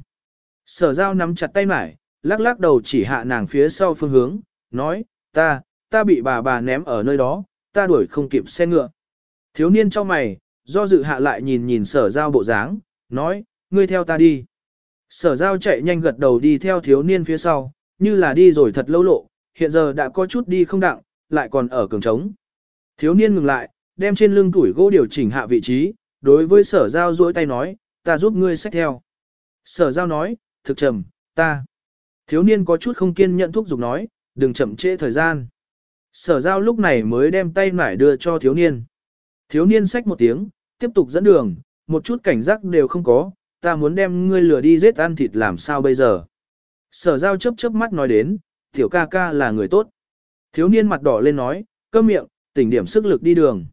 Sở giao nắm chặt tay mải, lắc lắc đầu chỉ hạ nàng phía sau phương hướng, nói, ta, ta bị bà bà ném ở nơi đó, ta đuổi không kịp xe ngựa. Thiếu niên trong mày, do dự hạ lại nhìn nhìn sở giao bộ dáng, nói, ngươi theo ta đi. Sở giao chạy nhanh gật đầu đi theo thiếu niên phía sau, như là đi rồi thật lâu lộ, hiện giờ đã có chút đi không đặng, lại còn ở cường trống. Thiếu niên ngừng lại, đem trên lưng tuổi gỗ điều chỉnh hạ vị trí, đối với sở giao duỗi tay nói, ta giúp ngươi xách theo. Sở giao nói, thực trầm, ta. Thiếu niên có chút không kiên nhẫn thúc giục nói, đừng chậm trễ thời gian. Sở giao lúc này mới đem tay nải đưa cho thiếu niên. Thiếu niên xách một tiếng, tiếp tục dẫn đường, một chút cảnh giác đều không có, ta muốn đem ngươi lừa đi giết ăn thịt làm sao bây giờ. Sở giao chớp chớp mắt nói đến, tiểu ca ca là người tốt. Thiếu niên mặt đỏ lên nói, câm miệng, tỉnh điểm sức lực đi đường.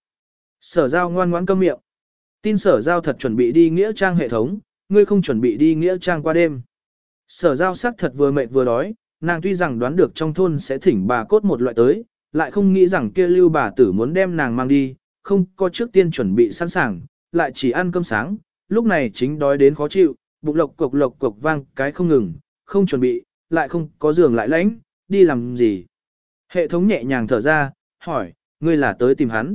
Sở giao ngoan ngoãn câm miệng. Tin sở giao thật chuẩn bị đi nghĩa trang hệ thống, ngươi không chuẩn bị đi nghĩa trang qua đêm. Sở giao sắc thật vừa mệt vừa đói, nàng tuy rằng đoán được trong thôn sẽ thỉnh bà cốt một loại tới, lại không nghĩ rằng kia lưu bà tử muốn đem nàng mang đi, không có trước tiên chuẩn bị sẵn sàng, lại chỉ ăn cơm sáng, lúc này chính đói đến khó chịu, bụng lộc cộc lộc cộc vang cái không ngừng, không chuẩn bị, lại không có giường lại lãnh, đi làm gì. Hệ thống nhẹ nhàng thở ra, hỏi, ngươi là tới tìm hắn.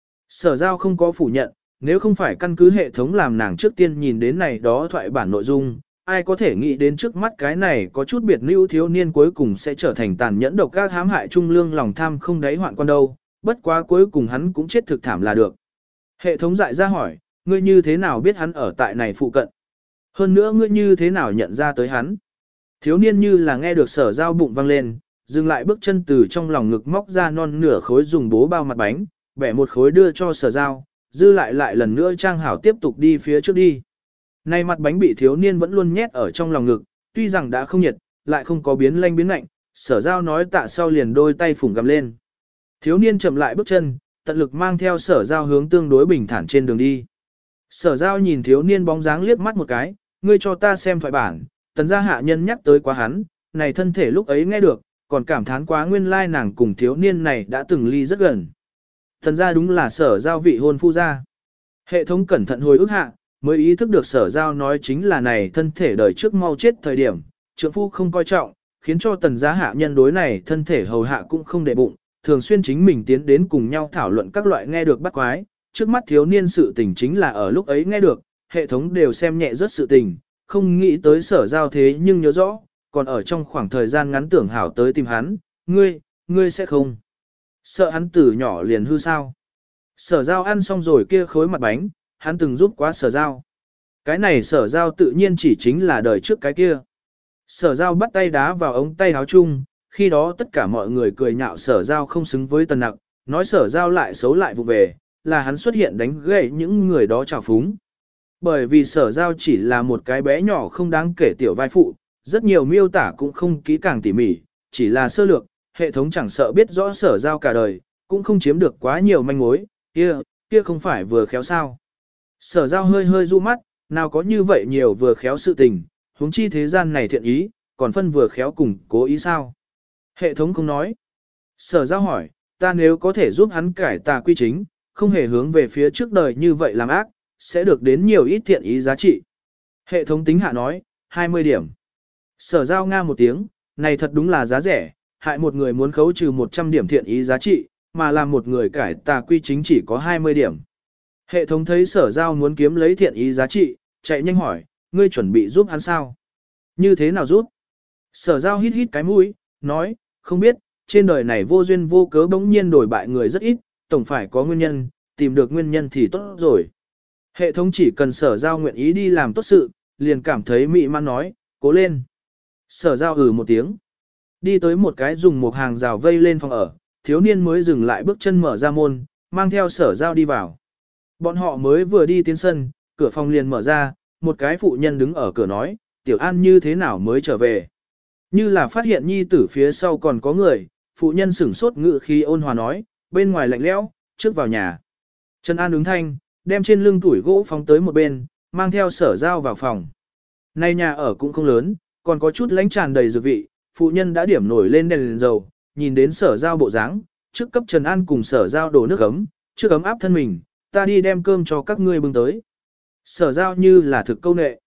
Sở giao không có phủ nhận, nếu không phải căn cứ hệ thống làm nàng trước tiên nhìn đến này đó thoại bản nội dung, ai có thể nghĩ đến trước mắt cái này có chút biệt lưu thiếu niên cuối cùng sẽ trở thành tàn nhẫn độc ác hãm hại trung lương lòng tham không đáy hoạn quan đâu, bất quá cuối cùng hắn cũng chết thực thảm là được. Hệ thống dại ra hỏi, ngươi như thế nào biết hắn ở tại này phụ cận? Hơn nữa ngươi như thế nào nhận ra tới hắn? Thiếu niên như là nghe được sở giao bụng vang lên, dừng lại bước chân từ trong lòng ngực móc ra non nửa khối dùng bố bao mặt bánh, bẻ một khối đưa cho sở giao, dư lại lại lần nữa trang hảo tiếp tục đi phía trước đi. Nay mặt bánh bị thiếu niên vẫn luôn nhét ở trong lòng ngực, tuy rằng đã không nhiệt, lại không có biến lanh biến lạnh, sở giao nói tạ sau liền đôi tay phủng gầm lên. Thiếu niên chậm lại bước chân, tận lực mang theo sở giao hướng tương đối bình thản trên đường đi. Sở giao nhìn thiếu niên bóng dáng liếc mắt một cái, ngươi cho ta xem thoại bản, tần gia hạ nhân nhắc tới quá hắn, này thân thể lúc ấy nghe được, còn cảm thán quá nguyên lai nàng cùng thiếu niên này đã từng ly rất gần. Tần gia đúng là sở giao vị hôn phu gia. Hệ thống cẩn thận hồi ức hạ, mới ý thức được sở giao nói chính là này thân thể đời trước mau chết thời điểm, trượng phu không coi trọng, khiến cho tần gia hạ nhân đối này thân thể hầu hạ cũng không để bụng, thường xuyên chính mình tiến đến cùng nhau thảo luận các loại nghe được bắt quái, trước mắt thiếu niên sự tình chính là ở lúc ấy nghe được, hệ thống đều xem nhẹ rất sự tình, không nghĩ tới sở giao thế nhưng nhớ rõ, còn ở trong khoảng thời gian ngắn tưởng hảo tới tìm hắn, ngươi, ngươi sẽ không sợ hắn từ nhỏ liền hư sao. Sở giao ăn xong rồi kia khối mặt bánh, hắn từng giúp quá sở giao. Cái này sở giao tự nhiên chỉ chính là đời trước cái kia. Sở giao bắt tay đá vào ống tay áo chung, khi đó tất cả mọi người cười nhạo sở giao không xứng với tần nặc, nói sở giao lại xấu lại vụ về, là hắn xuất hiện đánh gậy những người đó trào phúng. Bởi vì sở giao chỉ là một cái bé nhỏ không đáng kể tiểu vai phụ, rất nhiều miêu tả cũng không kỹ càng tỉ mỉ, chỉ là sơ lược, hệ thống chẳng sợ biết rõ sở giao cả đời, cũng không chiếm được quá nhiều manh mối, kia, kia không phải vừa khéo sao. Sở giao hơi hơi du mắt, nào có như vậy nhiều vừa khéo sự tình, huống chi thế gian này thiện ý, còn phân vừa khéo cùng cố ý sao. Hệ thống không nói. Sở giao hỏi, ta nếu có thể giúp hắn cải tà quy chính, không hề hướng về phía trước đời như vậy làm ác, sẽ được đến nhiều ít thiện ý giá trị. Hệ thống tính hạ nói, hai mươi điểm. Sở giao nga một tiếng, này thật đúng là giá rẻ, hại một người muốn khấu trừ một trăm điểm thiện ý giá trị, mà làm một người cải tà quy chính chỉ có hai mươi điểm. Hệ thống thấy sở giao muốn kiếm lấy thiện ý giá trị, chạy nhanh hỏi, ngươi chuẩn bị giúp hắn sao? Như thế nào giúp? Sở giao hít hít cái mũi, nói, không biết, trên đời này vô duyên vô cớ bỗng nhiên đổi bại người rất ít, tổng phải có nguyên nhân, tìm được nguyên nhân thì tốt rồi. Hệ thống chỉ cần sở giao nguyện ý đi làm tốt sự, liền cảm thấy mị man nói, cố lên. Sở giao ừ một tiếng. Đi tới một cái dùng một hàng rào vây lên phòng ở, thiếu niên mới dừng lại bước chân mở ra môn, mang theo sở giao đi vào. Bọn họ mới vừa đi tiến sân, cửa phòng liền mở ra, một cái phụ nhân đứng ở cửa nói, Tiểu An như thế nào mới trở về. Như là phát hiện nhi tử phía sau còn có người, phụ nhân sửng sốt ngự khi ôn hòa nói, bên ngoài lạnh lẽo, trước vào nhà. Trần An ứng thanh, đem trên lưng tuổi gỗ phóng tới một bên, mang theo sở giao vào phòng. Nay nhà ở cũng không lớn, còn có chút lánh tràn đầy dược vị, phụ nhân đã điểm nổi lên đèn, đèn dầu, nhìn đến sở giao bộ dáng, trước cấp Trần An cùng sở giao đổ nước ấm, trước ấm áp thân mình, ta đi đem cơm cho các ngươi bưng tới. Sở giao như là thực câu nệ.